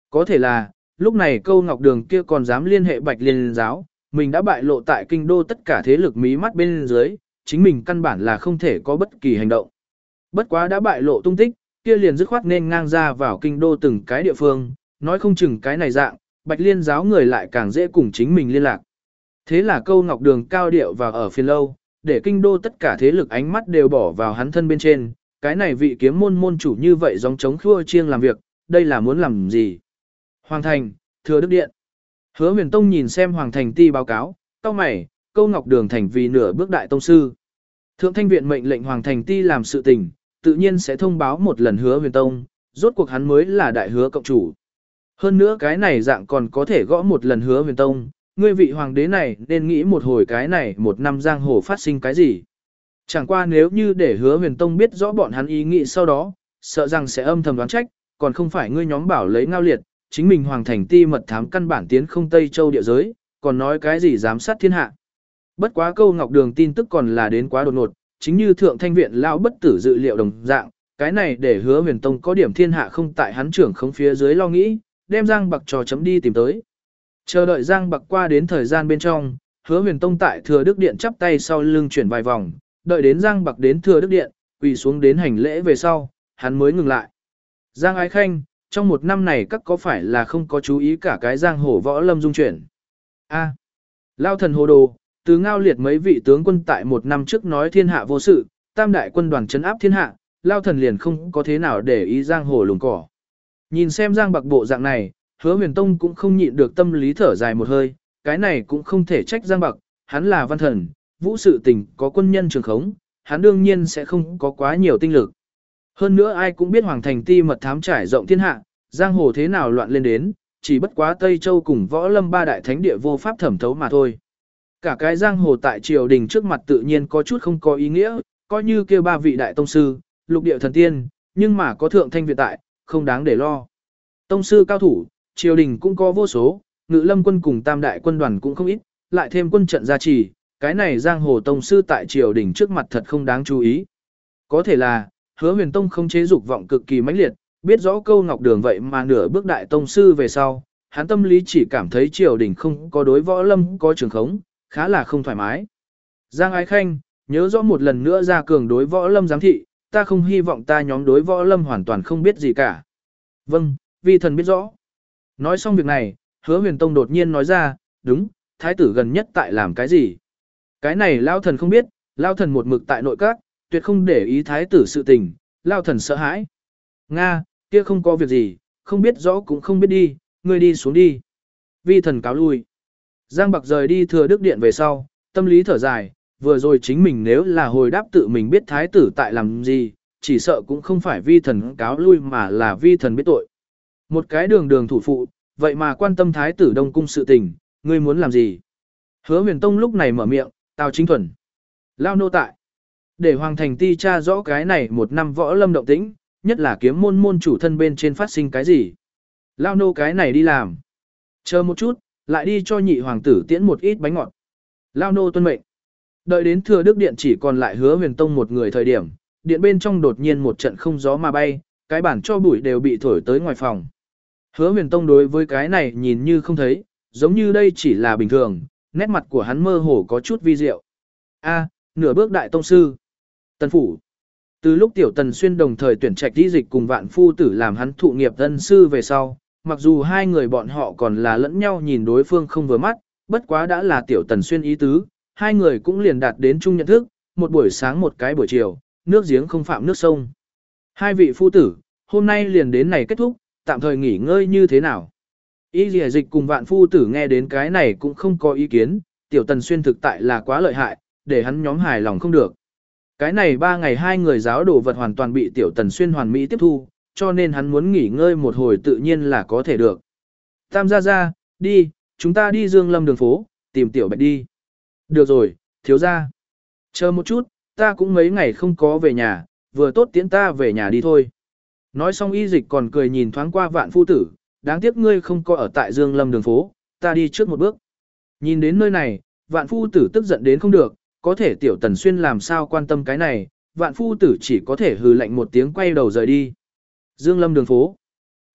Có thể là, lúc này câu ngọc đường kia còn dám liên hệ Bạch Liên giáo, mình đã bại lộ tại kinh đô tất cả thế lực mí mắt bên dưới, chính mình căn bản là không thể có bất kỳ hành động. Bất quá đã bại lộ tung tích, kia liền dứt khoát nên ngang ra vào kinh đô từng cái địa phương, nói không chừng cái này dạng, Bạch Liên giáo người lại càng dễ cùng chính mình liên lạc. Thế là câu ngọc đường cao điệu và ở phiên lâu, để kinh đô tất cả thế lực ánh mắt đều bỏ vào hắn thân bên trên, cái này vị kiếm môn môn chủ như vậy giống chống khua chiêng làm việc, đây là muốn làm gì? Hoàng thành, thừa đức điện. Hứa huyền tông nhìn xem Hoàng thành ti báo cáo, cau mày, câu ngọc đường thành vì nửa bước đại tông sư. Thượng thanh viện mệnh lệnh Hoàng thành ti làm sự tình, tự nhiên sẽ thông báo một lần hứa huyền tông, rốt cuộc hắn mới là đại hứa cộng chủ. Hơn nữa cái này dạng còn có thể gõ một lần hứa huyền tông, ngươi vị hoàng đế này nên nghĩ một hồi cái này một năm giang hồ phát sinh cái gì. Chẳng qua nếu như để hứa huyền tông biết rõ bọn hắn ý nghĩ sau đó, sợ rằng sẽ âm thầm đoán trách, còn không phải ngươi nhóm bảo lấy ngao liệt, chính mình hoàng thành ti mật thám căn bản tiến không Tây Châu địa giới, còn nói cái gì giám sát thiên hạ. Bất quá câu ngọc đường tin tức còn là đến quá đột ngột, chính như thượng thanh viện lao bất tử dự liệu đồng dạng, cái này để hứa huyền tông có điểm thiên hạ không tại hắn trưởng không phía dưới lo nghĩ, đem Giang Bạc trò chấm đi tìm tới. Chờ đợi Giang Bạc qua đến thời gian bên trong, hứa huyền tông tại thừa đức điện chắp tay sau lưng chuyển vài vòng, đợi đến Giang Bạc đến thừa đức điện, quỳ xuống đến hành lễ về sau, hắn mới ngừng lại. Giang Ái Khanh, trong một năm này các có phải là không có chú ý cả cái giang hồ võ lâm dung chuyển? A. Lao thần hồ đồ, từ ngao liệt mấy vị tướng quân tại một năm trước nói thiên hạ vô sự, tam đại quân đoàn trấn áp thiên hạ, Lao thần liền không có thế nào để ý giang hồ lùng cỏ. Nhìn xem Giang Bạc bộ dạng này, hứa huyền tông cũng không nhịn được tâm lý thở dài một hơi, cái này cũng không thể trách Giang Bạc, hắn là văn thần, vũ sự tình có quân nhân trường khống, hắn đương nhiên sẽ không có quá nhiều tinh lực. Hơn nữa ai cũng biết Hoàng thành ti mật thám trải rộng thiên hạ, giang hồ thế nào loạn lên đến, chỉ bất quá Tây Châu cùng võ lâm ba đại thánh địa vô pháp thẩm thấu mà thôi. Cả cái giang hồ tại triều đình trước mặt tự nhiên có chút không có ý nghĩa, coi như kêu ba vị đại tông sư, lục địa thần tiên, nhưng mà có thượng thanh viện tại, không đáng để lo. Tông sư cao thủ, triều đình cũng có vô số, ngự lâm quân cùng tam đại quân đoàn cũng không ít, lại thêm quân trận gia trì, cái này giang hồ tông sư tại triều đình trước mặt thật không đáng chú ý. Có thể là, hứa huyền tông không chế dục vọng cực kỳ mãnh liệt, biết rõ câu ngọc đường vậy mà nửa bước đại tông sư về sau, hắn tâm lý chỉ cảm thấy triều đình không có đối võ lâm có trường khống, khá là không thoải mái. Giang Ái Khanh, nhớ rõ một lần nữa ra cường đối võ lâm giám thị, ta không hy vọng ta nhóm đối võ lâm hoàn toàn không biết gì cả. Vâng, vi thần biết rõ. Nói xong việc này, hứa huyền tông đột nhiên nói ra, đúng, thái tử gần nhất tại làm cái gì? Cái này lao thần không biết, lao thần một mực tại nội các, tuyệt không để ý thái tử sự tình, lao thần sợ hãi. Nga, kia không có việc gì, không biết rõ cũng không biết đi, ngươi đi xuống đi. Vi thần cáo lui. Giang Bạc rời đi thừa đức điện về sau, tâm lý thở dài, vừa rồi chính mình nếu là hồi đáp tự mình biết thái tử tại làm gì, chỉ sợ cũng không phải vi thần cáo lui mà là vi thần biết tội. Một cái đường đường thủ phụ, vậy mà quan tâm thái tử đông cung sự tình, ngươi muốn làm gì? Hứa huyền tông lúc này mở miệng, Tào Chính Thuần. Lao nô tại. Để hoàng thành ti tra rõ cái này một năm võ lâm động tĩnh, nhất là kiếm môn môn chủ thân bên trên phát sinh cái gì. Lao nô cái này đi làm. Chờ một chút, lại đi cho nhị hoàng tử tiễn một ít bánh ngọt. Lao nô tuân mệnh. Đợi đến thừa đức điện chỉ còn lại hứa huyền tông một người thời điểm, điện bên trong đột nhiên một trận không gió mà bay, cái bản cho bụi đều bị thổi tới ngoài phòng. Hứa huyền tông đối với cái này nhìn như không thấy, giống như đây chỉ là bình thường, nét mặt của hắn mơ hồ có chút vi diệu. A, nửa bước đại tông sư. Tần phủ. Từ lúc tiểu tần xuyên đồng thời tuyển trạch đi dịch cùng vạn phu tử làm hắn thụ nghiệp tân sư về sau, mặc dù hai người bọn họ còn là lẫn nhau nhìn đối phương không vừa mắt, bất quá đã là tiểu tần xuyên ý tứ, hai người cũng liền đạt đến chung nhận thức, một buổi sáng một cái buổi chiều, nước giếng không phạm nước sông. Hai vị phu tử, hôm nay liền đến này kết thúc, tạm thời nghỉ ngơi như thế nào? Y dì dịch cùng vạn phu tử nghe đến cái này cũng không có ý kiến, tiểu tần xuyên thực tại là quá lợi hại, để hắn nhóm hài lòng không được. Cái này ba ngày hai người giáo đồ vật hoàn toàn bị tiểu tần xuyên hoàn mỹ tiếp thu, cho nên hắn muốn nghỉ ngơi một hồi tự nhiên là có thể được. Tam gia gia, đi, chúng ta đi Dương Lâm đường phố, tìm tiểu bạch đi. Được rồi, thiếu gia. Chờ một chút, ta cũng mấy ngày không có về nhà, vừa tốt tiễn ta về nhà đi thôi. Nói xong y dịch còn cười nhìn thoáng qua vạn phu tử, đáng tiếc ngươi không có ở tại Dương Lâm đường phố, ta đi trước một bước. Nhìn đến nơi này, vạn phu tử tức giận đến không được, có thể tiểu tần xuyên làm sao quan tâm cái này, vạn phu tử chỉ có thể hừ lạnh một tiếng quay đầu rời đi. Dương Lâm đường phố.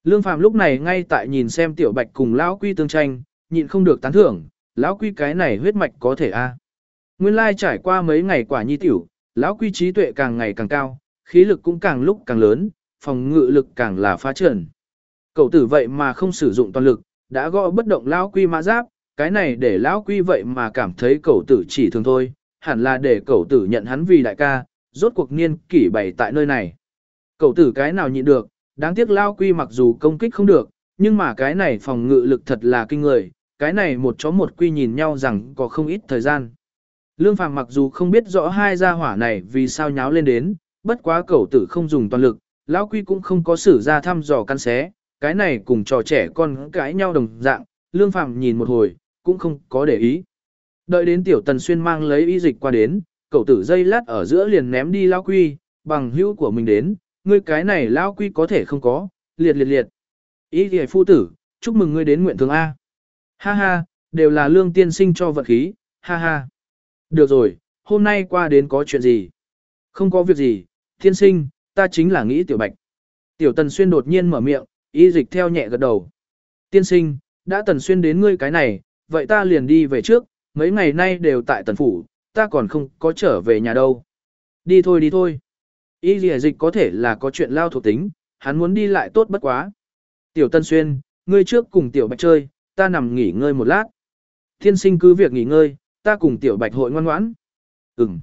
Lương Phàm lúc này ngay tại nhìn xem Tiểu Bạch cùng lão Quy tương tranh, nhịn không được tán thưởng, lão Quy cái này huyết mạch có thể a. Nguyên lai trải qua mấy ngày quả nhi tiểu, lão Quy trí tuệ càng ngày càng cao, khí lực cũng càng lúc càng lớn, phòng ngự lực càng là phá trần. Cậu tử vậy mà không sử dụng toàn lực, đã gõ bất động lão Quy mã giáp, cái này để lão Quy vậy mà cảm thấy cậu tử chỉ thường thôi, hẳn là để cậu tử nhận hắn vì đại ca, rốt cuộc niên kỷ bảy tại nơi này. Cậu tử cái nào nhịn được, đáng tiếc lão Quy mặc dù công kích không được, nhưng mà cái này phòng ngự lực thật là kinh người, cái này một chó một Quy nhìn nhau rằng có không ít thời gian. Lương Phàm mặc dù không biết rõ hai gia hỏa này vì sao nháo lên đến, bất quá cậu tử không dùng toàn lực, lão Quy cũng không có sử ra thăm dò căn xé, cái này cùng trò trẻ con cãi nhau đồng dạng, Lương Phàm nhìn một hồi, cũng không có để ý. Đợi đến Tiểu Tần Xuyên mang lấy y dịch qua đến, cậu tử dây lát ở giữa liền ném đi lão Quy, bằng hữu của mình đến, ngươi cái này lão Quy có thể không có, liệt liệt liệt. Y thì phu tử, chúc mừng ngươi đến nguyện thường A. Ha ha, đều là Lương tiên sinh cho vận khí, ha ha. Được rồi, hôm nay qua đến có chuyện gì? Không có việc gì, tiên sinh, ta chính là nghĩ Tiểu Bạch. Tiểu Tần Xuyên đột nhiên mở miệng, y dịch theo nhẹ gật đầu. Tiên sinh, đã Tần Xuyên đến ngươi cái này, vậy ta liền đi về trước, mấy ngày nay đều tại Tần Phủ, ta còn không có trở về nhà đâu. Đi thôi đi thôi. Y dịch có thể là có chuyện lao thuộc tính, hắn muốn đi lại tốt bất quá. Tiểu Tần Xuyên, ngươi trước cùng Tiểu Bạch chơi, ta nằm nghỉ ngơi một lát. Tiên sinh cứ việc nghỉ ngơi, ta cùng Tiểu Bạch hội ngoan ngoãn. Ừm.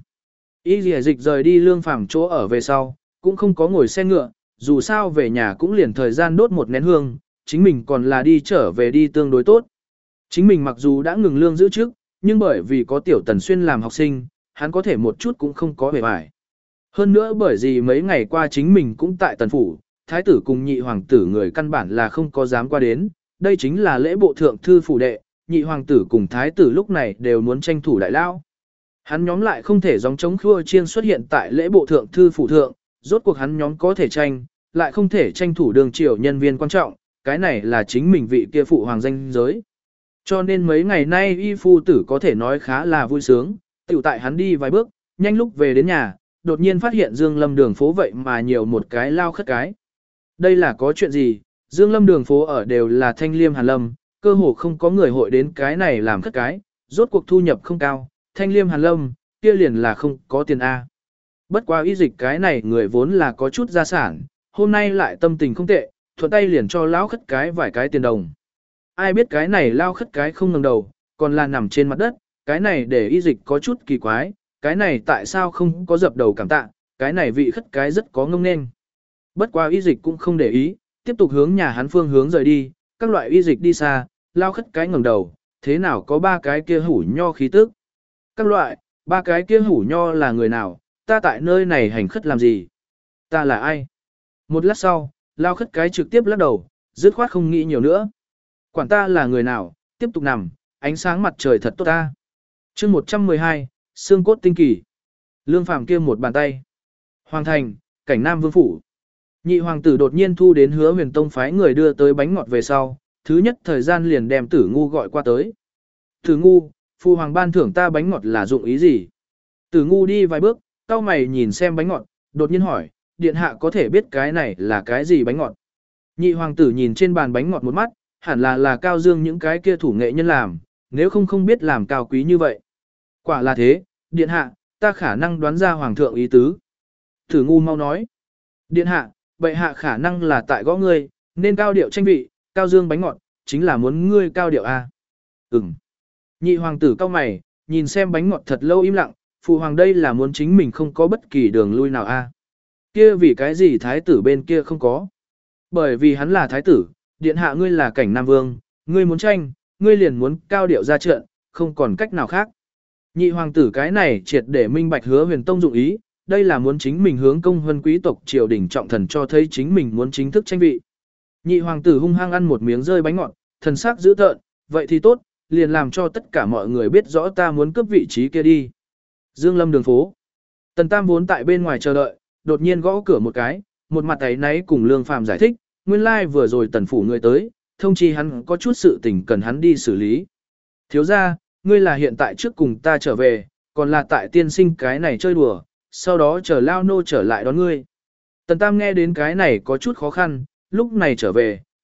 Y dì dịch rời đi Lương Phàm chỗ ở về sau, cũng không có ngồi xe ngựa, dù sao về nhà cũng liền thời gian đốt một nén hương, chính mình còn là đi trở về đi tương đối tốt. Chính mình mặc dù đã ngừng lương giữ trước, nhưng bởi vì có Tiểu Tần Xuyên làm học sinh, hắn có thể một chút cũng không có vẻ vải. Hơn nữa bởi vì mấy ngày qua chính mình cũng tại Tần Phủ, thái tử cùng nhị hoàng tử người căn bản là không có dám qua đến, đây chính là lễ bộ thượng thư phủ đệ, nhị hoàng tử cùng thái tử lúc này đều muốn tranh thủ đại lao. Hắn nhóm lại không thể giống chống khua chiên xuất hiện tại lễ bộ thượng thư phủ thượng, rốt cuộc hắn nhóm có thể tranh, lại không thể tranh thủ đường triều nhân viên quan trọng, cái này là chính mình vị kia phụ hoàng danh giới. Cho nên mấy ngày nay y phu tử có thể nói khá là vui sướng, tiểu tại hắn đi vài bước, nhanh lúc về đến nhà, đột nhiên phát hiện Dương Lâm đường phố vậy mà nhiều một cái lao khất cái. Đây là có chuyện gì? Dương Lâm đường phố ở đều là thanh liêm hàn lâm, cơ hồ không có người hội đến cái này làm khất cái, rốt cuộc thu nhập không cao, thanh liêm hàn lâm, kia liền là không có tiền A. Bất quá y dịch cái này người vốn là có chút gia sản, hôm nay lại tâm tình không tệ, thuận tay liền cho lão khất cái vài cái tiền đồng. Ai biết cái này lao khất cái không ngẩng đầu, còn là nằm trên mặt đất, cái này để y dịch có chút kỳ quái, cái này tại sao không có dập đầu cảm tạ, cái này vị khất cái rất có ngông nên. Bất quá y dịch cũng không để ý, tiếp tục hướng nhà hắn phương hướng rời đi, các loại y dịch đi xa, lao khất cái ngẩng đầu, thế nào có ba cái kia hủ nho khí tức. Các loại, ba cái kia hủ nho là người nào, ta tại nơi này hành khất làm gì? Ta là ai? Một lát sau, lao khất cái trực tiếp lắc đầu, dứt khoát không nghĩ nhiều nữa. Quản ta là người nào, tiếp tục nằm, ánh sáng mặt trời thật tốt ta. chương một trăm mười hai, xương cốt tinh kỳ. Lương Phàm kia một bàn tay. Hoàng thành, cảnh Nam Vương Phủ. Nhị hoàng tử đột nhiên thu đến Hứa Huyền Tông phái người đưa tới bánh ngọt về sau, thứ nhất thời gian liền đem Tử Ngu gọi qua tới. Tử Ngu, Phu hoàng ban thưởng ta bánh ngọt là dụng ý gì? Tử Ngu đi vài bước, cau mày nhìn xem bánh ngọt, đột nhiên hỏi, điện hạ có thể biết cái này là cái gì bánh ngọt? Nhị hoàng tử nhìn trên bàn bánh ngọt một mắt, hẳn là là Cao Dương những cái kia thủ nghệ nhân làm, nếu không không biết làm cao quý như vậy. Quả là thế, điện hạ, ta khả năng đoán ra hoàng thượng ý tứ. Tử Ngu mau nói, điện hạ, bệ hạ khả năng là tại gõ ngươi, nên cao điệu tranh vị, Cao Dương bánh ngọt, chính là muốn ngươi cao điệu a. Ừm. Nhị hoàng tử cau mày, nhìn xem bánh ngọt thật lâu im lặng, phụ hoàng đây là muốn chính mình không có bất kỳ đường lui nào a. Kia vì cái gì thái tử bên kia không có? Bởi vì hắn là thái tử, điện hạ ngươi là cảnh Nam Vương, ngươi muốn tranh, ngươi liền muốn cao điệu ra trận, không còn cách nào khác. Nhị hoàng tử cái này triệt để minh bạch Hứa Huyền Tông dụng ý, đây là muốn chính mình hướng công huân quý tộc triều đình trọng thần cho thấy chính mình muốn chính thức tranh vị. Nhị hoàng tử hung hăng ăn một miếng rơi bánh ngọt, thần sắc dữ tợn, vậy thì tốt, liền làm cho tất cả mọi người biết rõ ta muốn cướp vị trí kia đi. Dương Lâm đường phố. Tần Tam vốn tại bên ngoài chờ đợi, đột nhiên gõ cửa một cái, một mặt ấy náy cùng Lương Phàm giải thích, nguyên lai like vừa rồi tần phủ người tới, thông chi hắn có chút sự tình cần hắn đi xử lý. Thiếu gia, ngươi là hiện tại trước cùng ta trở về, còn là tại tiên sinh cái này chơi đùa, sau đó chờ lao nô trở lại đón ngươi. Tần Tam nghe đến cái này có chút khó khăn, lúc này trở về,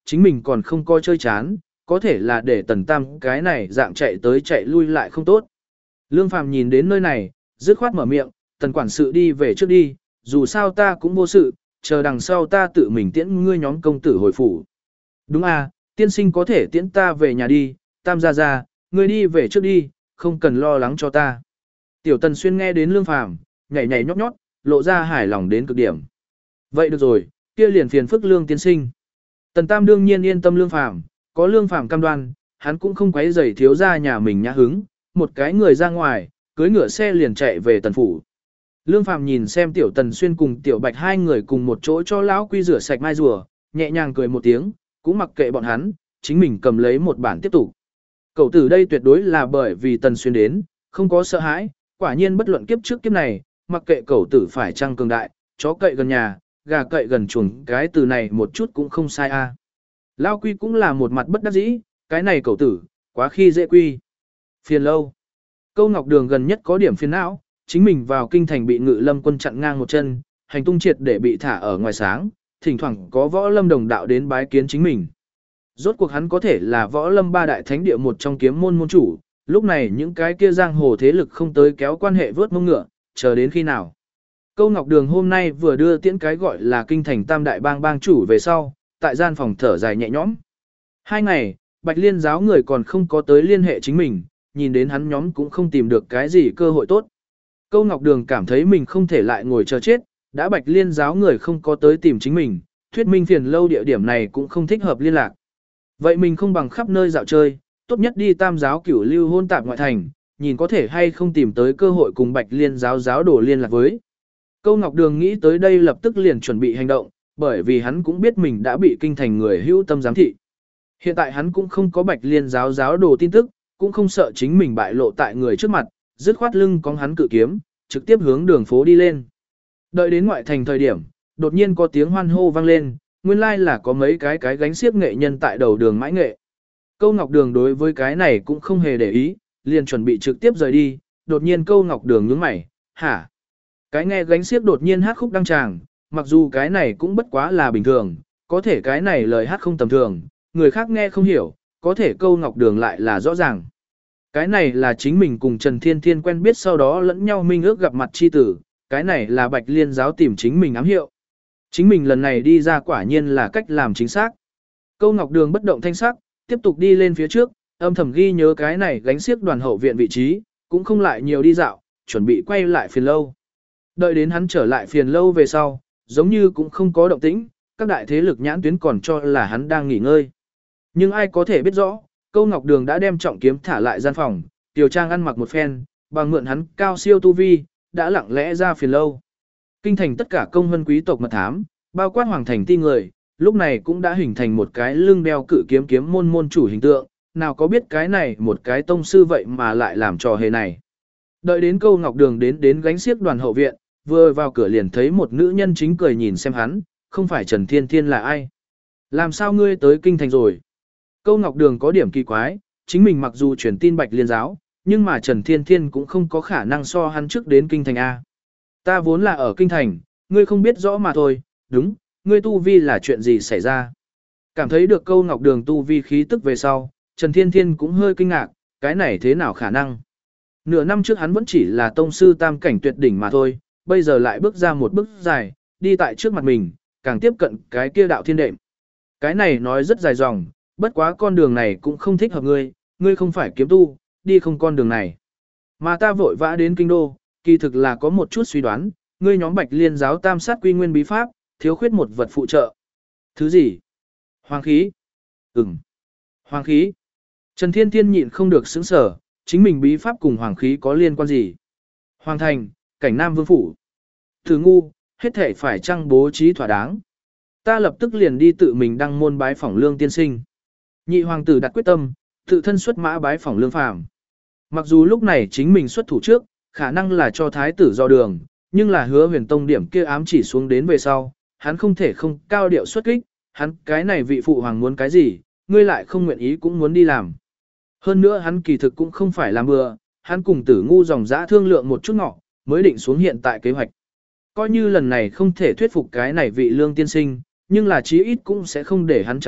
chính mình còn không coi chơi chán, có thể là để Tần Tam cái này dạng chạy tới chạy lui lại không tốt. Lương Phàm nhìn đến nơi này, dứt khoát mở miệng, Tần quản sự đi về trước đi, dù sao ta cũng vô sự, chờ đằng sau ta tự mình tiễn ngươi nhóm công tử hồi phủ. Đúng à, tiên sinh có thể tiễn ta về nhà đi, Tam gia gia, ngươi đi về trước đi, không cần lo lắng cho ta. Tiểu Tần Xuyên nghe đến Lương Phàm, nhảy nhảy nhót nhót, lộ ra hài lòng đến cực điểm. Vậy được rồi, kia liền phiền phức Lương tiên sinh. Tần Tam đương nhiên yên tâm Lương Phàm, có Lương Phàm cam đoan, hắn cũng không quấy rầy thiếu gia nhà mình nhã hứng, một cái người ra ngoài, cưới ngựa xe liền chạy về Tần phủ. Lương Phàm nhìn xem Tiểu Tần Xuyên cùng Tiểu Bạch hai người cùng một chỗ cho lão quy rửa sạch mai rùa, nhẹ nhàng cười một tiếng, cũng mặc kệ bọn hắn, chính mình cầm lấy một bản tiếp tục. Cậu tử đây tuyệt đối là bởi vì Tần Xuyên đến, không có sợ hãi, quả nhiên bất luận kiếp trước kiếp này, mặc kệ cậu tử phải trăng cường đại, chó cậy gần nhà, gà cậy gần chuồng, cái từ này một chút cũng không sai a. À. Lão quy cũng là một mặt bất đắc dĩ, cái này cậu tử, quá khi dễ quy. Phiền lâu. Câu Ngọc Đường gần nhất có điểm phiền não, chính mình vào kinh thành bị Ngự Lâm quân chặn ngang một chân, hành tung triệt để bị thả ở ngoài sáng, thỉnh thoảng có võ lâm đồng đạo đến bái kiến chính mình. Rốt cuộc hắn có thể là võ lâm ba đại thánh địa một trong kiếm môn môn chủ, lúc này những cái kia giang hồ thế lực không tới kéo quan hệ vớt mông ngựa, chờ đến khi nào. Câu Ngọc Đường hôm nay vừa đưa tiễn cái gọi là kinh thành tam đại bang bang chủ về sau, tại gian phòng thở dài nhẹ nhõm. Hai ngày, Bạch Liên giáo người còn không có tới liên hệ chính mình, nhìn đến hắn nhóm cũng không tìm được cái gì cơ hội tốt. Câu Ngọc Đường cảm thấy mình không thể lại ngồi chờ chết, đã Bạch Liên giáo người không có tới tìm chính mình, thuyết minh phiền lâu địa điểm này cũng không thích hợp liên lạc. Vậy mình không bằng khắp nơi dạo chơi, tốt nhất đi tam giáo cửu lưu hôn tạp ngoại thành, nhìn có thể hay không tìm tới cơ hội cùng Bạch Liên giáo giáo đổ liên lạc với. Câu Ngọc Đường nghĩ tới đây lập tức liền chuẩn bị hành động, bởi vì hắn cũng biết mình đã bị kinh thành người hữu tâm giám thị. Hiện tại hắn cũng không có Bạch Liên giáo giáo đồ tin tức, cũng không sợ chính mình bại lộ tại người trước mặt, dứt khoát lưng cong hắn cự kiếm, trực tiếp hướng đường phố đi lên. Đợi đến ngoại thành thời điểm, đột nhiên có tiếng hoan hô vang lên, nguyên lai là có mấy cái cái gánh xiếc nghệ nhân tại đầu đường mãi nghệ. Câu Ngọc Đường đối với cái này cũng không hề để ý, liền chuẩn bị trực tiếp rời đi, đột nhiên Câu Ngọc Đường nhướng mày, hả? Cái nghe gánh xiếc đột nhiên hát khúc đăng tràng, mặc dù cái này cũng bất quá là bình thường, có thể cái này lời hát không tầm thường, người khác nghe không hiểu, có thể Câu Ngọc Đường lại là rõ ràng. Cái này là chính mình cùng Trần Thiên Thiên quen biết sau đó lẫn nhau minh ước gặp mặt chi tử, cái này là Bạch Liên giáo tìm chính mình ám hiệu. Chính mình lần này đi ra quả nhiên là cách làm chính xác. Câu Ngọc Đường bất động thanh sắc, tiếp tục đi lên phía trước, âm thầm ghi nhớ cái này gánh xiếc đoàn hậu viện vị trí, cũng không lại nhiều đi dạo, chuẩn bị quay lại phiền lâu. Đợi đến hắn trở lại phiền lâu về sau, giống như cũng không có động tĩnh, các đại thế lực nhãn tuyến còn cho là hắn đang nghỉ ngơi. Nhưng ai có thể biết rõ, Câu Ngọc Đường đã đem trọng kiếm thả lại gian phòng, Tiểu Trang ăn mặc một phen, bằng mượn hắn cao siêu tu vi, đã lặng lẽ ra phiền lâu. Kinh thành tất cả công vân quý tộc mật thám, bao quát hoàng thành ti người, lúc này cũng đã hình thành một cái lưng đeo cự kiếm kiếm môn môn chủ hình tượng, nào có biết cái này một cái tông sư vậy mà lại làm trò hề này. Đợi đến Câu Ngọc Đường đến đến gánh xiếc đoàn hậu viện, vừa vào cửa liền thấy một nữ nhân chính cười nhìn xem hắn, không phải Trần Thiên Thiên là ai. Làm sao ngươi tới kinh thành rồi? Câu Ngọc Đường có điểm kỳ quái, chính mình mặc dù truyền tin Bạch Liên giáo, nhưng mà Trần Thiên Thiên cũng không có khả năng so hắn trước đến kinh thành A. Ta vốn là ở kinh thành, ngươi không biết rõ mà thôi, đúng, ngươi tu vi là chuyện gì xảy ra. Cảm thấy được Câu Ngọc Đường tu vi khí tức về sau, Trần Thiên Thiên cũng hơi kinh ngạc, cái này thế nào khả năng. Nửa năm trước hắn vẫn chỉ là tông sư tam cảnh tuyệt đỉnh mà thôi, bây giờ lại bước ra một bước dài, đi tại trước mặt mình, càng tiếp cận cái kia đạo thiên đệm. Cái này nói rất dài dòng, bất quá con đường này cũng không thích hợp ngươi, ngươi không phải kiếm tu, đi không con đường này. Mà ta vội vã đến kinh đô, kỳ thực là có một chút suy đoán, ngươi nhóm Bạch Liên giáo tam sát quy nguyên bí pháp, thiếu khuyết một vật phụ trợ. Thứ gì? Hoàng khí. Ừm. Hoàng khí. Trần Thiên Thiên nhịn không được sững sở, chính mình bí pháp cùng hoàng khí có liên quan gì? Hoàng thành, cảnh Nam Vương phủ. Thử ngu, hết thể phải chăng bố trí thỏa đáng. Ta lập tức liền đi tự mình đăng môn bái phỏng Lương tiên sinh. Nhị hoàng tử đặt quyết tâm, tự thân xuất mã bái phỏng Lương Phàm. Mặc dù lúc này chính mình xuất thủ trước, khả năng là cho thái tử do đường, nhưng là Hứa Huyền Tông điểm kia ám chỉ xuống đến về sau, hắn không thể không cao điệu xuất kích, hắn cái này vị phụ hoàng muốn cái gì, ngươi lại không nguyện ý cũng muốn đi làm. Hơn nữa hắn kỳ thực cũng không phải làm bừa, hắn cùng Tử Ngu dòng dã thương lượng một chút ngọ, mới định xuống hiện tại kế hoạch. Coi như lần này không thể thuyết phục cái này vị Lương tiên sinh, nhưng là chí ít cũng sẽ không để hắn chán ghét,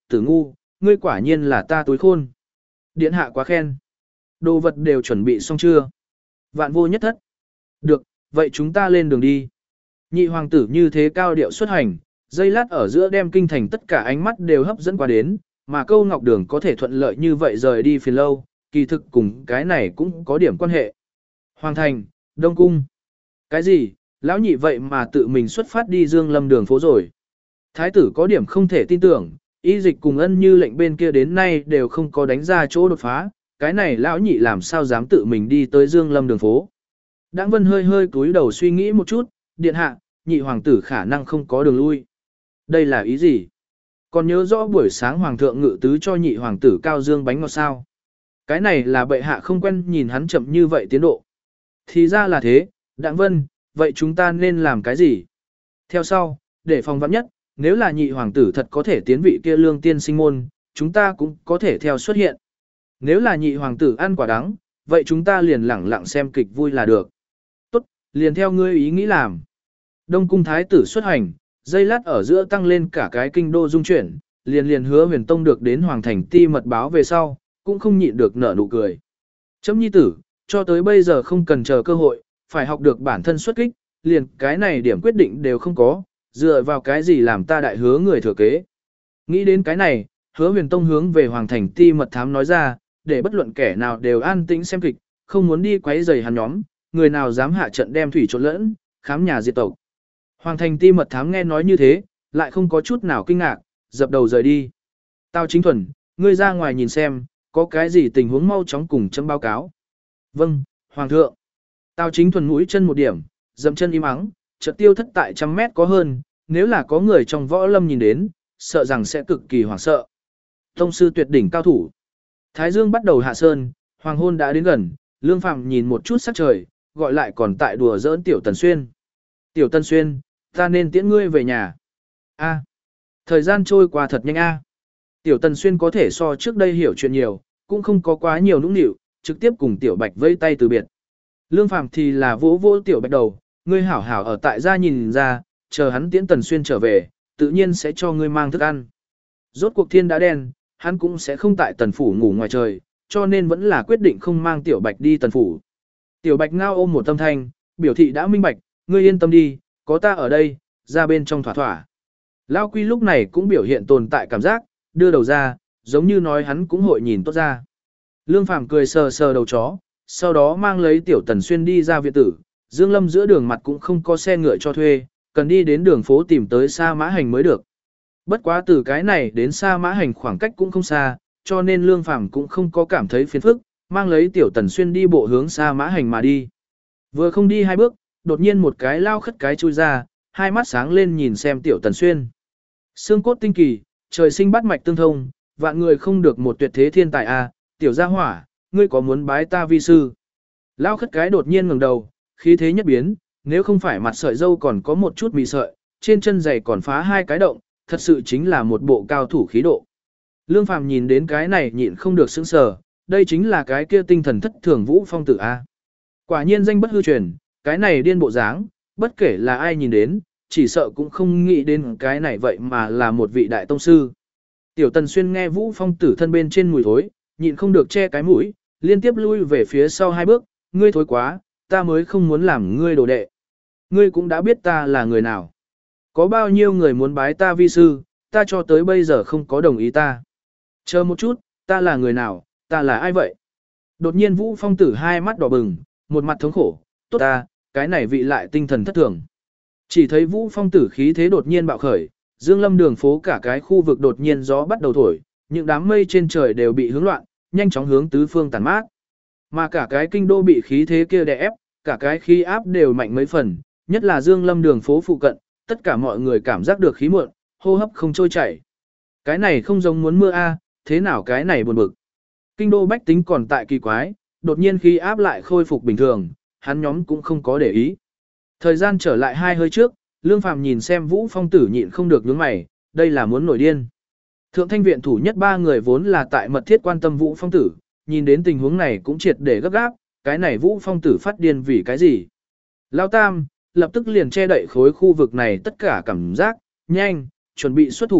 tử ngu, ngươi quả nhiên là ta túi khôn. Điện hạ quá khen. Đồ vật đều chuẩn bị xong chưa? Vạn vô nhất thất. Được, vậy chúng ta lên đường đi. Nhị hoàng tử như thế cao điệu xuất hành, dây lát ở giữa đem kinh thành tất cả ánh mắt đều hấp dẫn qua đến, mà câu ngọc đường có thể thuận lợi như vậy rời đi phiền lâu, kỳ thực cùng cái này cũng có điểm quan hệ. Hoàng thành, Đông Cung. Cái gì, lão nhị vậy mà tự mình xuất phát đi Dương Lâm đường phố rồi. Thái tử có điểm không thể tin tưởng, y dịch cùng ân như lệnh bên kia đến nay đều không có đánh ra chỗ đột phá, cái này lão nhị làm sao dám tự mình đi tới Dương Lâm đường phố. Đãng Vân hơi hơi cúi đầu suy nghĩ một chút, điện hạ, nhị hoàng tử khả năng không có đường lui. Đây là ý gì? Còn nhớ rõ buổi sáng hoàng thượng ngự tứ cho nhị hoàng tử cao dương bánh ngọt sao? Cái này là bệ hạ không quen nhìn hắn chậm như vậy tiến độ. Thì ra là thế, Đãng Vân, vậy chúng ta nên làm cái gì? Theo sau, để phòng vắn nhất, nếu là nhị hoàng tử thật có thể tiến vị kia lương tiên sinh môn, chúng ta cũng có thể theo xuất hiện. Nếu là nhị hoàng tử ăn quả đắng, vậy chúng ta liền lẳng lặng xem kịch vui là được. Tốt, liền theo ngươi ý nghĩ làm. Đông cung thái tử xuất hành, dây lát ở giữa tăng lên cả cái kinh đô dung chuyển, liền liền hứa huyền tông được đến hoàng thành ti mật báo về sau, cũng không nhịn được nở nụ cười. Chấm nhi tử, cho tới bây giờ không cần chờ cơ hội, phải học được bản thân xuất kích, liền cái này điểm quyết định đều không có, dựa vào cái gì làm ta đại hứa người thừa kế. Nghĩ đến cái này, hứa huyền tông hướng về hoàng thành ti mật thám nói ra, để bất luận kẻ nào đều an tĩnh xem kịch, không muốn đi quấy rầy hắn nhóm, người nào dám hạ trận đem thủy trộn lẫn, khám nhà diệt tộc. Hoàng thành ti mật thám nghe nói như thế, lại không có chút nào kinh ngạc, dập đầu rời đi. Tào Chính Thuần, ngươi ra ngoài nhìn xem, có cái gì tình huống mau chóng cùng chấm báo cáo. Vâng, Hoàng thượng. Tào Chính Thuần mũi chân một điểm, dậm chân im ắng, chợt tiêu thất tại trăm mét có hơn, nếu là có người trong võ lâm nhìn đến, sợ rằng sẽ cực kỳ hoảng sợ. Tông sư tuyệt đỉnh cao thủ. Thái Dương bắt đầu hạ sơn, hoàng hôn đã đến gần, Lương Phàm nhìn một chút sắc trời, gọi lại còn tại đùa giỡn Tiểu Tần Xuyên. Tiểu Tần Xuyên, ta nên tiễn ngươi về nhà. A, thời gian trôi qua thật nhanh a. Tiểu Tần Xuyên có thể so trước đây hiểu chuyện nhiều, cũng không có quá nhiều nũng nịu, trực tiếp cùng Tiểu Bạch vẫy tay từ biệt. Lương Phàm thì là vỗ vỗ Tiểu Bạch đầu, ngươi hảo hảo ở tại gia nhìn ra, chờ hắn tiễn Tần Xuyên trở về, tự nhiên sẽ cho ngươi mang thức ăn. Rốt cuộc thiên đã đen, hắn cũng sẽ không tại Tần phủ ngủ ngoài trời, cho nên vẫn là quyết định không mang Tiểu Bạch đi Tần phủ. Tiểu Bạch ngao ôm một tâm thanh, biểu thị đã minh bạch, ngươi yên tâm đi, có ta ở đây, ra bên trong thỏa thỏa. Lao Quy lúc này cũng biểu hiện tồn tại cảm giác, đưa đầu ra, giống như nói hắn cũng hội nhìn tốt ra. Lương Phàm cười sờ sờ đầu chó, sau đó mang lấy Tiểu Tần Xuyên đi ra viện tử, Dương Lâm giữa đường mặt cũng không có xe ngựa cho thuê, cần đi đến đường phố tìm tới Sa Mã Hành mới được. Bất quá từ cái này đến Sa Mã Hành khoảng cách cũng không xa, cho nên Lương Phàm cũng không có cảm thấy phiền phức, mang lấy Tiểu Tần Xuyên đi bộ hướng Sa Mã Hành mà đi. Vừa không đi hai bước, đột nhiên một cái lao khất cái chui ra, hai mắt sáng lên nhìn xem Tiểu Tần Xuyên. Xương cốt tinh kỳ, trời sinh bắt mạch tương thông, vạn người không được một tuyệt thế thiên tài a, Tiểu gia hỏa, ngươi có muốn bái ta vi sư? Lao khất cái đột nhiên ngẩng đầu, khí thế nhất biến, nếu không phải mặt sợi dâu còn có một chút mì sợi, trên chân giày còn phá hai cái động, thật sự chính là một bộ cao thủ khí độ. Lương Phàm nhìn đến cái này nhịn không được sững sờ, đây chính là cái kia tinh thần thất thường Vũ Phong tử a. Quả nhiên danh bất hư truyền, cái này điên bộ dáng, bất kể là ai nhìn đến, chỉ sợ cũng không nghĩ đến cái này vậy mà là một vị đại tông sư. Tiểu Tần Xuyên nghe Vũ Phong tử thân bên trên mùi thối, nhịn không được che cái mũi, liên tiếp lui về phía sau hai bước, ngươi thối quá, ta mới không muốn làm ngươi đồ đệ. Ngươi cũng đã biết ta là người nào. Có bao nhiêu người muốn bái ta vi sư, ta cho tới bây giờ không có đồng ý ta. Chờ một chút, ta là người nào, ta là ai vậy? Đột nhiên Vũ Phong tử hai mắt đỏ bừng, một mặt thống khổ, tốt ta, cái này vị lại tinh thần thất thường. Chỉ thấy Vũ Phong tử khí thế đột nhiên bạo khởi, Dương Lâm đường phố cả cái khu vực đột nhiên gió bắt đầu thổi, những đám mây trên trời đều bị hướng loạn, nhanh chóng hướng tứ phương tản mát. Mà cả cái kinh đô bị khí thế kia đè ép, cả cái khí áp đều mạnh mấy phần, nhất là Dương Lâm đường phố phụ cận, tất cả mọi người cảm giác được khí muộn, hô hấp không trôi chảy. Cái này không giống muốn mưa a, thế nào cái này buồn bực. Kinh đô bách tính còn tại kỳ quái, đột nhiên khí áp lại khôi phục bình thường, hắn nhóm cũng không có để ý. Thời gian trở lại hai hơi trước, Lương Phàm nhìn xem Vũ Phong tử nhịn không được nhướng mày, đây là muốn nổi điên. Thượng thanh viện thủ nhất ba người vốn là tại mật thiết quan tâm Vũ Phong tử, nhìn đến tình huống này cũng triệt để gấp gáp, cái này Vũ Phong tử phát điên vì cái gì? Lao Tam, lập tức liền che đậy khối khu vực này tất cả cảm giác, nhanh, chuẩn bị xuất thủ,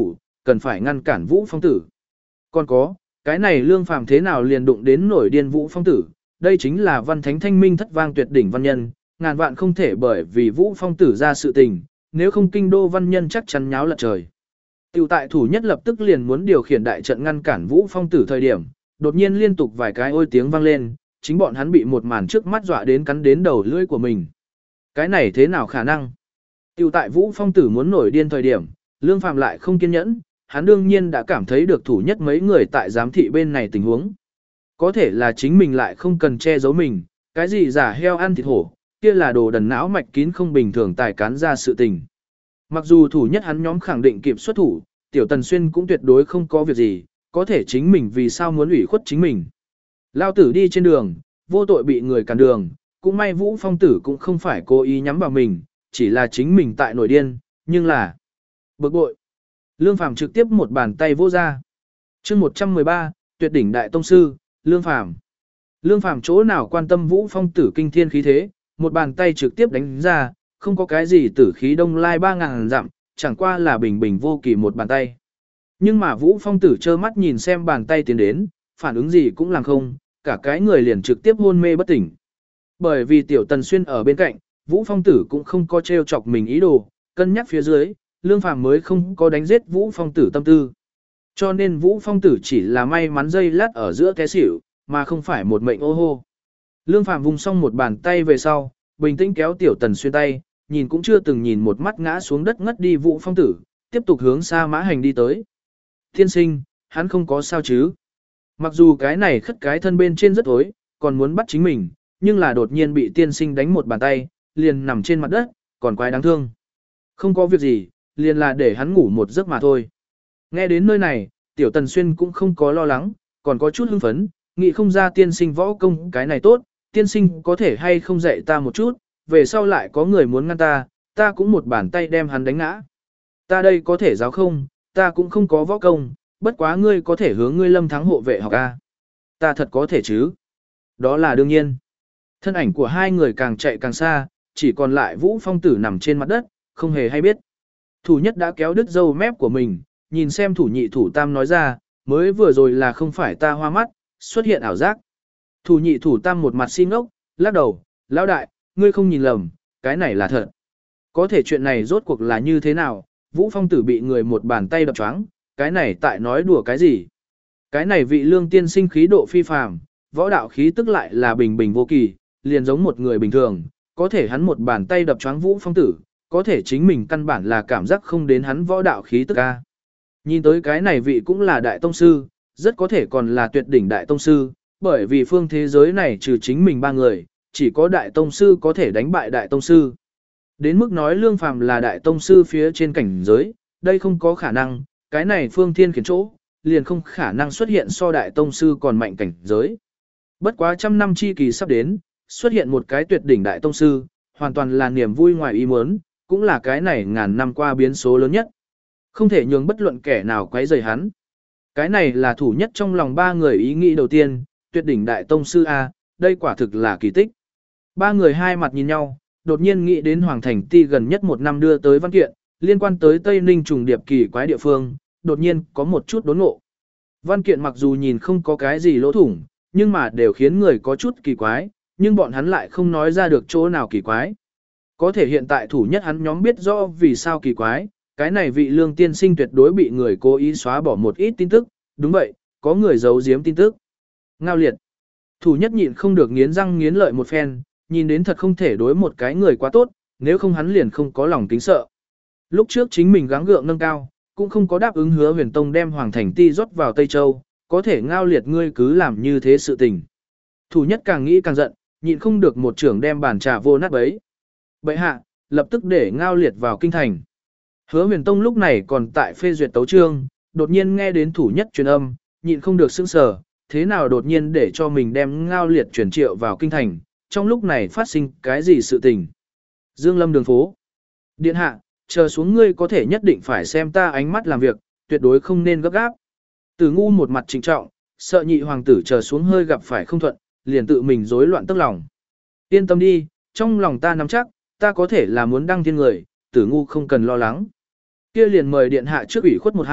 cần phải ngăn cản Vũ Phong tử. Còn có, cái này Lương Phàm thế nào liền đụng đến nổi điên Vũ Phong tử, đây chính là văn thánh thanh minh thất vang tuyệt đỉnh văn nhân, ngàn vạn không thể bởi vì Vũ Phong tử ra sự tình, nếu không kinh đô văn nhân chắc chắn nháo lật trời. Tiểu tại thủ nhất lập tức liền muốn điều khiển đại trận ngăn cản Vũ Phong tử thời điểm, đột nhiên liên tục vài cái ôi tiếng vang lên, chính bọn hắn bị một màn trước mắt dọa đến cắn đến đầu lưỡi của mình. Cái này thế nào khả năng? Tiểu tại Vũ Phong tử muốn nổi điên thời điểm, Lương Phàm lại không kiên nhẫn, hắn đương nhiên đã cảm thấy được thủ nhất mấy người tại giám thị bên này tình huống. Có thể là chính mình lại không cần che giấu mình, cái gì giả heo ăn thịt hổ, kia là đồ đần não mạch kín không bình thường tài cán ra sự tình. Mặc dù thủ nhất hắn nhóm khẳng định kịp xuất thủ, Tiểu Tần Xuyên cũng tuyệt đối không có việc gì, có thể chính mình vì sao muốn ủy khuất chính mình. Lao tử đi trên đường, vô tội bị người cản đường, cũng may Vũ Phong tử cũng không phải cố ý nhắm vào mình, chỉ là chính mình tại nổi điên, nhưng là bực bội. Lương Phàm trực tiếp một bàn tay vô ra. Chương một trăm mười ba, tuyệt đỉnh đại tông sư, Lương Phàm. Lương Phàm chỗ nào quan tâm Vũ Phong tử kinh thiên khí thế, một bàn tay trực tiếp đánh ra, không có cái gì tử khí đông lai ba ngàn dặm, chẳng qua là bình bình vô kỳ một bàn tay. Nhưng mà Vũ Phong tử trơ mắt nhìn xem bàn tay tiến đến, phản ứng gì cũng làm không, cả cái người liền trực tiếp hôn mê bất tỉnh. Bởi vì Tiểu Tần Xuyên ở bên cạnh, Vũ Phong tử cũng không có trêu chọc mình ý đồ, cân nhắc phía dưới, Lương Phàm mới không có đánh giết Vũ Phong tử tâm tư. Cho nên Vũ Phong tử chỉ là may mắn giây lát ở giữa té xỉu, mà không phải một mệnh ô hô. Lương Phàm vùng xong một bàn tay về sau, bình tĩnh kéo Tiểu Tần Xuyên tay, nhìn cũng chưa từng nhìn một mắt ngã xuống đất ngất đi Vũ Phong tử, tiếp tục hướng Sa Mã Hành đi tới. Tiên sinh, hắn không có sao chứ? Mặc dù cái này khất cái thân bên trên rất tối, còn muốn bắt chính mình, nhưng là đột nhiên bị tiên sinh đánh một bàn tay, liền nằm trên mặt đất, còn quái đáng thương. Không có việc gì, liền là để hắn ngủ một giấc mà thôi. Nghe đến nơi này, Tiểu Tần Xuyên cũng không có lo lắng, còn có chút hưng phấn, nghĩ không ra tiên sinh võ công cái này tốt, tiên sinh có thể hay không dạy ta một chút, về sau lại có người muốn ngăn ta, ta cũng một bàn tay đem hắn đánh ngã. Ta đây có thể giáo không, ta cũng không có võ công, bất quá ngươi có thể hướng ngươi Lâm Thắng hộ vệ học a. Ta thật có thể chứ? Đó là đương nhiên. Thân ảnh của hai người càng chạy càng xa, chỉ còn lại Vũ Phong tử nằm trên mặt đất, không hề hay biết. Thủ nhất đã kéo đứt râu mép của mình, nhìn xem thủ nhị thủ tam nói ra, mới vừa rồi là không phải ta hoa mắt, xuất hiện ảo giác. Thủ nhị thủ tam một mặt xin ngốc, lắc đầu, lão đại, ngươi không nhìn lầm, cái này là thật. Có thể chuyện này rốt cuộc là như thế nào, Vũ Phong tử bị người một bàn tay đập choáng, cái này tại nói đùa cái gì. Cái này vị Lương tiên sinh khí độ phi phàm, võ đạo khí tức lại là bình bình vô kỳ, liền giống một người bình thường, có thể hắn một bàn tay đập choáng Vũ Phong tử, có thể chính mình căn bản là cảm giác không đến hắn võ đạo khí tức a. Nhìn tới cái này vị cũng là đại tông sư, rất có thể còn là tuyệt đỉnh đại tông sư, bởi vì phương thế giới này trừ chính mình ba người, chỉ có đại tông sư có thể đánh bại đại tông sư. Đến mức nói Lương Phàm là đại tông sư phía trên cảnh giới, đây không có khả năng, cái này phương thiên khiển chỗ, liền không khả năng xuất hiện so đại tông sư còn mạnh cảnh giới. Bất quá trăm năm chi kỳ sắp đến, xuất hiện một cái tuyệt đỉnh đại tông sư, hoàn toàn là niềm vui ngoài ý muốn, cũng là cái này ngàn năm qua biến số lớn nhất. Không thể nhường bất luận kẻ nào quấy rầy hắn. Cái này là thủ nhất trong lòng ba người ý nghĩ đầu tiên, tuyệt đỉnh đại tông sư A, đây quả thực là kỳ tích. Ba người hai mặt nhìn nhau, đột nhiên nghĩ đến Hoàng Thành Ti gần nhất một năm đưa tới văn kiện, liên quan tới Tây Ninh trùng điệp kỳ quái địa phương, đột nhiên có một chút đốn ngộ. Văn kiện mặc dù nhìn không có cái gì lỗ thủng, nhưng mà đều khiến người có chút kỳ quái, nhưng bọn hắn lại không nói ra được chỗ nào kỳ quái. Có thể hiện tại thủ nhất hắn nhóm biết rõ vì sao kỳ quái, cái này vị Lương tiên sinh tuyệt đối bị người cố ý xóa bỏ một ít tin tức, đúng vậy, có người giấu giếm tin tức. Ngao liệt. Thủ nhất nhịn không được nghiến răng nghiến lợi một phen, nhìn đến thật không thể đối một cái người quá tốt, nếu không hắn liền không có lòng kính sợ. Lúc trước chính mình gắng gượng nâng cao, cũng không có đáp ứng hứa huyền tông đem Hoàng Thành Ti rót vào Tây Châu, có thể Ngao liệt ngươi cứ làm như thế sự tình. Thủ nhất càng nghĩ càng giận, nhịn không được một trưởng đem bàn trà vô nát bấy. Bệ hạ, lập tức để Ngao liệt vào kinh thành. Hứa huyền tông lúc này còn tại phê duyệt tấu chương, đột nhiên nghe đến thủ nhất truyền âm, nhịn không được sững sờ, thế nào đột nhiên để cho mình đem Ngao liệt chuyển triệu vào kinh thành, trong lúc này phát sinh cái gì sự tình. Dương Lâm đường phố. Điện hạ, chờ xuống ngươi có thể nhất định phải xem ta ánh mắt làm việc, tuyệt đối không nên gấp gáp. Tử ngu một mặt trịnh trọng, sợ nhị hoàng tử chờ xuống hơi gặp phải không thuận, liền tự mình rối loạn tức lòng. Yên tâm đi, trong lòng ta nắm chắc, ta có thể là muốn đăng thiên người, tử ngu không cần lo lắng. Kia liền mời điện hạ trước ủy khuất một hai,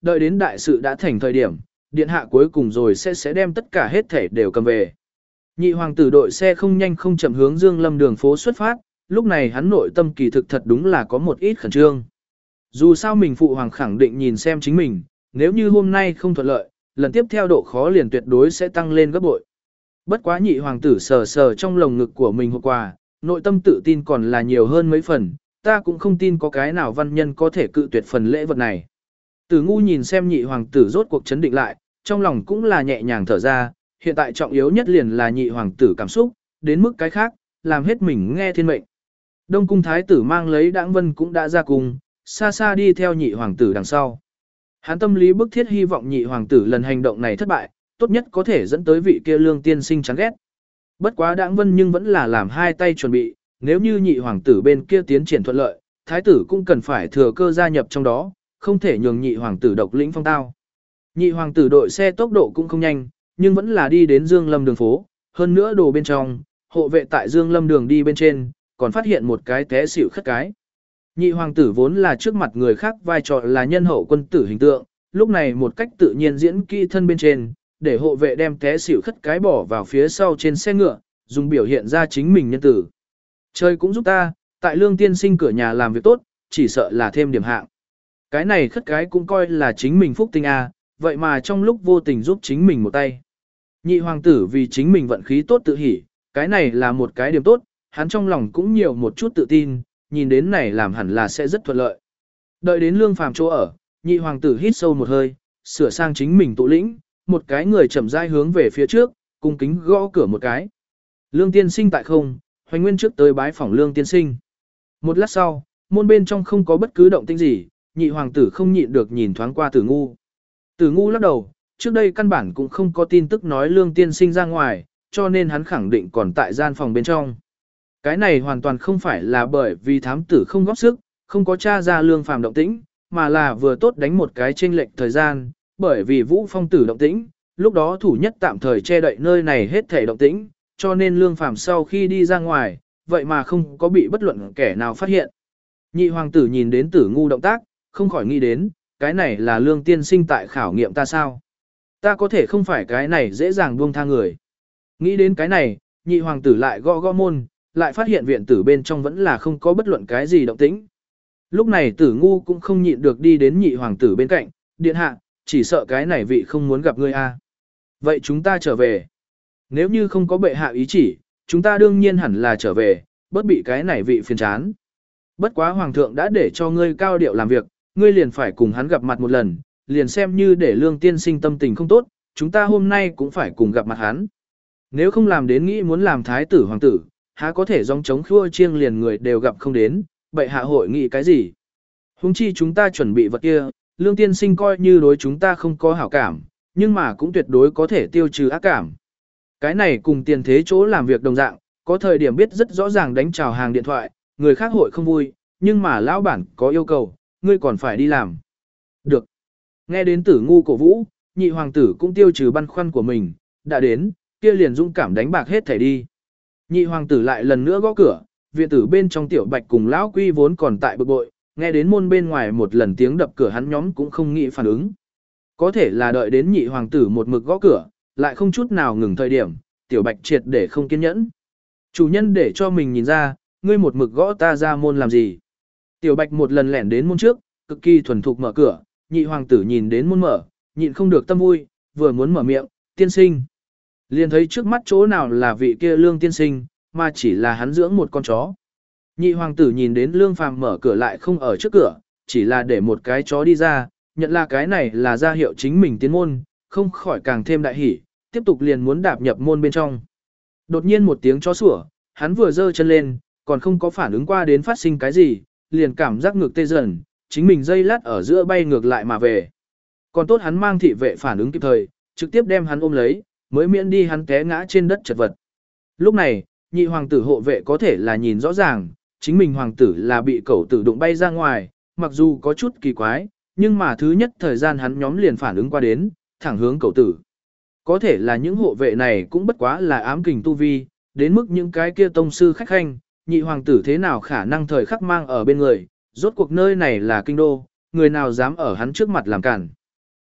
đợi đến đại sự đã thành thời điểm, điện hạ cuối cùng rồi sẽ sẽ đem tất cả hết thể đều cầm về. Nhị hoàng tử đội xe không nhanh không chậm hướng Dương Lâm đường phố xuất phát, lúc này hắn nội tâm kỳ thực thật đúng là có một ít khẩn trương. Dù sao mình phụ hoàng khẳng định nhìn xem chính mình, nếu như hôm nay không thuận lợi, lần tiếp theo độ khó liền tuyệt đối sẽ tăng lên gấp bội. Bất quá nhị hoàng tử sờ sờ trong lồng ngực của mình hộp quà, nội tâm tự tin còn là nhiều hơn mấy phần, ta cũng không tin có cái nào văn nhân có thể cự tuyệt phần lễ vật này. Tử ngu nhìn xem nhị hoàng tử rốt cuộc chấn định lại, trong lòng cũng là nhẹ nhàng thở ra, hiện tại trọng yếu nhất liền là nhị hoàng tử cảm xúc, đến mức cái khác, làm hết mình nghe thiên mệnh. Đông cung thái tử mang lấy Đãng Vân cũng đã ra cùng, xa xa đi theo nhị hoàng tử đằng sau. Hắn tâm lý bức thiết hy vọng nhị hoàng tử lần hành động này thất bại, tốt nhất có thể dẫn tới vị kia lương tiên sinh chán ghét. Bất quá Đãng Vân nhưng vẫn là làm hai tay chuẩn bị, nếu như nhị hoàng tử bên kia tiến triển thuận lợi, thái tử cũng cần phải thừa cơ gia nhập trong đó, không thể nhường nhị hoàng tử độc lĩnh phong tao. Nhị hoàng tử đội xe tốc độ cũng không nhanh, nhưng vẫn là đi đến Dương Lâm đường phố, hơn nữa đồ bên trong, hộ vệ tại Dương Lâm đường đi bên trên, còn phát hiện một cái té xỉu khất cái. Nhị hoàng tử vốn là trước mặt người khác vai trò là nhân hậu quân tử hình tượng, lúc này một cách tự nhiên diễn kỹ thân bên trên, để hộ vệ đem té xỉu khất cái bỏ vào phía sau trên xe ngựa, dùng biểu hiện ra chính mình nhân tử. Trời cũng giúp ta, tại lương tiên sinh cửa nhà làm việc tốt, chỉ sợ là thêm điểm hạng. Cái này khất cái cũng coi là chính mình phúc tinh a, vậy mà trong lúc vô tình giúp chính mình một tay. Nhị hoàng tử vì chính mình vận khí tốt tự hỉ, cái này là một cái điểm tốt, hắn trong lòng cũng nhiều một chút tự tin, nhìn đến này làm hẳn là sẽ rất thuận lợi. Đợi đến lương phàm chỗ ở, nhị hoàng tử hít sâu một hơi, sửa sang chính mình tụ lĩnh, một cái người chậm rãi hướng về phía trước, cung kính gõ cửa một cái. Lương tiên sinh tại không, Hoành Nguyên trước tới bái phỏng lương tiên sinh. Một lát sau, môn bên trong không có bất cứ động tĩnh gì, nhị hoàng tử không nhịn được nhìn thoáng qua Tử Ngu. Tử Ngu lắc đầu, trước đây căn bản cũng không có tin tức nói lương tiên sinh ra ngoài, cho nên hắn khẳng định còn tại gian phòng bên trong. Cái này hoàn toàn không phải là bởi vì thám tử không góp sức, không có tra ra lương phàm động tĩnh, mà là vừa tốt đánh một cái chênh lệch thời gian, bởi vì Vũ Phong tử động tĩnh, lúc đó thủ nhất tạm thời che đậy nơi này hết thể động tĩnh, cho nên lương phàm sau khi đi ra ngoài, vậy mà không có bị bất luận kẻ nào phát hiện. Nhị hoàng tử nhìn đến Tử Ngu động tác, không khỏi nghĩ đến, cái này là lương tiên sinh tại khảo nghiệm ta sao? Ta có thể không phải cái này dễ dàng buông tha người. Nghĩ đến cái này, nhị hoàng tử lại gõ gõ môn, lại phát hiện viện tử bên trong vẫn là không có bất luận cái gì động tĩnh. Lúc này Tử Ngu cũng không nhịn được đi đến nhị hoàng tử bên cạnh, điện hạ, chỉ sợ cái này vị không muốn gặp ngươi a. Vậy chúng ta trở về. Nếu như không có bệ hạ ý chỉ, chúng ta đương nhiên hẳn là trở về, bất bị cái này vị phiền chán. Bất quá hoàng thượng đã để cho ngươi cao điệu làm việc, ngươi liền phải cùng hắn gặp mặt một lần, liền xem như để lương tiên sinh tâm tình không tốt, chúng ta hôm nay cũng phải cùng gặp mặt hắn. Nếu không làm đến nghĩ muốn làm thái tử hoàng tử, há có thể dòng chống khua chiêng liền người đều gặp không đến, bệ hạ hội nghị cái gì. Huống chi chúng ta chuẩn bị vật kia, lương tiên sinh coi như đối chúng ta không có hảo cảm, nhưng mà cũng tuyệt đối có thể tiêu trừ ác cảm. Cái này cùng tiền thế chỗ làm việc đồng dạng, có thời điểm biết rất rõ ràng đánh chào hàng điện thoại, người khác hội không vui, nhưng mà lão bản có yêu cầu, ngươi còn phải đi làm. Được. Nghe đến Tử Ngu cổ vũ, nhị hoàng tử cũng tiêu trừ băn khoăn của mình, đã đến, kia liền dũng cảm đánh bạc hết thảy đi. Nhị hoàng tử lại lần nữa gõ cửa, viện tử bên trong Tiểu Bạch cùng lão Quy vốn còn tại bực bội, nghe đến môn bên ngoài một lần tiếng đập cửa hắn nhóm cũng không nghĩ phản ứng. Có thể là đợi đến nhị hoàng tử một mực gõ cửa, lại không chút nào ngừng thời điểm, Tiểu Bạch triệt để không kiên nhẫn. Chủ nhân để cho mình nhìn ra, ngươi một mực gõ ta ra môn làm gì? Tiểu Bạch một lần lẻn đến môn trước, cực kỳ thuần thục mở cửa, nhị hoàng tử nhìn đến môn mở, nhịn không được tâm vui, vừa muốn mở miệng, tiên sinh. Liền thấy trước mắt chỗ nào là vị kia lương tiên sinh, mà chỉ là hắn dưỡng một con chó. Nhị hoàng tử nhìn đến lương phàm mở cửa lại không ở trước cửa, chỉ là để một cái chó đi ra, nhận là cái này là ra hiệu chính mình tiến môn, không khỏi càng thêm đại hỉ, tiếp tục liền muốn đạp nhập môn bên trong. Đột nhiên một tiếng chó sủa, hắn vừa giơ chân lên, còn không có phản ứng qua đến phát sinh cái gì, liền cảm giác ngược tê dần, chính mình dây lát ở giữa bay ngược lại mà về. Còn tốt hắn mang thị vệ phản ứng kịp thời, trực tiếp đem hắn ôm lấy, mới miễn đi hắn té ngã trên đất chật vật. Lúc này, nhị hoàng tử hộ vệ có thể là nhìn rõ ràng, chính mình hoàng tử là bị cẩu tử đụng bay ra ngoài, mặc dù có chút kỳ quái, nhưng mà thứ nhất thời gian hắn nhóm liền phản ứng qua đến, thẳng hướng cẩu tử. Có thể là những hộ vệ này cũng bất quá là ám kình tu vi, đến mức những cái kia tông sư khách khanh, nhị hoàng tử thế nào khả năng thời khắc mang ở bên người, rốt cuộc nơi này là kinh đô, người nào dám ở hắn trước mặt làm cản.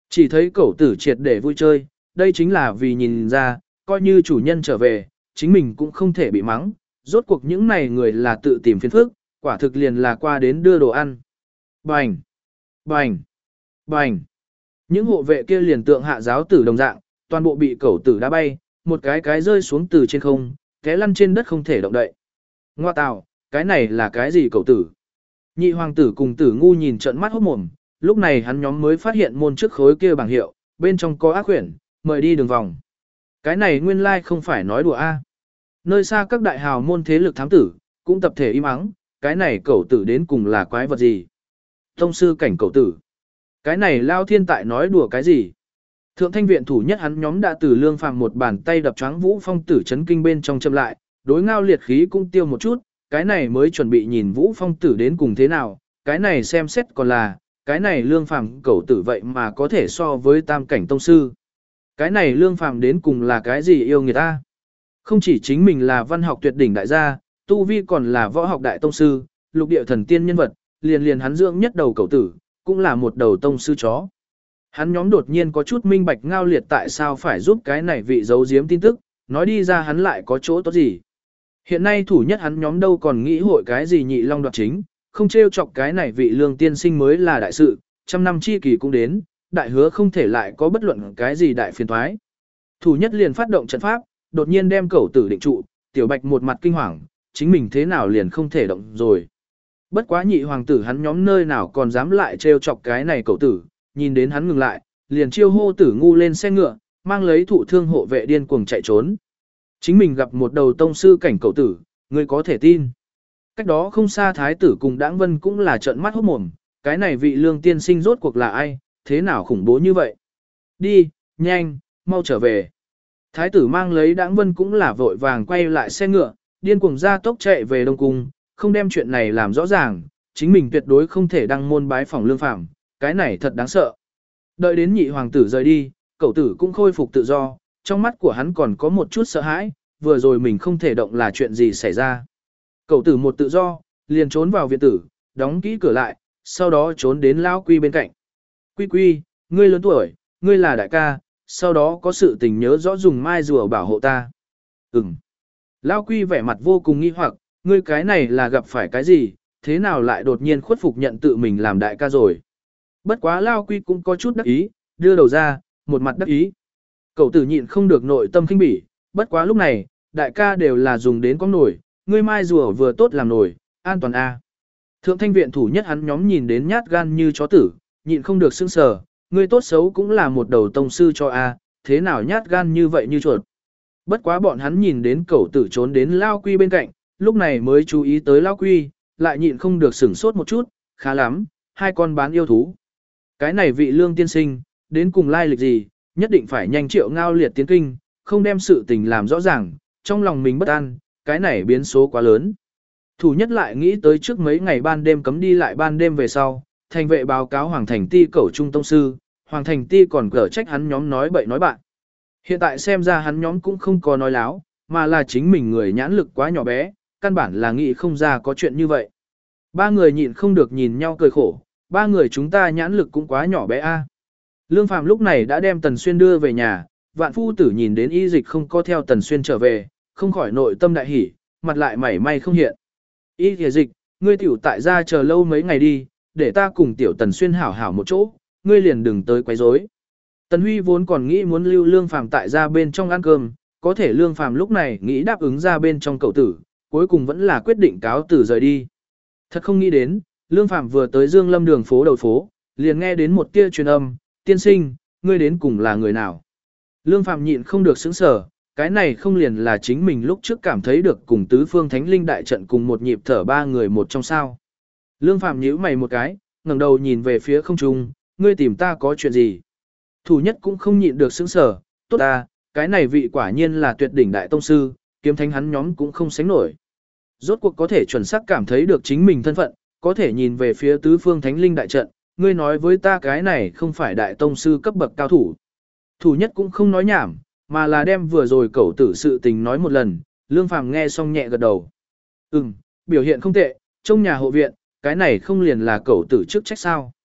Chỉ thấy cẩu tử triệt để vui chơi, đây chính là vì nhìn ra, coi như chủ nhân trở về, chính mình cũng không thể bị mắng, rốt cuộc những này người là tự tìm phiền phức, quả thực liền là qua đến đưa đồ ăn. Bành! Bành! Bành! Những hộ vệ kia liền tượng hạ giáo tử đồng dạng, toàn bộ bị cẩu tử đá bay, một cái cái rơi xuống từ trên không, té lăn trên đất không thể động đậy. Ngoa tào, cái này là cái gì cẩu tử? Nhị hoàng tử cùng tử ngu nhìn trợn mắt hốt mồm, lúc này hắn nhóm mới phát hiện môn trước khối kia bảng hiệu, bên trong có ác quyển, mời đi đường vòng. Cái này nguyên lai không phải nói đùa a. Nơi xa các đại hào môn thế lực thám tử, cũng tập thể im ắng, cái này cẩu tử đến cùng là quái vật gì? Tông sư cảnh cẩu tử. Cái này lao thiên tại nói đùa cái gì? Thượng thanh viện thủ nhất hắn nhóm đã từ lương phàm một bàn tay đập choáng Vũ Phong tử chấn kinh bên trong châm lại, đối ngao liệt khí cũng tiêu một chút, cái này mới chuẩn bị nhìn Vũ Phong tử đến cùng thế nào, cái này xem xét còn là, cái này lương phàm cẩu tử vậy mà có thể so với tam cảnh tông sư. Cái này lương phàm đến cùng là cái gì yêu người ta? Không chỉ chính mình là văn học tuyệt đỉnh đại gia, tu vi còn là võ học đại tông sư, lục địa thần tiên nhân vật, liền liền hắn dưỡng nhất đầu cẩu tử, cũng là một đầu tông sư chó. Hắn nhóm đột nhiên có chút minh bạch ngao liệt tại sao phải giúp cái này vị giấu giếm tin tức, nói đi ra hắn lại có chỗ tốt gì. Hiện nay thủ nhất hắn nhóm đâu còn nghĩ hội cái gì nhị long đoạt chính, không trêu chọc cái này vị lương tiên sinh mới là đại sự, trăm năm chi kỳ cũng đến, đại hứa không thể lại có bất luận cái gì đại phiền thoái. Thủ nhất liền phát động trận pháp, đột nhiên đem cẩu tử định trụ, tiểu bạch một mặt kinh hoàng, chính mình thế nào liền không thể động rồi. Bất quá nhị hoàng tử hắn nhóm nơi nào còn dám lại trêu chọc cái này cẩu tử, nhìn đến hắn ngừng lại, liền chiêu hô tử ngu lên xe ngựa, mang lấy thụ thương hộ vệ điên cuồng chạy trốn. Chính mình gặp một đầu tông sư cảnh cẩu tử, người có thể tin. Cách đó không xa thái tử cùng đãng vân cũng là trợn mắt hốt mồm, cái này vị lương tiên sinh rốt cuộc là ai, thế nào khủng bố như vậy. Đi, nhanh, mau trở về. Thái tử mang lấy đãng vân cũng là vội vàng quay lại xe ngựa, điên cuồng ra tốc chạy về Đông Cung, không đem chuyện này làm rõ ràng, chính mình tuyệt đối không thể đăng môn bái phỏng lương phạm, cái này thật đáng sợ. Đợi đến nhị hoàng tử rời đi, cậu tử cũng khôi phục tự do, trong mắt của hắn còn có một chút sợ hãi, vừa rồi mình không thể động là chuyện gì xảy ra. Cậu tử một tự do, liền trốn vào viện tử, đóng kỹ cửa lại, sau đó trốn đến Lao Quy bên cạnh. Quy Quy, ngươi lớn tuổi, ngươi là đại ca, sau đó có sự tình nhớ rõ dùng mai rùa bảo hộ ta. Ừm. Lao Quy vẻ mặt vô cùng nghi hoặc, ngươi cái này là gặp phải cái gì, thế nào lại đột nhiên khuất phục nhận tự mình làm đại ca rồi. Bất quá Lao Quy cũng có chút đắc ý, đưa đầu ra, một mặt đắc ý. Cậu tử nhịn không được nội tâm khinh bỉ, bất quá lúc này, đại ca đều là dùng đến con nổi, ngươi mai rùa vừa tốt làm nổi, an toàn a. Thượng thanh viện thủ nhất hắn nhóm nhìn đến nhát gan như chó tử, nhịn không được sững sờ, ngươi tốt xấu cũng là một đầu tông sư cho a, thế nào nhát gan như vậy như chuột. Bất quá bọn hắn nhìn đến cậu tử trốn đến Lao Quy bên cạnh, lúc này mới chú ý tới Lao Quy, lại nhịn không được sửng sốt một chút, khá lắm, hai con bán yêu thú. Cái này vị lương tiên sinh, đến cùng lai lịch gì, nhất định phải nhanh triệu ngao liệt tiến kinh, không đem sự tình làm rõ ràng, trong lòng mình bất an, cái này biến số quá lớn. Thủ nhất lại nghĩ tới trước mấy ngày ban đêm cấm đi lại ban đêm về sau, thành vệ báo cáo Hoàng Thành Ti cẩu trung tông sư, Hoàng Thành Ti còn cở trách hắn nhóm nói bậy nói bạn. Hiện tại xem ra hắn nhóm cũng không có nói láo, mà là chính mình người nhãn lực quá nhỏ bé, căn bản là nghĩ không ra có chuyện như vậy. Ba người nhịn không được nhìn nhau cười khổ, ba người chúng ta nhãn lực cũng quá nhỏ bé a. Lương Phàm lúc này đã đem Tần Xuyên đưa về nhà, Vạn Phu Tử nhìn đến y dịch không có theo Tần Xuyên trở về, không khỏi nội tâm đại hỉ, mặt lại mảy may không hiện. Y thìa dịch, ngươi tiểu tại gia chờ lâu mấy ngày đi, để ta cùng tiểu Tần Xuyên hảo hảo một chỗ, ngươi liền đừng tới quấy rối. Tần Huy vốn còn nghĩ muốn lưu Lương Phàm tại gia bên trong ăn cơm, có thể Lương Phàm lúc này nghĩ đáp ứng ra bên trong cậu tử, cuối cùng vẫn là quyết định cáo tử rời đi. Thật không nghĩ đến, Lương Phàm vừa tới Dương Lâm đường phố đầu phố, liền nghe đến một tia truyền âm, tiên sinh, ngươi đến cùng là người nào? Lương Phàm nhịn không được sững sờ, cái này không liền là chính mình lúc trước cảm thấy được cùng tứ phương thánh linh đại trận cùng một nhịp thở ba người một trong sao. Lương Phàm nhíu mày một cái, ngẩng đầu nhìn về phía không trung, ngươi tìm ta có chuyện gì? Thủ nhất cũng không nhịn được sững sờ, tốt ta, cái này vị quả nhiên là tuyệt đỉnh đại tông sư, kiếm thánh hắn nhóm cũng không sánh nổi. Rốt cuộc có thể chuẩn xác cảm thấy được chính mình thân phận, có thể nhìn về phía tứ phương thánh linh đại trận, ngươi nói với ta cái này không phải đại tông sư cấp bậc cao thủ. Thủ nhất cũng không nói nhảm, mà là đem vừa rồi cẩu tử sự tình nói một lần, Lương Phàm nghe xong nhẹ gật đầu. Ừm, biểu hiện không tệ, trong nhà hộ viện, cái này không liền là cẩu tử trước trách sao.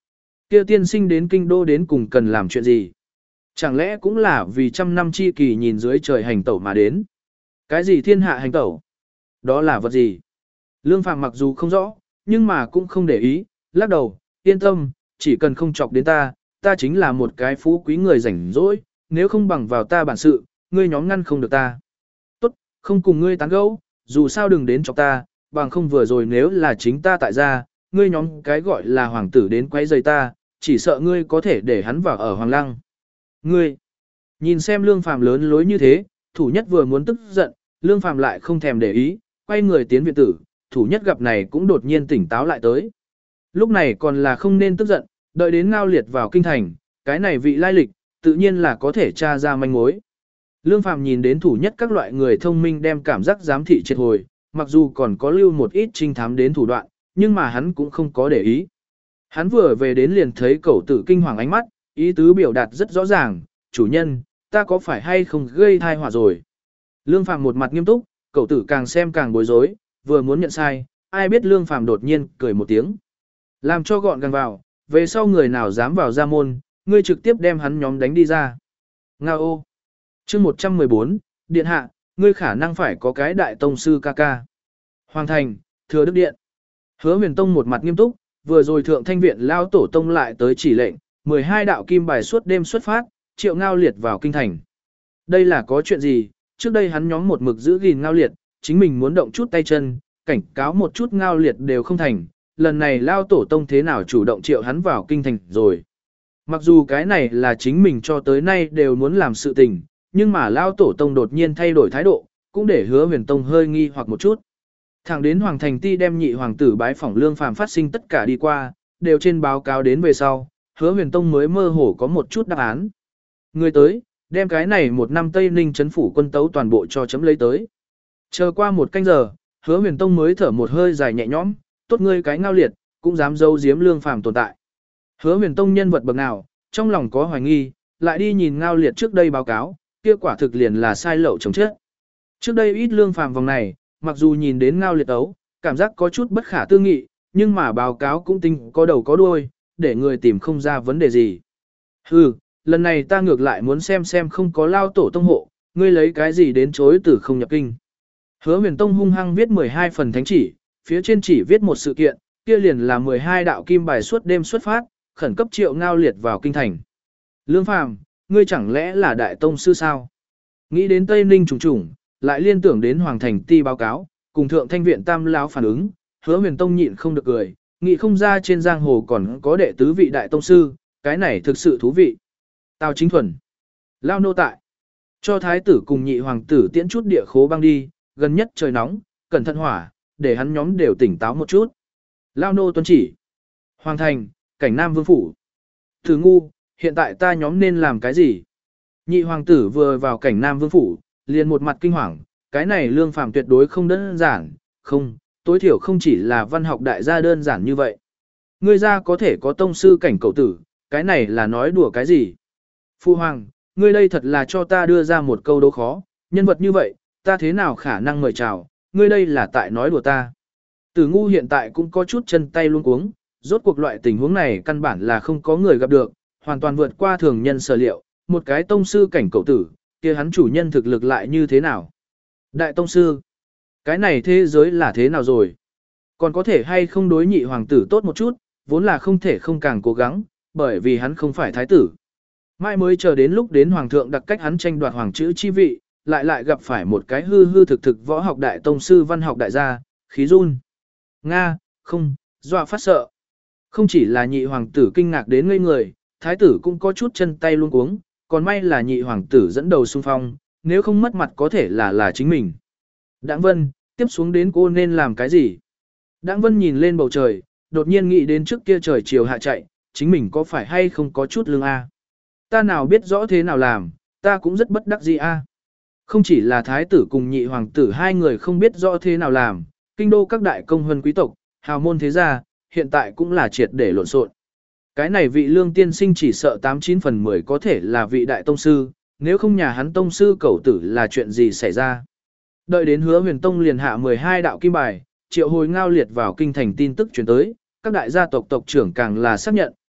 Kia tiên sinh đến kinh đô đến cùng cần làm chuyện gì? Chẳng lẽ cũng là vì trăm năm chi kỳ nhìn dưới trời hành tẩu mà đến? Cái gì thiên hạ hành tẩu? Đó là vật gì? Lương Phàm mặc dù không rõ, nhưng mà cũng không để ý, lắc đầu, yên tâm, chỉ cần không chọc đến ta, ta chính là một cái phú quý người rảnh rỗi, nếu không bằng vào ta bản sự, ngươi nhóm ngăn không được ta. Tốt, không cùng ngươi tán gẫu, dù sao đừng đến chọc ta, bằng không vừa rồi nếu là chính ta tại gia, ngươi nhóm cái gọi là hoàng tử đến quấy rầy ta, chỉ sợ ngươi có thể để hắn vào ở hoàng lăng. Ngươi, nhìn xem Lương Phàm lớn lối như thế, thủ nhất vừa muốn tức giận, Lương Phàm lại không thèm để ý, quay người tiến viện tử, thủ nhất gặp này cũng đột nhiên tỉnh táo lại tới. Lúc này còn là không nên tức giận, đợi đến Ngao Liệt vào kinh thành, cái này vị lai lịch, tự nhiên là có thể tra ra manh mối. Lương Phàm nhìn đến thủ nhất các loại người thông minh đem cảm giác giám thị triệt hồi, mặc dù còn có lưu một ít trinh thám đến thủ đoạn, nhưng mà hắn cũng không có để ý. Hắn vừa về đến liền thấy cẩu tử kinh hoàng ánh mắt, ý tứ biểu đạt rất rõ ràng, chủ nhân, ta có phải hay không gây thai họa rồi. Lương Phàm một mặt nghiêm túc, cẩu tử càng xem càng bối rối, vừa muốn nhận sai, ai biết Lương Phàm đột nhiên cười một tiếng. Làm cho gọn gàng vào, về sau người nào dám vào ra môn, ngươi trực tiếp đem hắn nhóm đánh đi ra. Nga ô. Chương một trăm mười bốn, Điện hạ, ngươi khả năng phải có cái đại tông sư ca ca. Hoàng thành, Thừa Đức Điện. Hứa Huyền Tông một mặt nghiêm túc, vừa rồi thượng thanh viện lao tổ tông lại tới chỉ lệnh, mười hai đạo kim bài suốt đêm xuất phát, triệu Ngao Liệt vào kinh thành. Đây là có chuyện gì, trước đây hắn nhóm một mực giữ gìn Ngao Liệt, chính mình muốn động chút tay chân, cảnh cáo một chút Ngao Liệt đều không thành, lần này lao tổ tông thế nào chủ động triệu hắn vào kinh thành rồi. Mặc dù cái này là chính mình cho tới nay đều muốn làm sự tình, nhưng mà lao tổ tông đột nhiên thay đổi thái độ, cũng để Hứa Huyền Tông hơi nghi hoặc một chút. Thẳng đến Hoàng Thành Ti đem nhị hoàng tử bái phỏng Lương Phàm phát sinh tất cả đi qua, đều trên báo cáo đến về sau, Hứa Huyền Tông mới mơ hồ có một chút đáp án. Người tới, đem cái này một năm Tây Ninh trấn phủ quân tấu toàn bộ cho chấm lấy tới. Chờ qua một canh giờ, Hứa Huyền Tông mới thở một hơi dài nhẹ nhõm, tốt ngươi cái Ngao Liệt, cũng dám giấu giếm Lương Phàm tồn tại. Hứa Huyền Tông nhân vật bậc nào, trong lòng có hoài nghi, lại đi nhìn Ngao Liệt trước đây báo cáo, kia quả thực liền là sai lậu chồng chết. Trước đây ít Lương Phàm vòng này, mặc dù nhìn đến Ngao Liệt ấu, cảm giác có chút bất khả tư nghị, nhưng mà báo cáo cũng tinh có đầu có đuôi, để người tìm không ra vấn đề gì. Hừ, lần này ta ngược lại muốn xem xem không có lao tổ tông hộ, ngươi lấy cái gì đến chối từ không nhập kinh. Hứa Huyền Tông hung hăng viết mười hai phần thánh chỉ, phía trên chỉ viết một sự kiện, kia liền là mười hai đạo kim bài suốt đêm xuất phát, khẩn cấp triệu Ngao Liệt vào kinh thành. Lương Phàm, ngươi chẳng lẽ là đại tông sư sao? Nghĩ đến Tây Ninh trùng trùng, lại liên tưởng đến Hoàng Thành Ti báo cáo, cùng thượng thanh viện tam lão phản ứng, Hứa Huyền Tông nhịn không được cười, nghĩ không ra trên giang hồ còn có đệ tứ vị đại tông sư, cái này thực sự thú vị. Tào Chính Thuần, lao nô tại, cho thái tử cùng nhị hoàng tử tiễn chút địa khố băng đi, gần nhất trời nóng, cẩn thận hỏa, để hắn nhóm đều tỉnh táo một chút. Lao nô tuân chỉ. Hoàng thành, cảnh Nam Vương phủ. Thử ngu, hiện tại ta nhóm nên làm cái gì? Nhị hoàng tử vừa vào cảnh Nam Vương phủ, liền một mặt kinh hoàng, cái này Lương Phàm tuyệt đối không đơn giản, không, tối thiểu không chỉ là văn học đại gia đơn giản như vậy. Ngươi ra có thể có tông sư cảnh cầu tử, cái này là nói đùa cái gì? Phu hoàng, ngươi đây thật là cho ta đưa ra một câu đố khó, nhân vật như vậy, ta thế nào khả năng mời chào, ngươi đây là tại nói đùa ta. Tử ngu hiện tại cũng có chút chân tay luống cuống, rốt cuộc loại tình huống này căn bản là không có người gặp được, hoàn toàn vượt qua thường nhân sở liệu, một cái tông sư cảnh cậu tử, kia hắn chủ nhân thực lực lại như thế nào? Đại tông sư, cái này thế giới là thế nào rồi? Còn có thể hay không đối nhị hoàng tử tốt một chút, vốn là không thể không càng cố gắng, bởi vì hắn không phải thái tử. Mai mới chờ đến lúc đến hoàng thượng đặc cách hắn tranh đoạt hoàng chữ chi vị, lại lại gặp phải một cái hư hư thực thực võ học đại tông sư văn học đại gia, khí run. Nga, không, dọa phát sợ. Không chỉ là nhị hoàng tử kinh ngạc đến ngây người, thái tử cũng có chút chân tay luống cuống, còn may là nhị hoàng tử dẫn đầu xung phong, nếu không mất mặt có thể là là chính mình. Đãng Vân, tiếp xuống đến cô nên làm cái gì? Đãng Vân nhìn lên bầu trời, đột nhiên nghĩ đến trước kia trời chiều hạ chạy, chính mình có phải hay không có chút lương a? Ta nào biết rõ thế nào làm, ta cũng rất bất đắc dĩ a. Không chỉ là thái tử cùng nhị hoàng tử hai người không biết rõ thế nào làm, kinh đô các đại công huân quý tộc, hào môn thế gia, hiện tại cũng là triệt để lộn xộn. Cái này vị Lương tiên sinh chỉ sợ tám chín phần mười có thể là vị đại tông sư, nếu không nhà hắn tông sư cẩu tử là chuyện gì xảy ra. Đợi đến Hứa Huyền Tông liền hạ mười hai đạo kim bài, triệu hồi Ngao Liệt vào kinh thành tin tức truyền tới, các đại gia tộc tộc trưởng càng là xác nhận,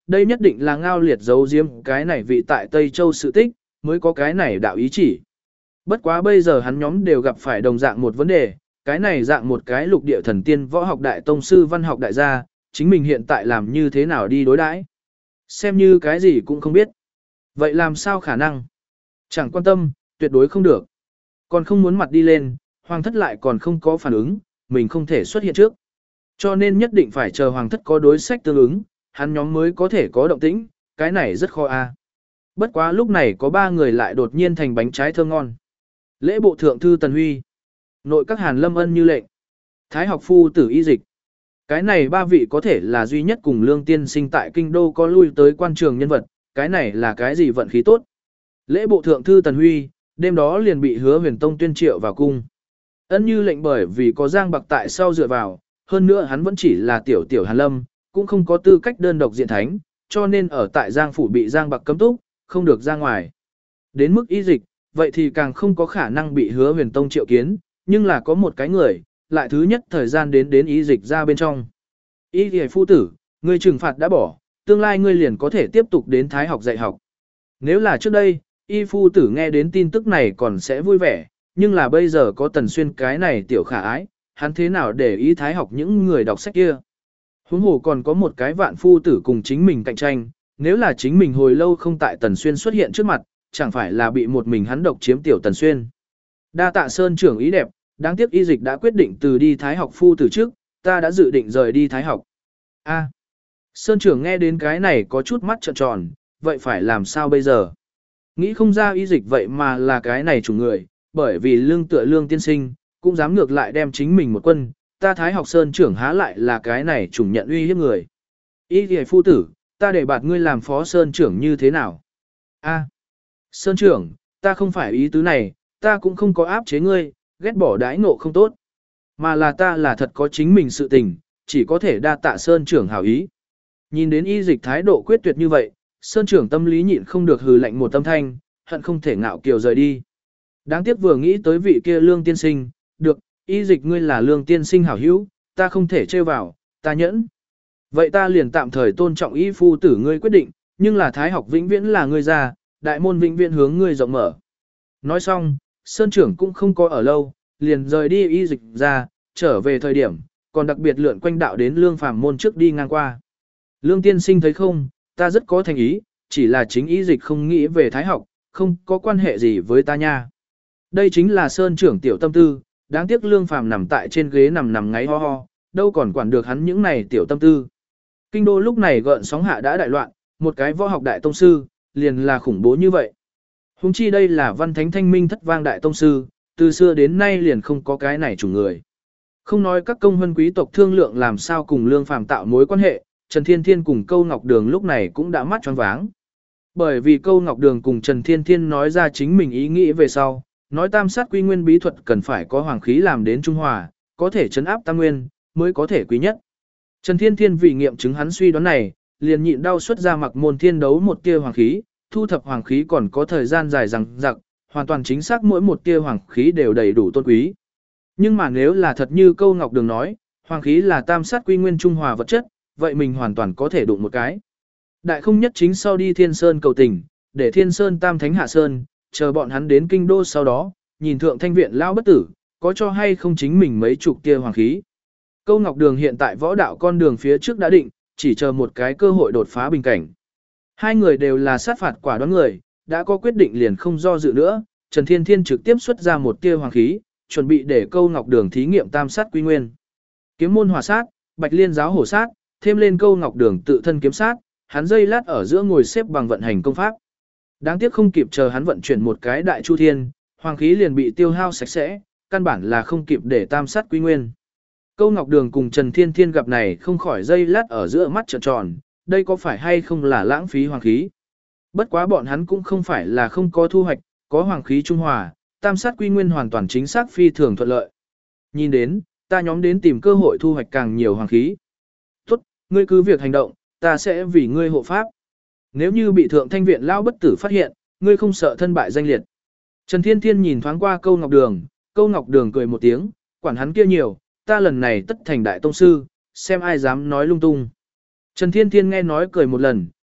đây nhất định là Ngao Liệt giấu giếm cái này vị tại Tây Châu sự tích, mới có cái này đạo ý chỉ. Bất quá bây giờ hắn nhóm đều gặp phải đồng dạng một vấn đề, cái này dạng một cái lục địa thần tiên võ học đại tông sư văn học đại gia, chính mình hiện tại làm như thế nào đi đối đãi? Xem như cái gì cũng không biết. Vậy làm sao khả năng? Chẳng quan tâm, tuyệt đối không được. Còn không muốn mặt đi lên, hoàng thất lại còn không có phản ứng, mình không thể xuất hiện trước. Cho nên nhất định phải chờ hoàng thất có đối sách tương ứng, hắn nhóm mới có thể có động tĩnh, cái này rất khó a. Bất quá lúc này có ba người lại đột nhiên thành bánh trái thơm ngon. Lễ bộ thượng thư Tần Huy, nội các Hàn Lâm Ân như lệnh, Thái học phu tử y dịch. Cái này ba vị có thể là duy nhất cùng Lương Tiên Sinh tại kinh đô có lui tới quan trường nhân vật, cái này là cái gì vận khí tốt. Lễ bộ thượng thư Tần Huy, đêm đó liền bị Hứa Huyền Tông tuyên triệu vào cung. Ân như lệnh bởi vì có Giang Bạc tại sau dựa vào, hơn nữa hắn vẫn chỉ là tiểu tiểu Hàn Lâm, cũng không có tư cách đơn độc diện thánh, cho nên ở tại Giang phủ bị Giang Bạc cấm túc, không được ra ngoài. Đến mức y dịch, vậy thì càng không có khả năng bị Hứa Huyền Tông triệu kiến, nhưng là có một cái người, lại thứ nhất thời gian đến đến y dịch ra bên trong. Y thì phu tử, ngươi trừng phạt đã bỏ, tương lai ngươi liền có thể tiếp tục đến thái học dạy học. Nếu là trước đây, y phu tử nghe đến tin tức này còn sẽ vui vẻ, nhưng là bây giờ có Tần Xuyên cái này tiểu khả ái, hắn thế nào để ý thái học những người đọc sách kia. Huống hồ còn có một cái vạn phu tử cùng chính mình cạnh tranh, nếu là chính mình hồi lâu không tại Tần Xuyên xuất hiện trước mặt, chẳng phải là bị một mình hắn độc chiếm tiểu Tần Xuyên. Đa tạ Sơn trưởng ý đẹp, đáng tiếc y dịch đã quyết định từ đi thái học phu tử trước, ta đã dự định rời đi thái học. A. Sơn trưởng nghe đến cái này có chút mắt trợn tròn, vậy phải làm sao bây giờ? Nghĩ không ra y dịch vậy mà là cái này chủ người, bởi vì lương tựa Lương Tiên Sinh, cũng dám ngược lại đem chính mình một quân, ta thái học Sơn trưởng há lại là cái này chủng nhận uy hiếp người. Y thì phu tử, ta để bạt ngươi làm phó Sơn trưởng như thế nào? A. Sơn trưởng, ta không phải ý tứ này, ta cũng không có áp chế ngươi, ghét bỏ đãi ngộ không tốt. Mà là ta là thật có chính mình sự tình, chỉ có thể đa tạ Sơn trưởng hảo ý. Nhìn đến y dịch thái độ quyết tuyệt như vậy, Sơn trưởng tâm lý nhịn không được hừ lạnh một tâm thanh, hận không thể ngạo kiều rời đi. Đáng tiếc vừa nghĩ tới vị kia Lương Tiên Sinh, được, y dịch ngươi là Lương Tiên Sinh hảo hữu, ta không thể trêu vào, ta nhẫn. Vậy ta liền tạm thời tôn trọng y phu tử ngươi quyết định, nhưng là thái học vĩnh viễn là ngươi già, đại môn vĩnh viễn hướng ngươi rộng mở. Nói xong, Sơn trưởng cũng không có ở lâu, liền rời đi y dịch ra, trở về thời điểm, còn đặc biệt lượn quanh đạo đến Lương Phàm môn trước đi ngang qua. Lương Tiên Sinh thấy không, ta rất có thành ý, chỉ là chính y dịch không nghĩ về thái học, không có quan hệ gì với ta nha. Đây chính là Sơn trưởng tiểu tâm tư, đáng tiếc Lương Phàm nằm tại trên ghế nằm nằm ngáy ho ho, đâu còn quản được hắn những này tiểu tâm tư. Kinh đô lúc này gợn sóng hạ đã đại loạn, một cái võ học đại tông sư, liền là khủng bố như vậy. Hùng chi đây là văn thánh thanh minh thất vang đại tông sư, từ xưa đến nay liền không có cái này chủ người. Không nói các công hơn quý tộc thương lượng làm sao cùng Lương Phàm tạo mối quan hệ, Trần Thiên Thiên cùng Câu Ngọc Đường lúc này cũng đã mắt choáng váng. Bởi vì Câu Ngọc Đường cùng Trần Thiên Thiên nói ra chính mình ý nghĩ về sau, nói tam sát quy nguyên bí thuật cần phải có hoàng khí làm đến trung hòa, có thể chấn áp tam nguyên, mới có thể quý nhất. Trần Thiên Thiên vì nghiệm chứng hắn suy đoán này, liền nhịn đau xuất ra mặc môn thiên đấu một tia hoàng khí, thu thập hoàng khí còn có thời gian dài rằng rặc, hoàn toàn chính xác mỗi một tia hoàng khí đều đầy đủ tôn quý. Nhưng mà nếu là thật như Câu Ngọc Đường nói, hoàng khí là tam sát quy nguyên trung hòa vật chất, vậy mình hoàn toàn có thể đụng một cái. Đại không nhất chính sau đi Thiên Sơn cầu tình, để Thiên Sơn tam thánh hạ sơn, chờ bọn hắn đến kinh đô sau đó, nhìn thượng thanh viện lao bất tử, có cho hay không chính mình mấy chục tia hoàng khí. Câu Ngọc Đường hiện tại võ đạo con đường phía trước đã định, chỉ chờ một cái cơ hội đột phá bình cảnh. Hai người đều là sát phạt quả đoán người, đã có quyết định liền không do dự nữa, Trần Thiên Thiên trực tiếp xuất ra một tia hoàng khí, chuẩn bị để Câu Ngọc Đường thí nghiệm tam sát quy nguyên. Kiếm môn hỏa sát, Bạch Liên giáo hổ sát, thêm lên Câu Ngọc Đường tự thân kiếm sát, hắn dây lát ở giữa ngồi xếp bằng vận hành công pháp. Đáng tiếc không kịp chờ hắn vận chuyển một cái đại chu thiên, hoàng khí liền bị tiêu hao sạch sẽ, căn bản là không kịp để tam sát quy nguyên. Câu Ngọc Đường cùng Trần Thiên Thiên gặp này không khỏi dây lát ở giữa mắt trợn tròn, đây có phải hay không là lãng phí hoàng khí. Bất quá bọn hắn cũng không phải là không có thu hoạch, có hoàng khí trung hòa, tam sát quy nguyên hoàn toàn chính xác phi thường thuận lợi. Nhìn đến, ta nhóm đến tìm cơ hội thu hoạch càng nhiều hoàng khí. Tốt, ngươi cứ việc hành động, ta sẽ vì ngươi hộ pháp. Nếu như bị thượng thanh viện lao bất tử phát hiện, ngươi không sợ thân bại danh liệt. Trần Thiên Thiên nhìn thoáng qua Câu Ngọc Đường, Câu Ngọc Đường cười một tiếng, quản hắn kia nhiều, ta lần này tất thành đại tông sư, xem ai dám nói lung tung. Trần Thiên Thiên nghe nói cười một lần,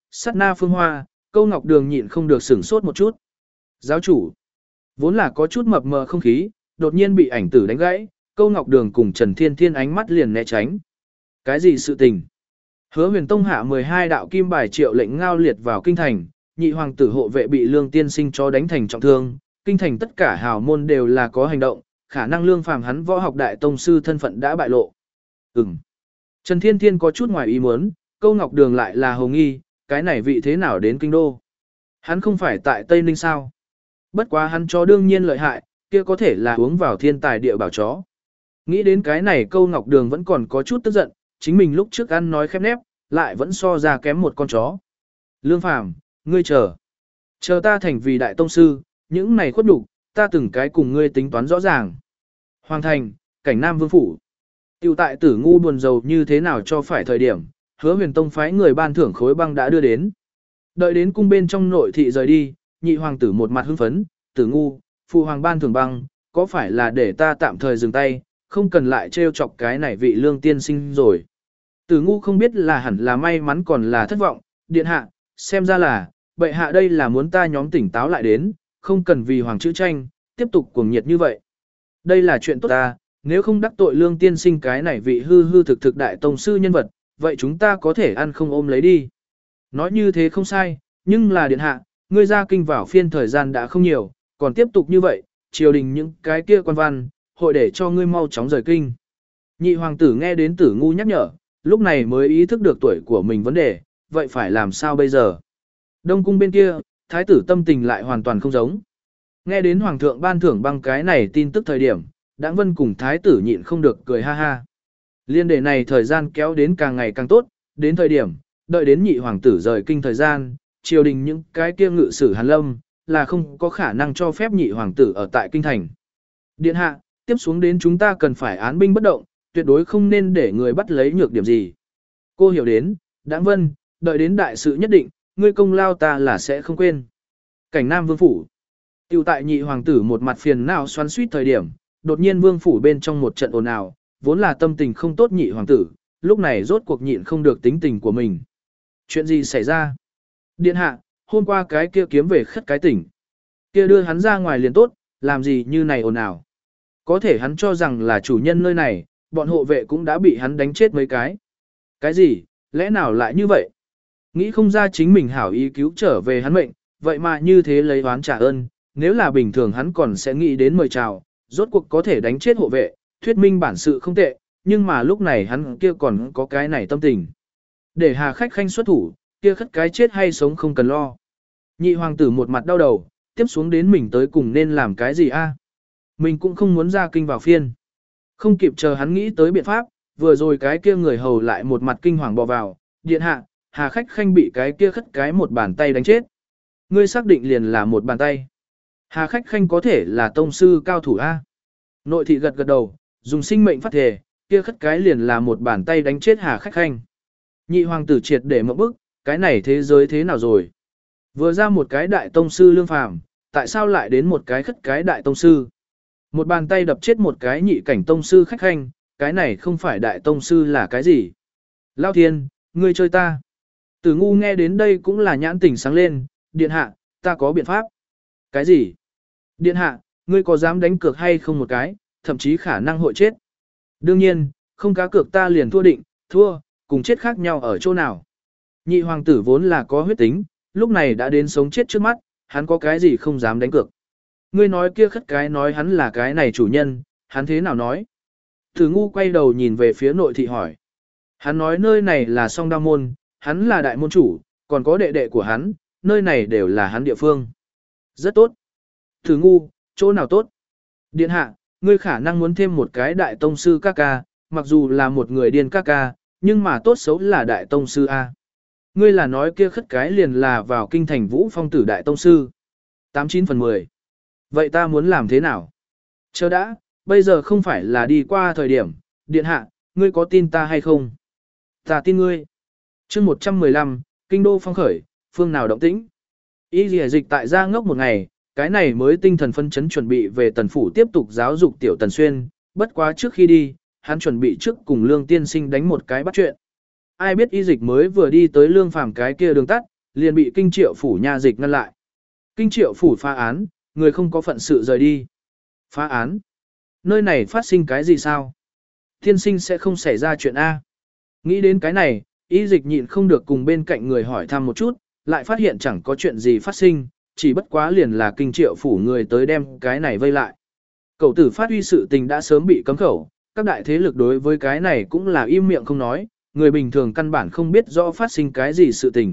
sát na phương hoa, Câu Ngọc Đường nhịn không được sửng sốt một chút. Giáo chủ, vốn là có chút mập mờ không khí, đột nhiên bị ảnh tử đánh gãy, Câu Ngọc Đường cùng Trần Thiên Thiên ánh mắt liền né tránh. Cái gì sự tình? Hứa Huyền Tông hạ mười hai đạo kim bài triệu lệnh ngao liệt vào kinh thành, nhị hoàng tử hộ vệ bị Lương tiên sinh cho đánh thành trọng thương, kinh thành tất cả hào môn đều là có hành động, khả năng Lương Phàm hắn võ học đại tông sư thân phận đã bại lộ. Ừm. Trần Thiên Thiên có chút ngoài ý muốn, Câu Ngọc Đường lại là hồ nghi, cái này vị thế nào đến kinh đô? Hắn không phải tại Tây Ninh sao? Bất quá hắn chó đương nhiên lợi hại, kia có thể là uống vào thiên tài địa bảo chó. Nghĩ đến cái này Câu Ngọc Đường vẫn còn có chút tức giận, chính mình lúc trước ăn nói khép nép, lại vẫn so ra kém một con chó. Lương Phàm, ngươi chờ. Chờ ta thành vì đại tông sư, những này khuất nhục, ta từng cái cùng ngươi tính toán rõ ràng. Hoàng thành, cảnh Nam Vương Phủ. Tiểu tại Tử Ngu buồn rầu như thế nào cho phải thời điểm, Hứa Huyền Tông phái người ban thưởng khối băng đã đưa đến. Đợi đến cung bên trong nội thị rời đi, nhị hoàng tử một mặt hưng phấn, Tử Ngu, phụ hoàng ban thưởng băng, có phải là để ta tạm thời dừng tay, không cần lại trêu chọc cái này vị Lương tiên sinh rồi. Tử Ngu không biết là hẳn là may mắn còn là thất vọng, điện hạ, xem ra là, bệ hạ đây là muốn ta nhóm tỉnh táo lại đến, không cần vì hoàng chữ tranh, tiếp tục cuồng nhiệt như vậy. Đây là chuyện tốt ta, nếu không đắc tội Lương tiên sinh cái này vị hư hư thực thực đại tông sư nhân vật, vậy chúng ta có thể ăn không ôm lấy đi. Nói như thế không sai, nhưng là điện hạ, ngươi ra kinh vào phiên thời gian đã không nhiều, còn tiếp tục như vậy, triều đình những cái kia quan văn, hội để cho ngươi mau chóng rời kinh. Nhị hoàng tử nghe đến Tử Ngu nhắc nhở, lúc này mới ý thức được tuổi của mình vấn đề, vậy phải làm sao bây giờ? Đông cung bên kia, thái tử tâm tình lại hoàn toàn không giống. Nghe đến hoàng thượng ban thưởng băng cái này tin tức thời điểm, Đãng Vân cùng thái tử nhịn không được cười ha ha. Liên đề này thời gian kéo đến càng ngày càng tốt, đến thời điểm, đợi đến nhị hoàng tử rời kinh thời gian, triều đình những cái kia ngự sử Hàn Lâm, là không có khả năng cho phép nhị hoàng tử ở tại kinh thành. Điện hạ, tiếp xuống đến chúng ta cần phải án binh bất động, tuyệt đối không nên để người bắt lấy nhược điểm gì. Cô hiểu đến, Đãng Vân, đợi đến đại sự nhất định, ngươi công lao ta là sẽ không quên. Cảnh Nam Vương Phủ. Tiểu tại nhị hoàng tử một mặt phiền não xoắn suýt thời điểm, đột nhiên Vương Phủ bên trong một trận ồn ào, vốn là tâm tình không tốt nhị hoàng tử, lúc này rốt cuộc nhịn không được tính tình của mình. Chuyện gì xảy ra? Điện hạ, hôm qua cái kia kiếm về khất cái tỉnh. Kia đưa hắn ra ngoài liền tốt, làm gì như này ồn ào. Có thể hắn cho rằng là chủ nhân nơi này, bọn hộ vệ cũng đã bị hắn đánh chết mấy cái. Cái gì, lẽ nào lại như vậy? Nghĩ không ra chính mình hảo ý cứu trở về hắn mệnh, vậy mà như thế lấy oán trả ơn, nếu là bình thường hắn còn sẽ nghĩ đến mời chào, rốt cuộc có thể đánh chết hộ vệ, thuyết minh bản sự không tệ, nhưng mà lúc này hắn kia còn có cái này tâm tình. Để Hà Khách Khanh xuất thủ, kia khất cái chết hay sống không cần lo. Nhị hoàng tử một mặt đau đầu, tiếp xuống đến mình tới cùng nên làm cái gì a? Mình cũng không muốn ra kinh vào phiên. Không kịp chờ hắn nghĩ tới biện pháp, vừa rồi cái kia người hầu lại một mặt kinh hoàng bò vào, điện hạ, Hà Khách Khanh bị cái kia khất cái một bàn tay đánh chết. Ngươi xác định liền là một bàn tay. Hà Khách Khanh có thể là tông sư cao thủ a? Nội thị gật gật đầu, dùng sinh mệnh phát thề, kia khất cái liền là một bàn tay đánh chết Hà Khách Khanh. Nhị hoàng tử triệt để một bức, cái này thế giới thế nào rồi? Vừa ra một cái đại tông sư Lương Phàm, tại sao lại đến một cái khất cái đại tông sư? Một bàn tay đập chết một cái nhị cảnh tông sư Khách Khanh, cái này không phải đại tông sư là cái gì? Lao thiên, ngươi chơi ta. Tử Ngu nghe đến đây cũng là nhãn tỉnh sáng lên, điện hạ, ta có biện pháp. Cái gì? Điện hạ, ngươi có dám đánh cược hay không một cái, thậm chí khả năng hội chết. Đương nhiên, không cá cược ta liền thua định, thua, cùng chết khác nhau ở chỗ nào. Nhị hoàng tử vốn là có huyết tính, lúc này đã đến sống chết trước mắt, hắn có cái gì không dám đánh cược. Ngươi nói kia khất cái nói hắn là cái này chủ nhân, hắn thế nào nói? Tử Ngu quay đầu nhìn về phía nội thị hỏi. Hắn nói nơi này là song đao môn, hắn là đại môn chủ, còn có đệ đệ của hắn, nơi này đều là hắn địa phương. Rất tốt. Tử Ngu, chỗ nào tốt? Điện hạ, ngươi khả năng muốn thêm một cái đại tông sư ca ca, mặc dù là một người điên ca ca, nhưng mà tốt xấu là đại tông sư A. Ngươi là nói kia khất cái liền là vào kinh thành Vũ Phong tử đại tông sư. tám chín phần mười. Vậy ta muốn làm thế nào? Chờ đã, bây giờ không phải là đi qua thời điểm, điện hạ, ngươi có tin ta hay không? Ta tin ngươi. chương một trăm mười lăm, kinh đô phong khởi, phương nào động tĩnh? Y lìa dịch tại gia ngốc một ngày, cái này mới tinh thần phân chấn chuẩn bị về tần phủ tiếp tục giáo dục tiểu tần xuyên, bất quá trước khi đi, hắn chuẩn bị trước cùng Lương tiên sinh đánh một cái bắt chuyện. Ai biết y dịch mới vừa đi tới Lương Phàm cái kia đường tắt, liền bị kinh triệu phủ nha dịch ngăn lại. Kinh triệu phủ phá án, người không có phận sự rời đi. Phá án? Nơi này phát sinh cái gì sao? Tiên sinh sẽ không xảy ra chuyện A. Nghĩ đến cái này, y dịch nhịn không được cùng bên cạnh người hỏi thăm một chút, lại phát hiện chẳng có chuyện gì phát sinh, chỉ bất quá liền là kinh triệu phủ người tới đem cái này vây lại. Cậu tử phát huy sự tình đã sớm bị cấm khẩu, các đại thế lực đối với cái này cũng là im miệng không nói, người bình thường căn bản không biết rõ phát sinh cái gì sự tình.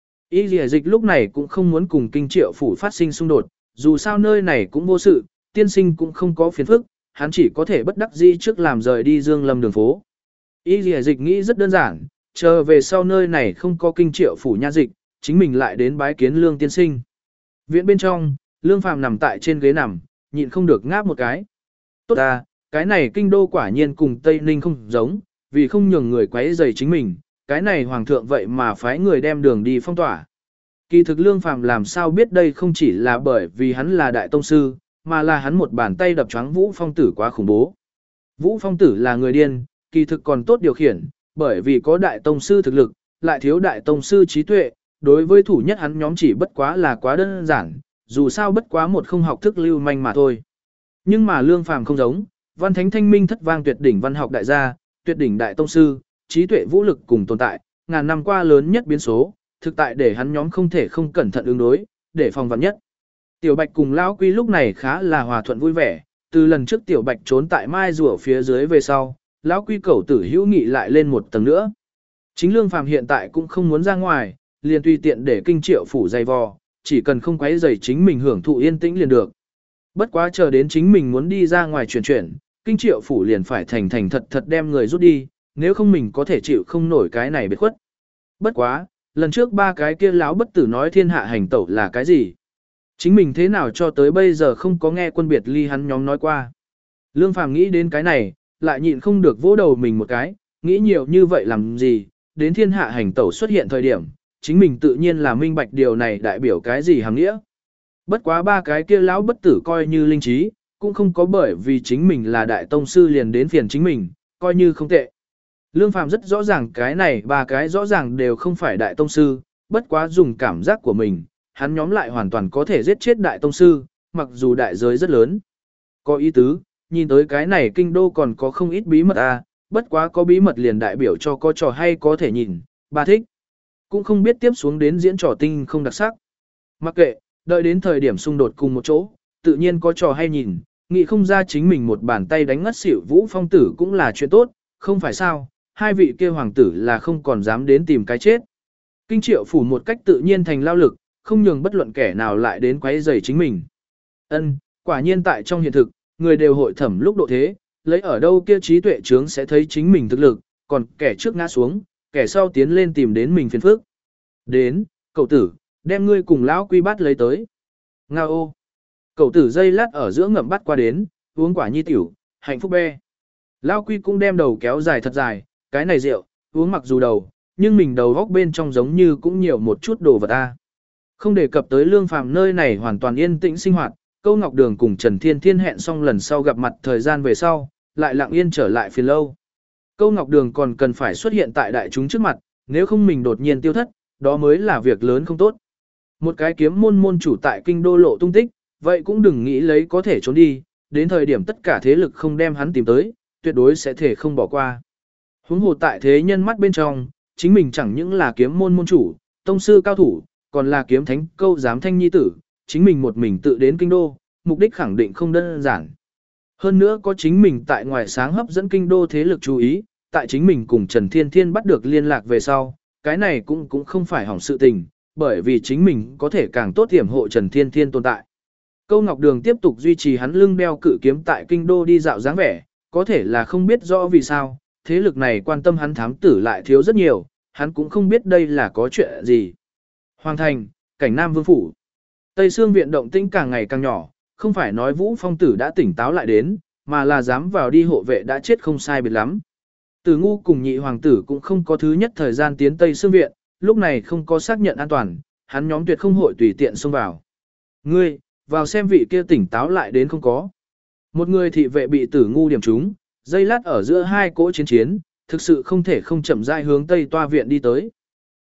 Y dì dịch lúc này cũng không muốn cùng kinh triệu phủ phát sinh xung đột, dù sao nơi này cũng vô sự, tiên sinh cũng không có phiền phức, hắn chỉ có thể bất đắc dĩ trước làm rời đi Dương Lâm đường phố. Y dì dịch nghĩ rất đơn giản, chờ về sau nơi này không có kinh triệu phủ nha dịch, chính mình lại đến bái kiến Lương tiên sinh. Viện bên trong, Lương Phàm nằm tại trên ghế nằm, nhịn không được ngáp một cái. Tốt à, cái này kinh đô quả nhiên cùng Tây Ninh không giống, vì không nhường người quấy rầy chính mình, cái này hoàng thượng vậy mà phái người đem đường đi phong tỏa. Kỳ thực Lương Phàm làm sao biết đây không chỉ là bởi vì hắn là đại tông sư, mà là hắn một bàn tay đập choáng Vũ Phong Tử quá khủng bố. Vũ Phong Tử là người điên, kỳ thực còn tốt điều khiển, bởi vì có đại tông sư thực lực, lại thiếu đại tông sư trí tuệ, đối với thủ nhất hắn nhóm chỉ bất quá là quá đơn giản, dù sao bất quá một không học thức lưu manh mà thôi. Nhưng mà Lương Phàm không giống, văn thánh thanh minh thất vang tuyệt đỉnh văn học đại gia, tuyệt đỉnh đại tông sư, trí tuệ vũ lực cùng tồn tại, ngàn năm qua lớn nhất biến số, thực tại để hắn nhóm không thể không cẩn thận ứng đối, để phòng vạn nhất. Tiểu Bạch cùng Lão Quy lúc này khá là hòa thuận vui vẻ, từ lần trước Tiểu Bạch trốn tại mai rùa phía dưới về sau, Lão Quy cẩu tử hữu nghị lại lên một tầng nữa. Chính Lương Phàm hiện tại cũng không muốn ra ngoài, liền tùy tiện để kinh triệu phủ dày vò, chỉ cần không quấy rầy chính mình hưởng thụ yên tĩnh liền được. Bất quá chờ đến chính mình muốn đi ra ngoài chuyển chuyển, kinh triệu phủ liền phải thành thành thật thật đem người rút đi, nếu không mình có thể chịu không nổi cái này biệt khuất. Bất quá, lần trước ba cái kia lão bất tử nói thiên hạ hành tẩu là cái gì? Chính mình thế nào cho tới bây giờ không có nghe quân biệt ly hắn nhóm nói qua. Lương Phàm nghĩ đến cái này, lại nhịn không được vỗ đầu mình một cái, nghĩ nhiều như vậy làm gì, đến thiên hạ hành tẩu xuất hiện thời điểm, chính mình tự nhiên là minh bạch điều này đại biểu cái gì hàm nghĩa. Bất quá ba cái kia lão bất tử coi như linh trí, cũng không có bởi vì chính mình là đại tông sư liền đến phiền chính mình, coi như không tệ. Lương Phàm rất rõ ràng cái này ba cái rõ ràng đều không phải đại tông sư, bất quá dùng cảm giác của mình, hắn nhóm lại hoàn toàn có thể giết chết đại tông sư, mặc dù đại giới rất lớn. Có ý tứ, nhìn tới cái này kinh đô còn có không ít bí mật à, bất quá có bí mật liền đại biểu cho có trò hay có thể nhìn, ba thích. Cũng không biết tiếp xuống đến diễn trò tinh không đặc sắc. Mặc kệ, đợi đến thời điểm xung đột cùng một chỗ, tự nhiên có trò hay nhìn, nghĩ không ra chính mình một bàn tay đánh ngất xỉu Vũ Phong Tử cũng là chuyện tốt, không phải sao, hai vị kia hoàng tử là không còn dám đến tìm cái chết. Kinh triệu phủ một cách tự nhiên thành lao lực, không nhường bất luận kẻ nào lại đến quấy rầy chính mình. Ân, quả nhiên tại trong hiện thực, người đều hội thẩm lúc độ thế, lấy ở đâu kia trí tuệ trướng sẽ thấy chính mình thực lực, còn kẻ trước ngã xuống, kẻ sau tiến lên tìm đến mình phiền phức. Đến, cậu tử, đem ngươi cùng lão quy bát lấy tới. Nga ô. Cậu tử dây lát ở giữa ngậm bắt qua đến, uống quả nhi tiểu, hạnh phúc be. Lão quy cũng đem đầu kéo dài thật dài, cái này rượu, uống mặc dù đầu, nhưng mình đầu góc bên trong giống như cũng nhiều một chút đồ vật ta. Không đề cập tới Lương Phàm nơi này hoàn toàn yên tĩnh sinh hoạt, Câu Ngọc Đường cùng Trần Thiên Thiên hẹn xong lần sau gặp mặt thời gian về sau, lại lặng yên trở lại phiền lâu. Câu Ngọc Đường còn cần phải xuất hiện tại đại chúng trước mặt, nếu không mình đột nhiên tiêu thất, đó mới là việc lớn không tốt. Một cái kiếm môn môn chủ tại kinh đô lộ tung tích, vậy cũng đừng nghĩ lấy có thể trốn đi, đến thời điểm tất cả thế lực không đem hắn tìm tới, tuyệt đối sẽ thể không bỏ qua. Huống hồ tại thế nhân mắt bên trong, chính mình chẳng những là kiếm môn môn chủ, tông sư cao thủ, còn là kiếm thánh câu giám thanh nhi tử, chính mình một mình tự đến kinh đô, mục đích khẳng định không đơn giản. Hơn nữa có chính mình tại ngoài sáng hấp dẫn kinh đô thế lực chú ý, tại chính mình cùng Trần Thiên Thiên bắt được liên lạc về sau, cái này cũng cũng không phải hỏng sự tình, bởi vì chính mình có thể càng tốt hiểm hộ Trần Thiên Thiên tồn tại. Câu Ngọc Đường tiếp tục duy trì hắn lưng đeo cự kiếm tại kinh đô đi dạo dáng vẻ, có thể là không biết rõ vì sao, thế lực này quan tâm hắn thám tử lại thiếu rất nhiều, hắn cũng không biết đây là có chuyện gì. Hoàng thành, cảnh Nam Vương phủ. Tây Sương viện động tĩnh càng ngày càng nhỏ, không phải nói Vũ Phong Tử đã tỉnh táo lại đến, mà là dám vào đi hộ vệ đã chết không sai biệt lắm. Tử Ngu cùng nhị hoàng tử cũng không có thứ nhất thời gian tiến Tây Sương viện, lúc này không có xác nhận an toàn, hắn nhóm tuyệt không hội tùy tiện xông vào. Ngươi, vào xem vị kia tỉnh táo lại đến không có. Một người thị vệ bị Tử Ngu điểm trúng, dây lát ở giữa hai cỗ chiến chiến, thực sự không thể không chậm rãi hướng Tây Toa viện đi tới.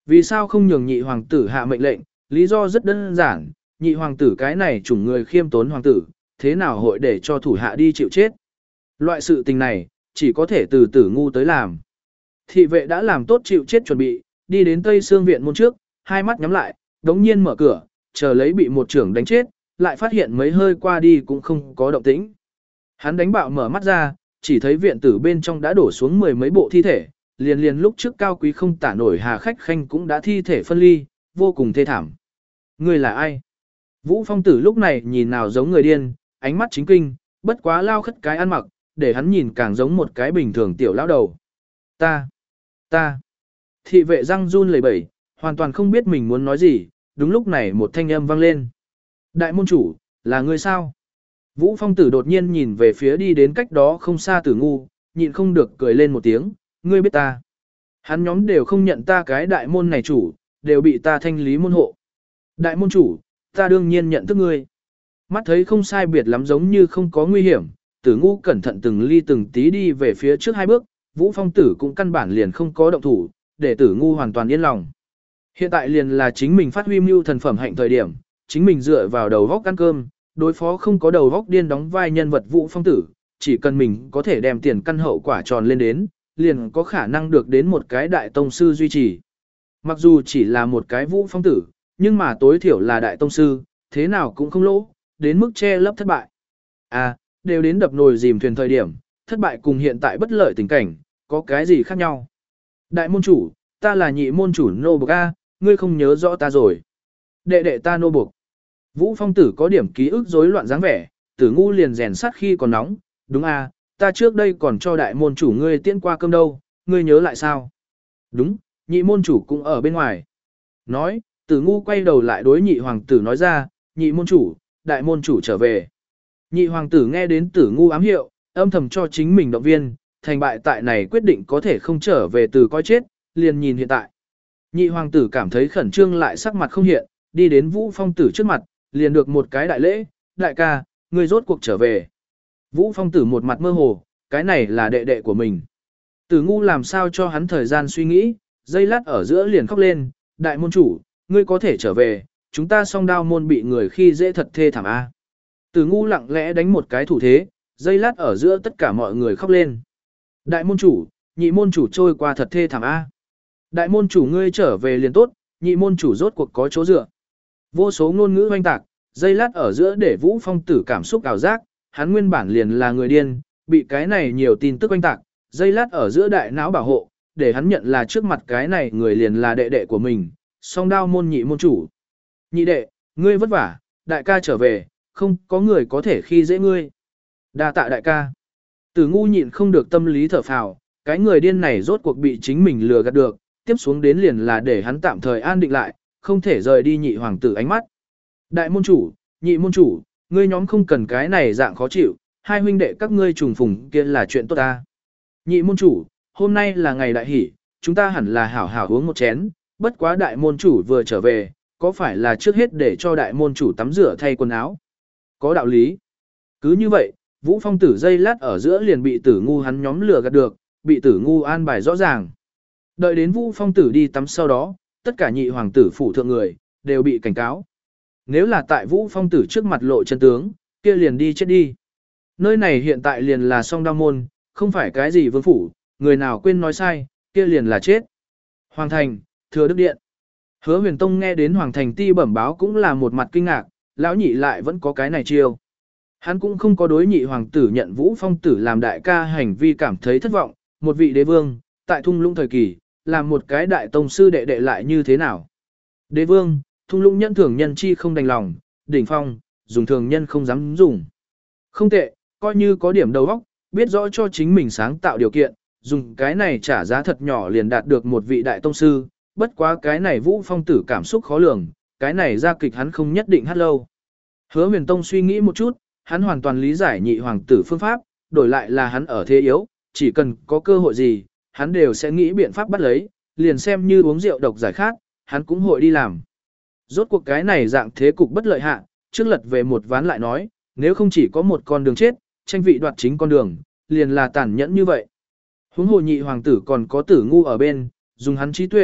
Vì sao không nhường nhị hoàng tử hạ mệnh lệnh, lý do rất đơn giản, nhị hoàng tử cái này chủng người khiêm tốn hoàng tử, thế nào hội để cho thủ hạ đi chịu chết. Loại sự tình này, chỉ có thể từ tử ngu tới làm. Thị vệ đã làm tốt chịu chết chuẩn bị, đi đến Tây Sương Viện môn trước, hai mắt nhắm lại, đống nhiên mở cửa, chờ lấy bị một trưởng đánh chết, lại phát hiện mấy hơi qua đi cũng không có động tĩnh. Hắn đánh bạo mở mắt ra, chỉ thấy viện tử bên trong đã đổ xuống mười mấy bộ thi thể, liền liền lúc trước cao quý không tả nổi Hà Khách Khanh cũng đã thi thể phân ly, vô cùng thê thảm. Người là ai? Vũ Phong Tử lúc này nhìn nào giống người điên, ánh mắt chính kinh, bất quá lao khất cái ăn mặc, để hắn nhìn càng giống một cái bình thường tiểu lão đầu. Ta, ta, thị vệ răng run lẩy bẩy, hoàn toàn không biết mình muốn nói gì, đúng lúc này một thanh âm vang lên. Đại môn chủ, là người sao? Vũ Phong Tử đột nhiên nhìn về phía đi đến cách đó không xa Tử Ngu, nhịn không được cười lên một tiếng, ngươi biết ta. Hắn nhóm đều không nhận ta cái đại môn này chủ, đều bị ta thanh lý môn hộ. Đại môn chủ, ta đương nhiên nhận thức ngươi. Mắt thấy không sai biệt lắm giống như không có nguy hiểm, Tử Ngu cẩn thận từng ly từng tí đi về phía trước hai bước, Vũ Phong Tử cũng căn bản liền không có động thủ, để Tử Ngu hoàn toàn yên lòng. Hiện tại liền là chính mình phát huy mưu thần phẩm hạnh thời điểm, chính mình dựa vào đầu góc ăn cơm, đối phó không có đầu góc điên đóng vai nhân vật Vũ Phong Tử, chỉ cần mình có thể đem tiền căn hậu quả tròn lên đến, liền có khả năng được đến một cái đại tông sư duy trì. Mặc dù chỉ là một cái Vũ Phong Tử, nhưng mà tối thiểu là đại tông sư, thế nào cũng không lỗ, đến mức che lấp thất bại. À, đều đến đập nồi dìm thuyền thời điểm, thất bại cùng hiện tại bất lợi tình cảnh, có cái gì khác nhau. Đại môn chủ, ta là nhị môn chủ nô buộc A, ngươi không nhớ rõ ta rồi. Đệ đệ ta nô buộc. Vũ Phong Tử có điểm ký ức rối loạn dáng vẻ, Tử Ngu liền rèn sắt khi còn nóng, đúng a, ta trước đây còn cho đại môn chủ ngươi tiễn qua cơm đâu, ngươi nhớ lại sao? Đúng, nhị môn chủ cũng ở bên ngoài. Nói, Tử Ngu quay đầu lại đối nhị hoàng tử nói ra, nhị môn chủ, đại môn chủ trở về. Nhị hoàng tử nghe đến Tử Ngu ám hiệu, âm thầm cho chính mình động viên, thành bại tại này quyết định có thể không trở về từ coi chết, liền nhìn hiện tại. Nhị hoàng tử cảm thấy khẩn trương lại sắc mặt không hiện, đi đến Vũ Phong Tử trước mặt, liền được một cái đại lễ, đại ca, ngươi rốt cuộc trở về. Vũ Phong Tử một mặt mơ hồ, cái này là đệ đệ của mình. Tử Ngu làm sao cho hắn thời gian suy nghĩ, dây lát ở giữa liền khóc lên, đại môn chủ, ngươi có thể trở về, chúng ta song đao môn bị người khi dễ thật thê thảm a. Tử Ngu lặng lẽ đánh một cái thủ thế, dây lát ở giữa tất cả mọi người khóc lên. Đại môn chủ, nhị môn chủ trôi qua thật thê thảm a. Đại môn chủ ngươi trở về liền tốt, nhị môn chủ rốt cuộc có chỗ dựa. Vô số ngôn ngữ hoanh tạc, dây lát ở giữa để Vũ Phong Tử cảm xúc ảo giác, hắn nguyên bản liền là người điên, bị cái này nhiều tin tức hoanh tạc, dây lát ở giữa đại não bảo hộ, để hắn nhận là trước mặt cái này người liền là đệ đệ của mình, song đao môn nhị môn chủ. Nhị đệ, ngươi vất vả, đại ca trở về, không có người có thể khi dễ ngươi. Đa tạ đại ca. Tử Ngu nhịn không được tâm lý thở phào, cái người điên này rốt cuộc bị chính mình lừa gạt được, tiếp xuống đến liền là để hắn tạm thời an định lại, không thể rời đi nhị hoàng tử ánh mắt. Đại môn chủ, nhị môn chủ, ngươi nhóm không cần cái này dạng khó chịu, hai huynh đệ các ngươi trùng phùng kia là chuyện tốt ta. Nhị môn chủ, hôm nay là ngày đại hỷ, chúng ta hẳn là hảo hảo uống một chén, bất quá đại môn chủ vừa trở về, có phải là trước hết để cho đại môn chủ tắm rửa thay quần áo? Có đạo lý. Cứ như vậy, Vũ Phong Tử dây lát ở giữa liền bị Tử Ngu hắn nhóm lừa gạt được, bị Tử Ngu an bài rõ ràng. Đợi đến Vũ Phong Tử đi tắm sau đó, tất cả nhị hoàng tử phủ thượng người, đều bị cảnh cáo. Nếu là tại Vũ Phong Tử trước mặt lộ chân tướng, kia liền đi chết đi. Nơi này hiện tại liền là song đao môn, không phải cái gì vương phủ, người nào quên nói sai, kia liền là chết. Hoàng thành, thừa đức điện. Hứa Huyền Tông nghe đến Hoàng thành ti bẩm báo cũng là một mặt kinh ngạc, lão nhị lại vẫn có cái này chiêu. Hắn cũng không có đối nhị hoàng tử nhận Vũ Phong Tử làm đại ca hành vi cảm thấy thất vọng, một vị đế vương, tại thung lũng thời kỳ, làm một cái đại tông sư đệ đệ lại như thế nào. Đế vương, thung lũng nhân thường nhân chi không đành lòng, đỉnh phong, dùng thường nhân không dám dùng. Không tệ, coi như có điểm đầu óc, biết rõ cho chính mình sáng tạo điều kiện, dùng cái này trả giá thật nhỏ liền đạt được một vị đại tông sư, bất quá cái này Vũ Phong Tử cảm xúc khó lường, cái này ra kịch hắn không nhất định hát lâu. Hứa Huyền Tông suy nghĩ một chút, hắn hoàn toàn lý giải nhị hoàng tử phương pháp, đổi lại là hắn ở thế yếu, chỉ cần có cơ hội gì, hắn đều sẽ nghĩ biện pháp bắt lấy, liền xem như uống rượu độc giải khát, hắn cũng hội đi làm. Rốt cuộc cái này dạng thế cục bất lợi hạ, trước lật về một ván lại nói, nếu không chỉ có một con đường chết, tranh vị đoạt chính con đường, liền là tàn nhẫn như vậy. Huống hồ nhị hoàng tử còn có Tử Ngu ở bên, dùng hắn trí tuệ,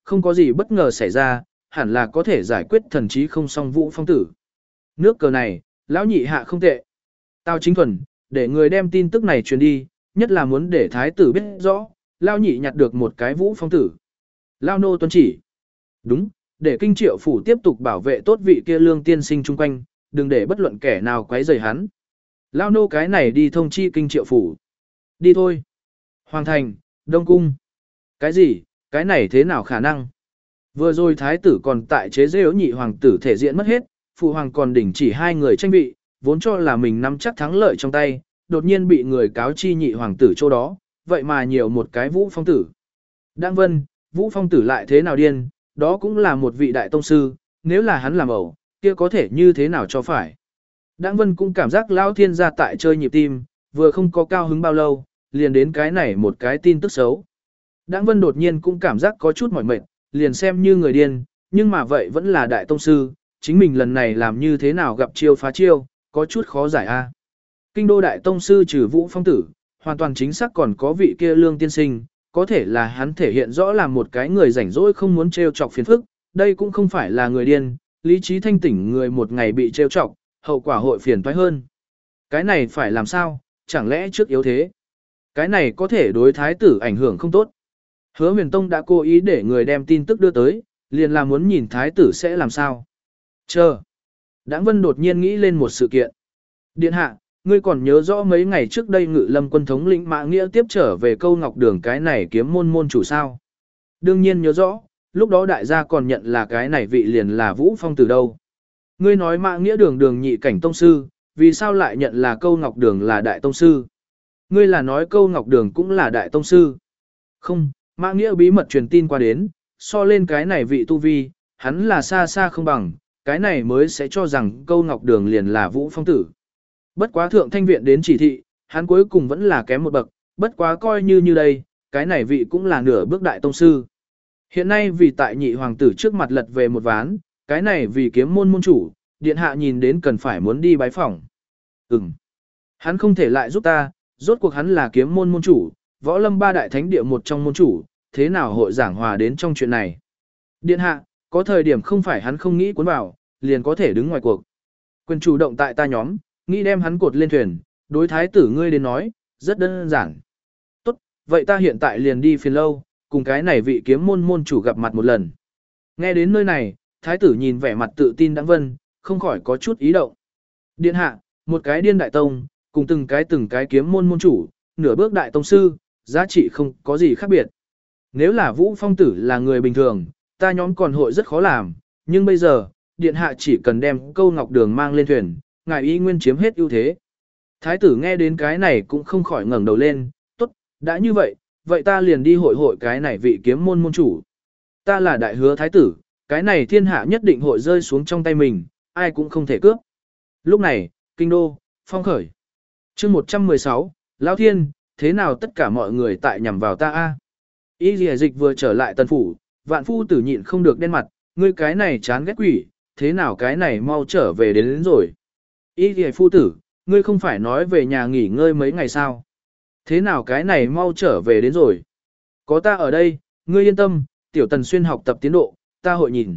không có gì bất ngờ xảy ra, hẳn là có thể giải quyết thần trí không song Vũ Phong tử. Nước cờ này, lão nhị hạ không tệ. Tào Chính Thuần, để người đem tin tức này truyền đi, nhất là muốn để thái tử biết rõ, lão nhị nhặt được một cái Vũ Phong tử. Lão nô tuân chỉ. Đúng, để kinh triệu phủ tiếp tục bảo vệ tốt vị kia lương tiên sinh chung quanh, đừng để bất luận kẻ nào quấy rầy hắn. Lão nô cái này đi thông chi kinh triệu phủ. Đi thôi. Hoàng thành, Đông cung. Cái gì, cái này thế nào khả năng? Vừa rồi thái tử còn tại chế giễu nhị hoàng tử thể diện mất hết, phụ hoàng còn đỉnh chỉ hai người tranh vị, vốn cho là mình nắm chắc thắng lợi trong tay, đột nhiên bị người cáo chi nhị hoàng tử chỗ đó, vậy mà nhiều một cái Vũ Phong tử. Đặng Vân, Vũ Phong tử lại thế nào điên, đó cũng là một vị đại tông sư, nếu là hắn làm ẩu, kia có thể như thế nào cho phải. Đặng Vân cũng cảm giác Lão Thiên gia tại chơi nhịp tim, vừa không có cao hứng bao lâu, liền đến cái này một cái tin tức xấu. Đặng Vân đột nhiên cũng cảm giác có chút mỏi mệt, liền xem như người điên, nhưng mà vậy vẫn là đại tông sư, chính mình lần này làm như thế nào gặp chiêu phá chiêu, có chút khó giải a. Kinh đô đại tông sư trừ Vũ Phong tử, hoàn toàn chính xác còn có vị kia lương tiên sinh, có thể là hắn thể hiện rõ là một cái người rảnh rỗi không muốn trêu chọc phiền phức, đây cũng không phải là người điên, lý trí thanh tỉnh người một ngày bị trêu chọc, hậu quả hội phiền toái hơn. Cái này phải làm sao, chẳng lẽ trước yếu thế? Cái này có thể đối thái tử ảnh hưởng không tốt. Hứa Huyền Tông đã cố ý để người đem tin tức đưa tới, liền là muốn nhìn thái tử sẽ làm sao. Chờ. Đãng Vân đột nhiên nghĩ lên một sự kiện. Điện hạ, ngươi còn nhớ rõ mấy ngày trước đây Ngự Lâm quân thống lĩnh Mã Nghĩa tiếp trở về Câu Ngọc Đường cái này kiếm môn môn chủ sao? Đương nhiên nhớ rõ, lúc đó đại gia còn nhận là cái này vị liền là Vũ Phong từ đâu. Ngươi nói Mã Nghĩa đường đường nhị cảnh tông sư, vì sao lại nhận là Câu Ngọc Đường là đại tông sư? Ngươi là nói Câu Ngọc Đường cũng là đại tông sư? Không, Mã Nghĩa bí mật truyền tin qua đến, so lên cái này vị tu vi, hắn là xa xa không bằng, cái này mới sẽ cho rằng Câu Ngọc Đường liền là Vũ Phong tử. Bất quá thượng thanh viện đến chỉ thị, hắn cuối cùng vẫn là kém một bậc, bất quá coi như như đây, cái này vị cũng là nửa bước đại tông sư. Hiện nay vì tại nhị hoàng tử trước mặt lật về một ván, cái này vì kiếm môn môn chủ, điện hạ nhìn đến cần phải muốn đi bái phỏng. Ừm, hắn không thể lại giúp ta, rốt cuộc hắn là kiếm môn môn chủ, võ lâm ba đại thánh địa một trong môn chủ, thế nào hội giảng hòa đến trong chuyện này. Điện hạ, có thời điểm không phải hắn không nghĩ cuốn vào, liền có thể đứng ngoài cuộc. Quyền chủ động tại ta nhóm, nghĩ đem hắn cột lên thuyền, đối thái tử ngươi đến nói, rất đơn giản. Tốt, vậy ta hiện tại liền đi phiền lâu, cùng cái này vị kiếm môn môn chủ gặp mặt một lần. Nghe đến nơi này, thái tử nhìn vẻ mặt tự tin Đặng Vân, không khỏi có chút ý động. Điện hạ, một cái điên đại tông, cùng từng cái từng cái kiếm môn môn chủ, nửa bước đại tông sư, giá trị không có gì khác biệt. Nếu là Vũ Phong tử là người bình thường, ta nhóm còn hội rất khó làm, nhưng bây giờ, điện hạ chỉ cần đem Câu Ngọc Đường mang lên thuyền, ngài y nguyên chiếm hết ưu thế. Thái tử nghe đến cái này cũng không khỏi ngẩng đầu lên, tốt, đã như vậy, vậy ta liền đi hội hội cái này vị kiếm môn môn chủ. Ta là đại hứa thái tử, cái này thiên hạ nhất định hội rơi xuống trong tay mình, ai cũng không thể cướp. Lúc này, kinh đô, phong khởi. chương một trăm mười sáu, Lão Thiên, thế nào tất cả mọi người tại nhằm vào ta a? Y Lìa Dịch vừa trở lại tần phủ, vạn phu tử nhịn không được đen mặt, ngươi cái này chán ghét quỷ, thế nào cái này mau trở về đến, đến rồi. Y Lìa phu tử, ngươi không phải nói về nhà nghỉ ngơi mấy ngày sao? Thế nào cái này mau trở về đến rồi? Có ta ở đây, ngươi yên tâm, tiểu tần xuyên học tập tiến độ, ta hội nhìn.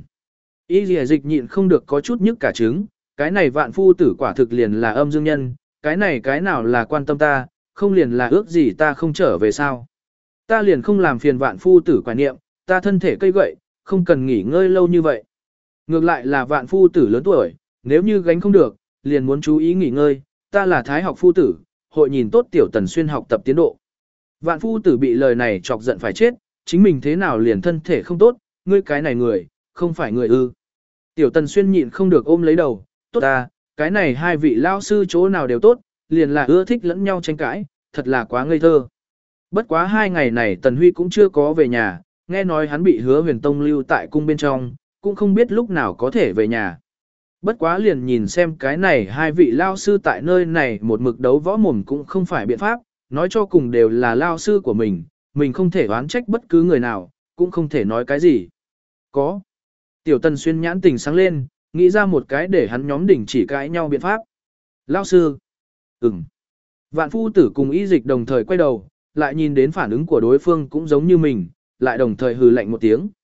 Y Lìa Dịch nhịn không được có chút nhức cả trứng, cái này vạn phu tử quả thực liền là âm dương nhân, cái này cái nào là quan tâm ta, không liền là ước gì ta không trở về sao? Ta liền không làm phiền vạn phu tử quả niệm, ta thân thể cây gậy, không cần nghỉ ngơi lâu như vậy. Ngược lại là vạn phu tử lớn tuổi, nếu như gánh không được, liền muốn chú ý nghỉ ngơi, ta là thái học phu tử, hội nhìn tốt tiểu tần xuyên học tập tiến độ. Vạn phu tử bị lời này chọc giận phải chết, chính mình thế nào liền thân thể không tốt, ngươi cái này người, không phải người ư. Tiểu tần xuyên nhịn không được ôm lấy đầu, tốt ta, cái này hai vị lao sư chỗ nào đều tốt, liền là ưa thích lẫn nhau tranh cãi, thật là quá ngây thơ. Bất quá hai ngày này Tần Huy cũng chưa có về nhà, nghe nói hắn bị Hứa Huyền Tông lưu tại cung bên trong, cũng không biết lúc nào có thể về nhà. Bất quá liền nhìn xem cái này hai vị lao sư tại nơi này một mực đấu võ mồm cũng không phải biện pháp, nói cho cùng đều là lao sư của mình, mình không thể oán trách bất cứ người nào, cũng không thể nói cái gì. Có. Tiểu Tần Xuyên nhãn tình sáng lên, nghĩ ra một cái để hắn nhóm đỉnh chỉ cãi nhau biện pháp. Lao sư. Ừm. Vạn phu tử cùng Y Dịch đồng thời quay đầu, lại nhìn đến phản ứng của đối phương cũng giống như mình, lại đồng thời hừ lạnh một tiếng.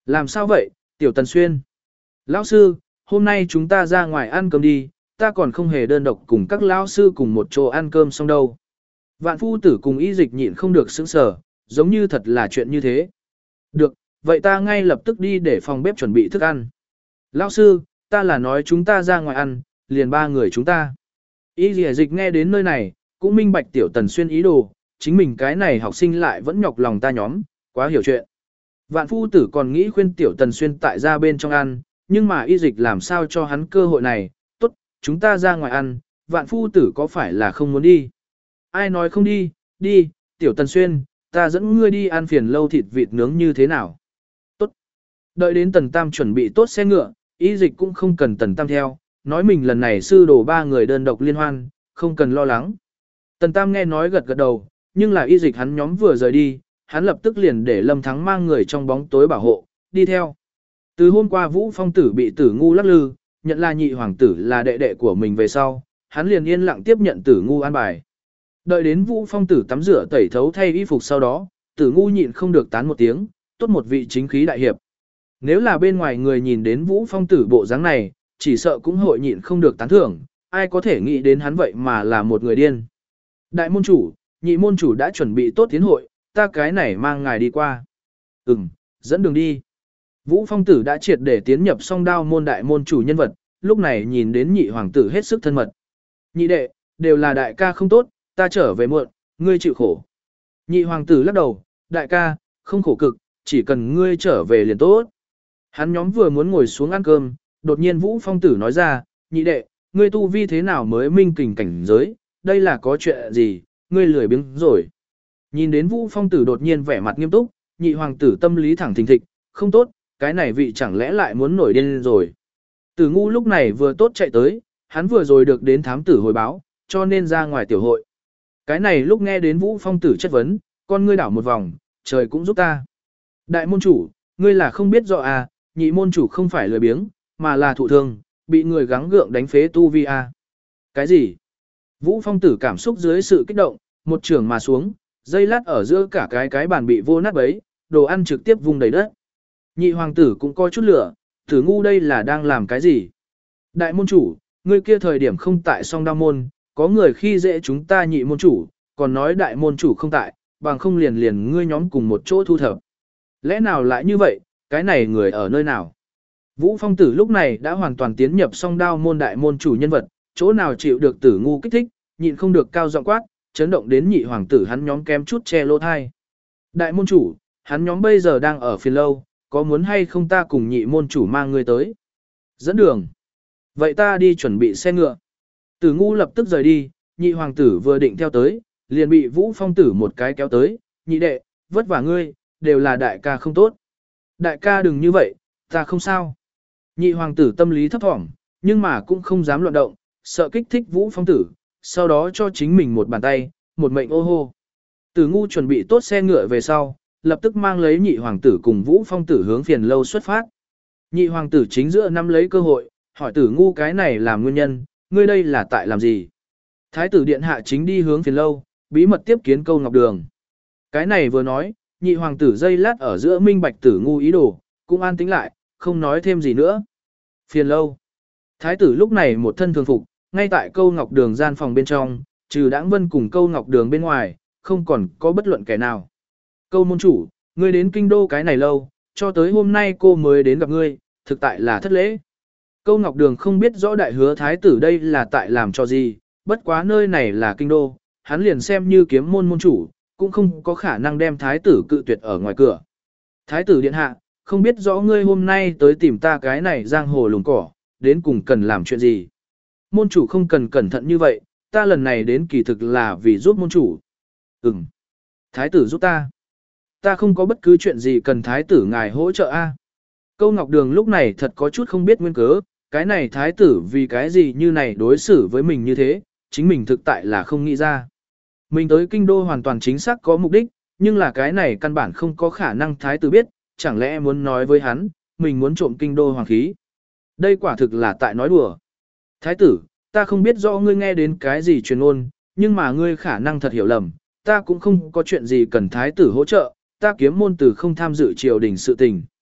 Làm sao vậy, Tiểu Tần Xuyên? Lão sư, hôm nay chúng ta ra ngoài ăn cơm đi, ta còn không hề đơn độc cùng các lão sư cùng một chỗ ăn cơm xong đâu. Vạn phu tử cùng y dịch nhịn không được sững sờ, giống như thật là chuyện như thế. Được, vậy ta ngay lập tức đi để phòng bếp chuẩn bị thức ăn. Lão sư, ta là nói chúng ta ra ngoài ăn, liền ba người chúng ta. Y dịch dịch nghe đến nơi này, cũng minh bạch Tiểu Tần Xuyên ý đồ, chính mình cái này học sinh lại vẫn nhọc lòng ta nhóm, quá hiểu chuyện. Vạn phu tử còn nghĩ khuyên Tiểu Tần Xuyên tại ra bên trong ăn, nhưng mà y dịch làm sao cho hắn cơ hội này, tốt, chúng ta ra ngoài ăn, vạn phu tử có phải là không muốn đi? Ai nói không đi, đi, Tiểu Tần Xuyên, ta dẫn ngươi đi ăn phiền lâu thịt vịt nướng như thế nào? Tốt. Đợi đến Tần Tam chuẩn bị tốt xe ngựa, y dịch cũng không cần Tần Tam theo, nói mình lần này sư đồ ba người đơn độc liên hoan, không cần lo lắng. Tần Tam nghe nói gật gật đầu, nhưng là y dịch hắn nhóm vừa rời đi, hắn lập tức liền để Lâm Thắng mang người trong bóng tối bảo hộ, đi theo. Từ hôm qua Vũ Phong tử bị Tử Ngu lắc lư, nhận là nhị hoàng tử là đệ đệ của mình về sau, hắn liền yên lặng tiếp nhận Tử Ngu an bài. Đợi đến Vũ Phong tử tắm rửa tẩy thấu thay y phục sau đó, Tử Ngu nhịn không được tán một tiếng, tốt một vị chính khí đại hiệp. Nếu là bên ngoài người nhìn đến Vũ Phong tử bộ dáng này, chỉ sợ cũng hội nhịn không được tán thưởng, ai có thể nghĩ đến hắn vậy mà là một người điên. Đại môn chủ, nhị môn chủ đã chuẩn bị tốt tiến hội, ta cái này mang ngài đi qua. Ừm, dẫn đường đi. Vũ Phong tử đã triệt để tiến nhập song đao môn đại môn chủ nhân vật, lúc này nhìn đến nhị hoàng tử hết sức thân mật. Nhị đệ, đều là đại ca không tốt, ta trở về muộn, ngươi chịu khổ. Nhị hoàng tử lắc đầu, đại ca, không khổ cực, chỉ cần ngươi trở về liền tốt. Hắn nhóm vừa muốn ngồi xuống ăn cơm, đột nhiên Vũ Phong tử nói ra, nhị đệ, ngươi tu vi thế nào mới minh kình cảnh giới, đây là có chuyện gì, ngươi lười biếng rồi. Nhìn đến Vũ Phong tử đột nhiên vẻ mặt nghiêm túc, nhị hoàng tử tâm lý thẳng thình thịch, không tốt, cái này vị chẳng lẽ lại muốn nổi điên rồi. Tử Ngu lúc này vừa tốt chạy tới, hắn vừa rồi được đến thám tử hồi báo, cho nên ra ngoài tiểu hội. Cái này lúc nghe đến Vũ Phong tử chất vấn, con ngươi đảo một vòng, trời cũng giúp ta. Đại môn chủ, ngươi là không biết rõ à, nhị môn chủ không phải lười biếng, mà là thụ thương, bị người gắng gượng đánh phế tu vi à. Cái gì? Vũ Phong tử cảm xúc dưới sự kích động, một trường mà xuống, dây lát ở giữa cả cái cái bàn bị vô nát bấy, đồ ăn trực tiếp vung đầy đất. Nhị hoàng tử cũng coi chút lửa, Tử Ngu đây là đang làm cái gì? Đại môn chủ, ngươi kia thời điểm không tại song đao môn, có người khi dễ chúng ta nhị môn chủ, còn nói đại môn chủ không tại, bằng không liền liền ngươi nhóm cùng một chỗ thu thập. Lẽ nào lại như vậy, cái này người ở nơi nào? Vũ Phong tử lúc này đã hoàn toàn tiến nhập song đao môn đại môn chủ nhân vật, chỗ nào chịu được Tử Ngu kích thích, nhịn không được cao giọng quát, chấn động đến nhị hoàng tử hắn nhóm kém chút che lỗ thai. Đại môn chủ, hắn nhóm bây giờ đang ở phiền lâu, có muốn hay không ta cùng nhị môn chủ mang người tới? Dẫn đường. Vậy ta đi chuẩn bị xe ngựa. Tử Ngu lập tức rời đi, nhị hoàng tử vừa định theo tới, liền bị Vũ Phong tử một cái kéo tới, nhị đệ, vất vả ngươi, đều là đại ca không tốt. Đại ca đừng như vậy, ta không sao. Nhị hoàng tử tâm lý thấp thỏm, nhưng mà cũng không dám loạn động, sợ kích thích Vũ Phong tử, sau đó cho chính mình một bàn tay, một mệnh ô hô. Tử Ngu chuẩn bị tốt xe ngựa về sau, lập tức mang lấy nhị hoàng tử cùng Vũ Phong tử hướng phiền lâu xuất phát. Nhị hoàng tử chính giữa năm lấy cơ hội, hỏi Tử Ngu cái này làm nguyên nhân, ngươi đây là tại làm gì? Thái tử điện hạ chính đi hướng phiền lâu, bí mật tiếp kiến Câu Ngọc Đường. Cái này vừa nói, nhị hoàng tử dây lát ở giữa minh bạch Tử Ngu ý đồ, cũng an tĩnh lại, không nói thêm gì nữa. Phiền lâu. Thái tử lúc này một thân thường phục, ngay tại Câu Ngọc Đường gian phòng bên trong, trừ Đãng Vân cùng Câu Ngọc Đường bên ngoài, không còn có bất luận kẻ nào. Câu môn chủ, ngươi đến kinh đô cái này lâu, cho tới hôm nay cô mới đến gặp ngươi, thực tại là thất lễ. Câu Ngọc Đường không biết rõ đại hứa thái tử đây là tại làm cho gì, bất quá nơi này là kinh đô, hắn liền xem như kiếm môn môn chủ, cũng không có khả năng đem thái tử cự tuyệt ở ngoài cửa. Thái tử điện hạ, không biết rõ ngươi hôm nay tới tìm ta cái này giang hồ lùng cỏ, đến cùng cần làm chuyện gì. Môn chủ không cần cẩn thận như vậy, ta lần này đến kỳ thực là vì giúp môn chủ. Ừm, thái tử giúp ta. Ta không có bất cứ chuyện gì cần thái tử ngài hỗ trợ a. Câu Ngọc Đường lúc này thật có chút không biết nguyên cớ, cái này thái tử vì cái gì như này đối xử với mình như thế, chính mình thực tại là không nghĩ ra. Mình tới kinh đô hoàn toàn chính xác có mục đích, nhưng là cái này căn bản không có khả năng thái tử biết, chẳng lẽ muốn nói với hắn, mình muốn trộm kinh đô hoàng khí. Đây quả thực là tại nói đùa. Thái tử, ta không biết rõ ngươi nghe đến cái gì truyền ngôn, nhưng mà ngươi khả năng thật hiểu lầm, ta cũng không có chuyện gì cần thái tử hỗ trợ, ta kiếm môn tử không tham dự triều đình sự tình.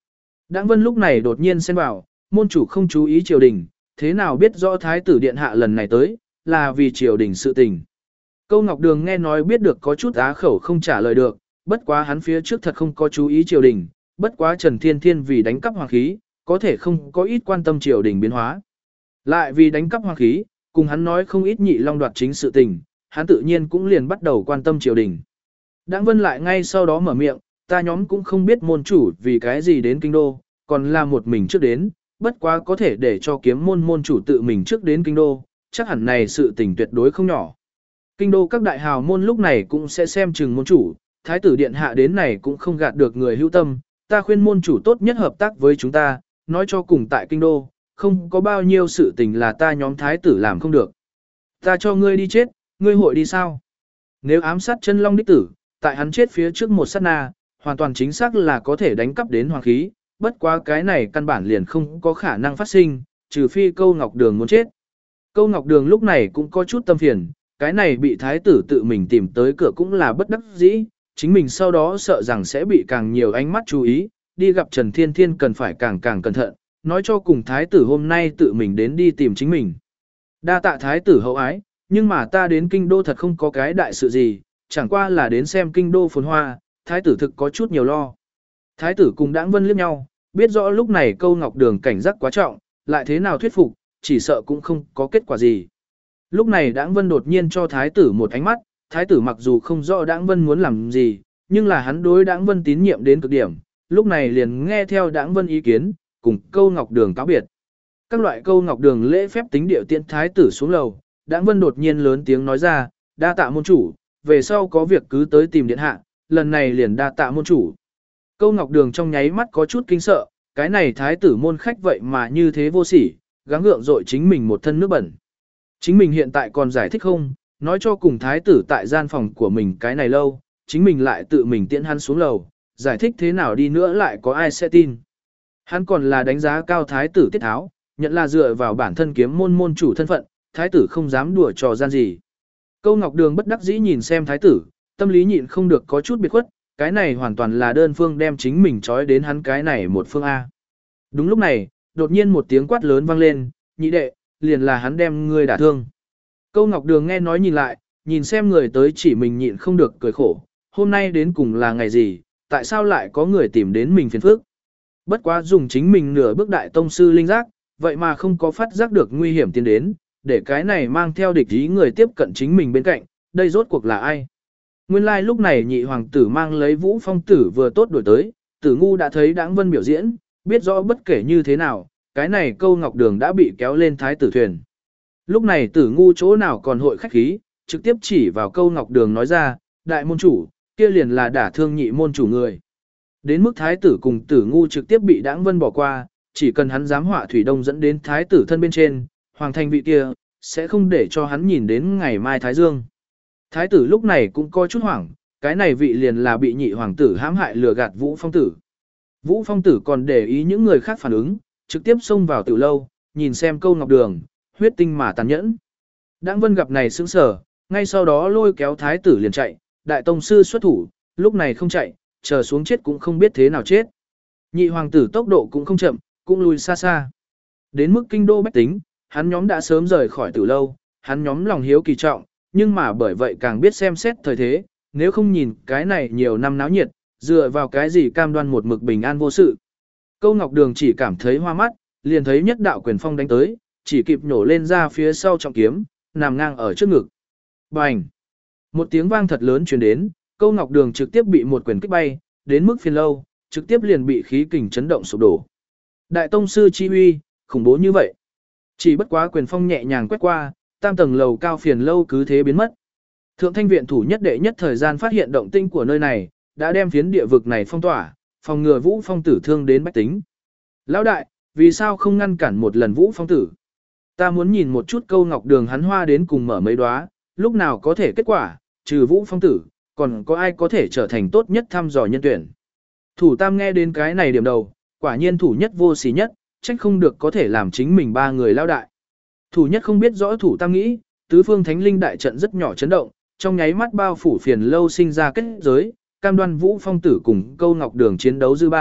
Đãng Vân lúc này đột nhiên xen vào, môn chủ không chú ý triều đình, thế nào biết rõ thái tử điện hạ lần này tới, là vì triều đình sự tình. Câu Ngọc Đường nghe nói biết được có chút á khẩu không trả lời được, bất quá hắn phía trước thật không có chú ý triều đình, bất quá Trần Thiên Thiên vì đánh cắp hoàng khí, có thể không có ít quan tâm triều đình biến hóa. Lại vì đánh cắp hoàng khí, cùng hắn nói không ít nhị long đoạt chính sự tình, hắn tự nhiên cũng liền bắt đầu quan tâm triều đình. Đãng Vân lại ngay sau đó mở miệng, ta nhóm cũng không biết môn chủ vì cái gì đến kinh đô, còn là một mình trước đến, bất quá có thể để cho kiếm môn môn chủ tự mình trước đến kinh đô, chắc hẳn này sự tình tuyệt đối không nhỏ. Kinh đô các đại hào môn lúc này cũng sẽ xem chừng môn chủ, thái tử điện hạ đến này cũng không gạt được người hữu tâm, ta khuyên môn chủ tốt nhất hợp tác với chúng ta, nói cho cùng tại kinh đô, không có bao nhiêu sự tình là ta nhóm thái tử làm không được. Ta cho ngươi đi chết, ngươi hội đi sao? Nếu ám sát chân long đích tử, tại hắn chết phía trước một sát na, hoàn toàn chính xác là có thể đánh cắp đến hoàng khí, bất quá cái này căn bản liền không có khả năng phát sinh, trừ phi Câu Ngọc Đường muốn chết. Câu Ngọc Đường lúc này cũng có chút tâm phiền, cái này bị thái tử tự mình tìm tới cửa cũng là bất đắc dĩ, chính mình sau đó sợ rằng sẽ bị càng nhiều ánh mắt chú ý, đi gặp Trần Thiên Thiên cần phải càng càng cẩn thận, nói cho cùng thái tử hôm nay tự mình đến đi tìm chính mình. Đa tạ thái tử hậu ái, nhưng mà ta đến kinh đô thật không có cái đại sự gì, chẳng qua là đến xem kinh đô phồn hoa, thái tử thực có chút nhiều lo. Thái tử cùng Đãng Vân liếc nhau, biết rõ lúc này Câu Ngọc Đường cảnh giác quá trọng, lại thế nào thuyết phục, chỉ sợ cũng không có kết quả gì. Lúc này Đãng Vân đột nhiên cho thái tử một ánh mắt, thái tử mặc dù không rõ Đãng Vân muốn làm gì, nhưng là hắn đối Đãng Vân tín nhiệm đến cực điểm, lúc này liền nghe theo Đãng Vân ý kiến, cùng Câu Ngọc Đường cáo biệt. Các loại Câu Ngọc Đường lễ phép tính điệu tiễn thái tử xuống lầu, Đãng Vân đột nhiên lớn tiếng nói ra, đa tạ môn chủ, về sau có việc cứ tới tìm điện hạ, lần này liền đa tạ môn chủ. Câu Ngọc Đường trong nháy mắt có chút kinh sợ, cái này thái tử môn khách vậy mà như thế vô sỉ, gắng gượng dội chính mình một thân nước bẩn. Chính mình hiện tại còn giải thích không, nói cho cùng thái tử tại gian phòng của mình cái này lâu, chính mình lại tự mình tiễn hắn xuống lầu, giải thích thế nào đi nữa lại có ai sẽ tin. Hắn còn là đánh giá cao thái tử Tiết Tháo, nhận là dựa vào bản thân kiếm môn môn chủ thân phận, thái tử không dám đùa trò gian gì. Câu Ngọc Đường bất đắc dĩ nhìn xem thái tử, tâm lý nhịn không được có chút biệt khuất, cái này hoàn toàn là đơn phương đem chính mình trói đến hắn cái này một phương A. Đúng lúc này, đột nhiên một tiếng quát lớn vang lên, nhị đệ, liền là hắn đem ngươi đả thương. Câu Ngọc Đường nghe nói nhìn lại, nhìn xem người tới chỉ mình nhịn không được cười khổ, hôm nay đến cùng là ngày gì, tại sao lại có người tìm đến mình phiền phức. Bất quá dùng chính mình nửa bước đại tông sư linh giác, vậy mà không có phát giác được nguy hiểm tiến đến, để cái này mang theo địch ý người tiếp cận chính mình bên cạnh, đây rốt cuộc là ai. Nguyên lai like lúc này nhị hoàng tử mang lấy Vũ Phong tử vừa tốt đổi tới, Tử Ngu đã thấy Đãng Vân biểu diễn, biết rõ bất kể như thế nào, cái này Câu Ngọc Đường đã bị kéo lên thái tử thuyền. Lúc này Tử Ngu chỗ nào còn hội khách khí, trực tiếp chỉ vào Câu Ngọc Đường nói ra, đại môn chủ, kia liền là đả thương nhị môn chủ người. Đến mức thái tử cùng Tử Ngu trực tiếp bị Đãng Vân bỏ qua, chỉ cần hắn dám họa thủy đông dẫn đến thái tử thân bên trên, hoàng thành vị kia, sẽ không để cho hắn nhìn đến ngày mai thái dương. Thái tử lúc này cũng coi chút hoảng, cái này vị liền là bị nhị hoàng tử hãm hại lừa gạt Vũ Phong tử. Vũ Phong tử còn để ý những người khác phản ứng, trực tiếp xông vào tiểu lâu, nhìn xem Câu Ngọc Đường, huyết tinh mà tàn nhẫn. Đãng Vân gặp này sững sờ, ngay sau đó lôi kéo thái tử liền chạy, đại tông sư xuất thủ, lúc này không chạy, chờ xuống chết cũng không biết thế nào chết. Nhị hoàng tử tốc độ cũng không chậm, cũng lùi xa xa. Đến mức kinh đô bách tính, hắn nhóm đã sớm rời khỏi tiểu lâu, hắn nhóm lòng hiếu kỳ trọng, nhưng mà bởi vậy càng biết xem xét thời thế, nếu không nhìn cái này nhiều năm náo nhiệt, dựa vào cái gì cam đoan một mực bình an vô sự. Câu Ngọc Đường chỉ cảm thấy hoa mắt, liền thấy nhất đạo quyền phong đánh tới, chỉ kịp nhổ lên ra phía sau trọng kiếm, nằm ngang ở trước ngực. Bành! Một tiếng vang thật lớn truyền đến, Câu Ngọc Đường trực tiếp bị một quyền kích bay, đến mức phiền lâu, trực tiếp liền bị khí kình chấn động sụp đổ. Đại tông sư chi uy, khủng bố như vậy. Chỉ bất quá quyền phong nhẹ nhàng quét qua, tam tầng lầu cao phiền lâu cứ thế biến mất. Thượng Thanh viện thủ nhất đệ nhất thời gian phát hiện động tinh của nơi này, đã đem phiến địa vực này phong tỏa, phòng ngừa Vũ Phong tử thương đến bách tính. Lão đại, vì sao không ngăn cản một lần Vũ Phong tử? Ta muốn nhìn một chút Câu Ngọc Đường hắn hoa đến cùng mở mấy đóa, lúc nào có thể kết quả, trừ Vũ Phong tử, còn có ai có thể trở thành tốt nhất thăm dò nhân tuyển. Thủ Tam nghe đến cái này điểm đầu, quả nhiên thủ nhất vô sỉ nhất, trách không được có thể làm chính mình ba người lao đại. Thủ nhất không biết rõ Thủ Tam nghĩ, tứ phương thánh linh đại trận rất nhỏ chấn động, trong nháy mắt bao phủ phiền lâu sinh ra kết giới, cam đoan Vũ Phong tử cùng Câu Ngọc Đường chiến đấu dư ba,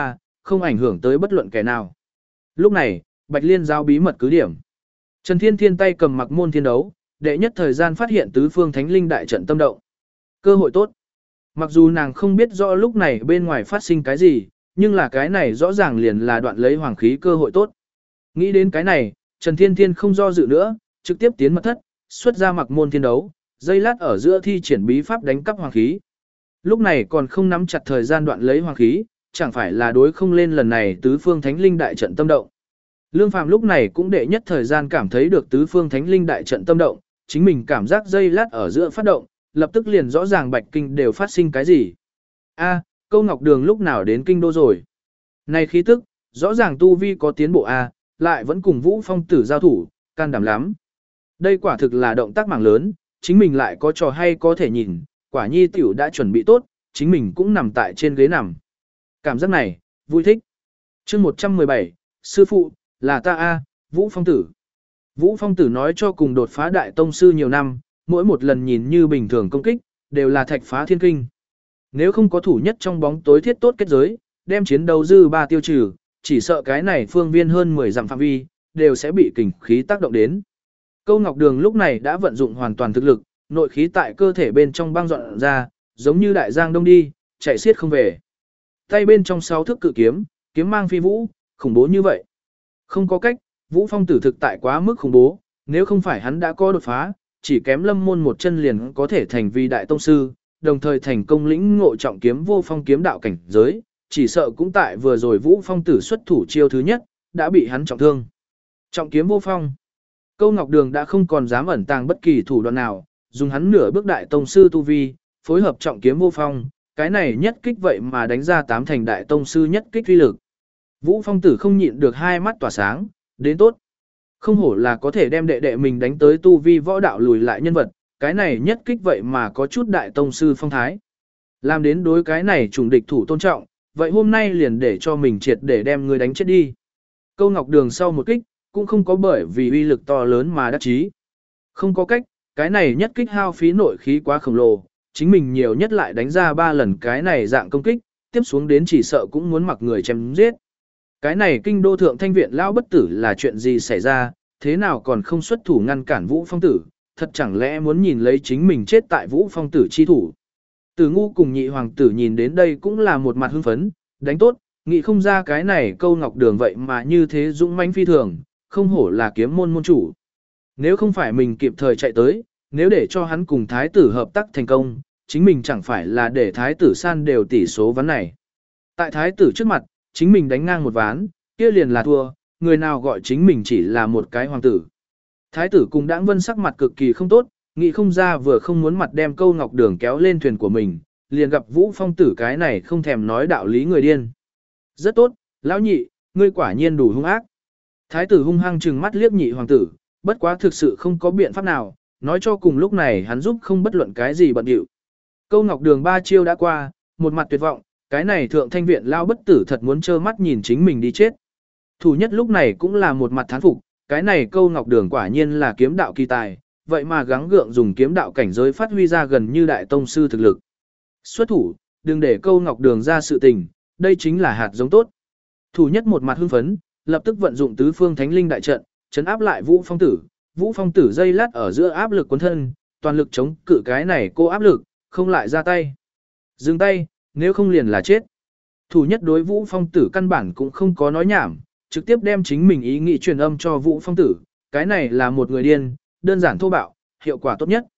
không ảnh hưởng tới bất luận kẻ nào. Lúc này, Bạch Liên giao bí mật cứ điểm. Trần Thiên Thiên tay cầm mặc môn thiên đấu, đệ nhất thời gian phát hiện tứ phương thánh linh đại trận tâm động. Cơ hội tốt. Mặc dù nàng không biết rõ lúc này bên ngoài phát sinh cái gì, nhưng là cái này rõ ràng liền là đoạn lấy hoàng khí cơ hội tốt. Nghĩ đến cái này, Trần Thiên Thiên không do dự nữa, trực tiếp tiến mật thất, xuất ra mặc môn thiên đấu, dây lát ở giữa thi triển bí pháp đánh cắp hoàng khí. Lúc này còn không nắm chặt thời gian đoạn lấy hoàng khí, chẳng phải là đối không lên lần này tứ phương thánh linh đại trận tâm động. Lương Phàm lúc này cũng đệ nhất thời gian cảm thấy được tứ phương thánh linh đại trận tâm động, chính mình cảm giác dây lát ở giữa phát động, lập tức liền rõ ràng Bạch Kinh đều phát sinh cái gì. A, Câu Ngọc Đường lúc nào đến kinh đô rồi? Này khí tức, rõ ràng tu vi có tiến bộ a, lại vẫn cùng Vũ Phong tử giao thủ, can đảm lắm. Đây quả thực là động tác mảng lớn, chính mình lại có trò hay có thể nhìn, quả nhi tiểu đã chuẩn bị tốt, chính mình cũng nằm tại trên ghế nằm. Cảm giác này, vui thích. Chương một trăm mười bảy, sư phụ, là ta a, Vũ Phong tử. Vũ Phong tử nói cho cùng đột phá đại tông sư nhiều năm, mỗi một lần nhìn như bình thường công kích, đều là thạch phá thiên kinh. Nếu không có thủ nhất trong bóng tối thiết tốt kết giới, đem chiến đấu dư ba tiêu trừ, chỉ sợ cái này phương viên hơn mười dặm phạm vi, đều sẽ bị kình khí tác động đến. Câu Ngọc Đường lúc này đã vận dụng hoàn toàn thực lực, nội khí tại cơ thể bên trong băng dọn ra, giống như đại giang đông đi, chạy xiết không về. Tay bên trong sáu thước cự kiếm, kiếm mang phi vũ, khủng bố như vậy. Không có cách, Vũ Phong tử thực tại quá mức khủng bố, nếu không phải hắn đã có đột phá, chỉ kém lâm môn một chân liền có thể thành vi đại tông sư, đồng thời thành công lĩnh ngộ trọng kiếm vô phong kiếm đạo cảnh giới, chỉ sợ cũng tại vừa rồi Vũ Phong tử xuất thủ chiêu thứ nhất, đã bị hắn trọng thương. Trọng kiếm vô phong. Câu Ngọc Đường đã không còn dám ẩn tàng bất kỳ thủ đoạn nào, dùng hắn nửa bước đại tông sư tu vi, phối hợp trọng kiếm vô phong, cái này nhất kích vậy mà đánh ra tám thành đại tông sư nhất kích uy lực. Vũ Phong tử không nhịn được hai mắt tỏa sáng, đến tốt. Không hổ là có thể đem đệ đệ mình đánh tới tu vi võ đạo lùi lại nhân vật, cái này nhất kích vậy mà có chút đại tông sư phong thái. Làm đến đối cái này trùng địch thủ tôn trọng, vậy hôm nay liền để cho mình triệt để đem người đánh chết đi. Câu Ngọc Đường sau một kích, cũng không có bởi vì uy lực to lớn mà đắc chí. Không có cách, cái này nhất kích hao phí nội khí quá khổng lồ, chính mình nhiều nhất lại đánh ra ba lần cái này dạng công kích, tiếp xuống đến chỉ sợ cũng muốn mặc người chém giết. Cái này kinh đô thượng thanh viện lão bất tử là chuyện gì xảy ra, thế nào còn không xuất thủ ngăn cản Vũ Phong tử, thật chẳng lẽ muốn nhìn lấy chính mình chết tại Vũ Phong tử chi thủ. Tử Ngu cùng nhị hoàng tử nhìn đến đây cũng là một mặt hưng phấn, đánh tốt, nghĩ không ra cái này Câu Ngọc Đường vậy mà như thế dũng mãnh phi thường, không hổ là kiếm môn môn chủ. Nếu không phải mình kịp thời chạy tới, nếu để cho hắn cùng thái tử hợp tác thành công, chính mình chẳng phải là để thái tử san đều tỷ số ván này. Tại thái tử trước mặt, chính mình đánh ngang một ván, kia liền là thua, người nào gọi chính mình chỉ là một cái hoàng tử. Thái tử cùng Đãng Vân sắc mặt cực kỳ không tốt, nghĩ không ra vừa không muốn mặt đem Câu Ngọc Đường kéo lên thuyền của mình, liền gặp Vũ Phong tử cái này không thèm nói đạo lý người điên. Rất tốt, lão nhị, ngươi quả nhiên đủ hung ác. Thái tử hung hăng trừng mắt liếc nhị hoàng tử, bất quá thực sự không có biện pháp nào, nói cho cùng lúc này hắn giúp không bất luận cái gì bận điệu. Câu Ngọc Đường ba chiêu đã qua, một mặt tuyệt vọng, cái này thượng thanh viện lao bất tử thật muốn trơ mắt nhìn chính mình đi chết. Thủ nhất lúc này cũng là một mặt thán phục, cái này Câu Ngọc Đường quả nhiên là kiếm đạo kỳ tài, vậy mà gắng gượng dùng kiếm đạo cảnh giới phát huy ra gần như đại tông sư thực lực. Xuất thủ, đừng để Câu Ngọc Đường ra sự tình, đây chính là hạt giống tốt. Thủ nhất một mặt hưng phấn, lập tức vận dụng tứ phương thánh linh đại trận, trấn áp lại Vũ Phong tử. Vũ Phong tử dây lát ở giữa áp lực cuốn thân, toàn lực chống cự cái này cô áp lực, không lại ra tay. Dừng tay, nếu không liền là chết. Thủ nhất đối Vũ Phong tử căn bản cũng không có nói nhảm, trực tiếp đem chính mình ý nghĩ truyền âm cho Vũ Phong tử, cái này là một người điên, đơn giản thô bạo, hiệu quả tốt nhất.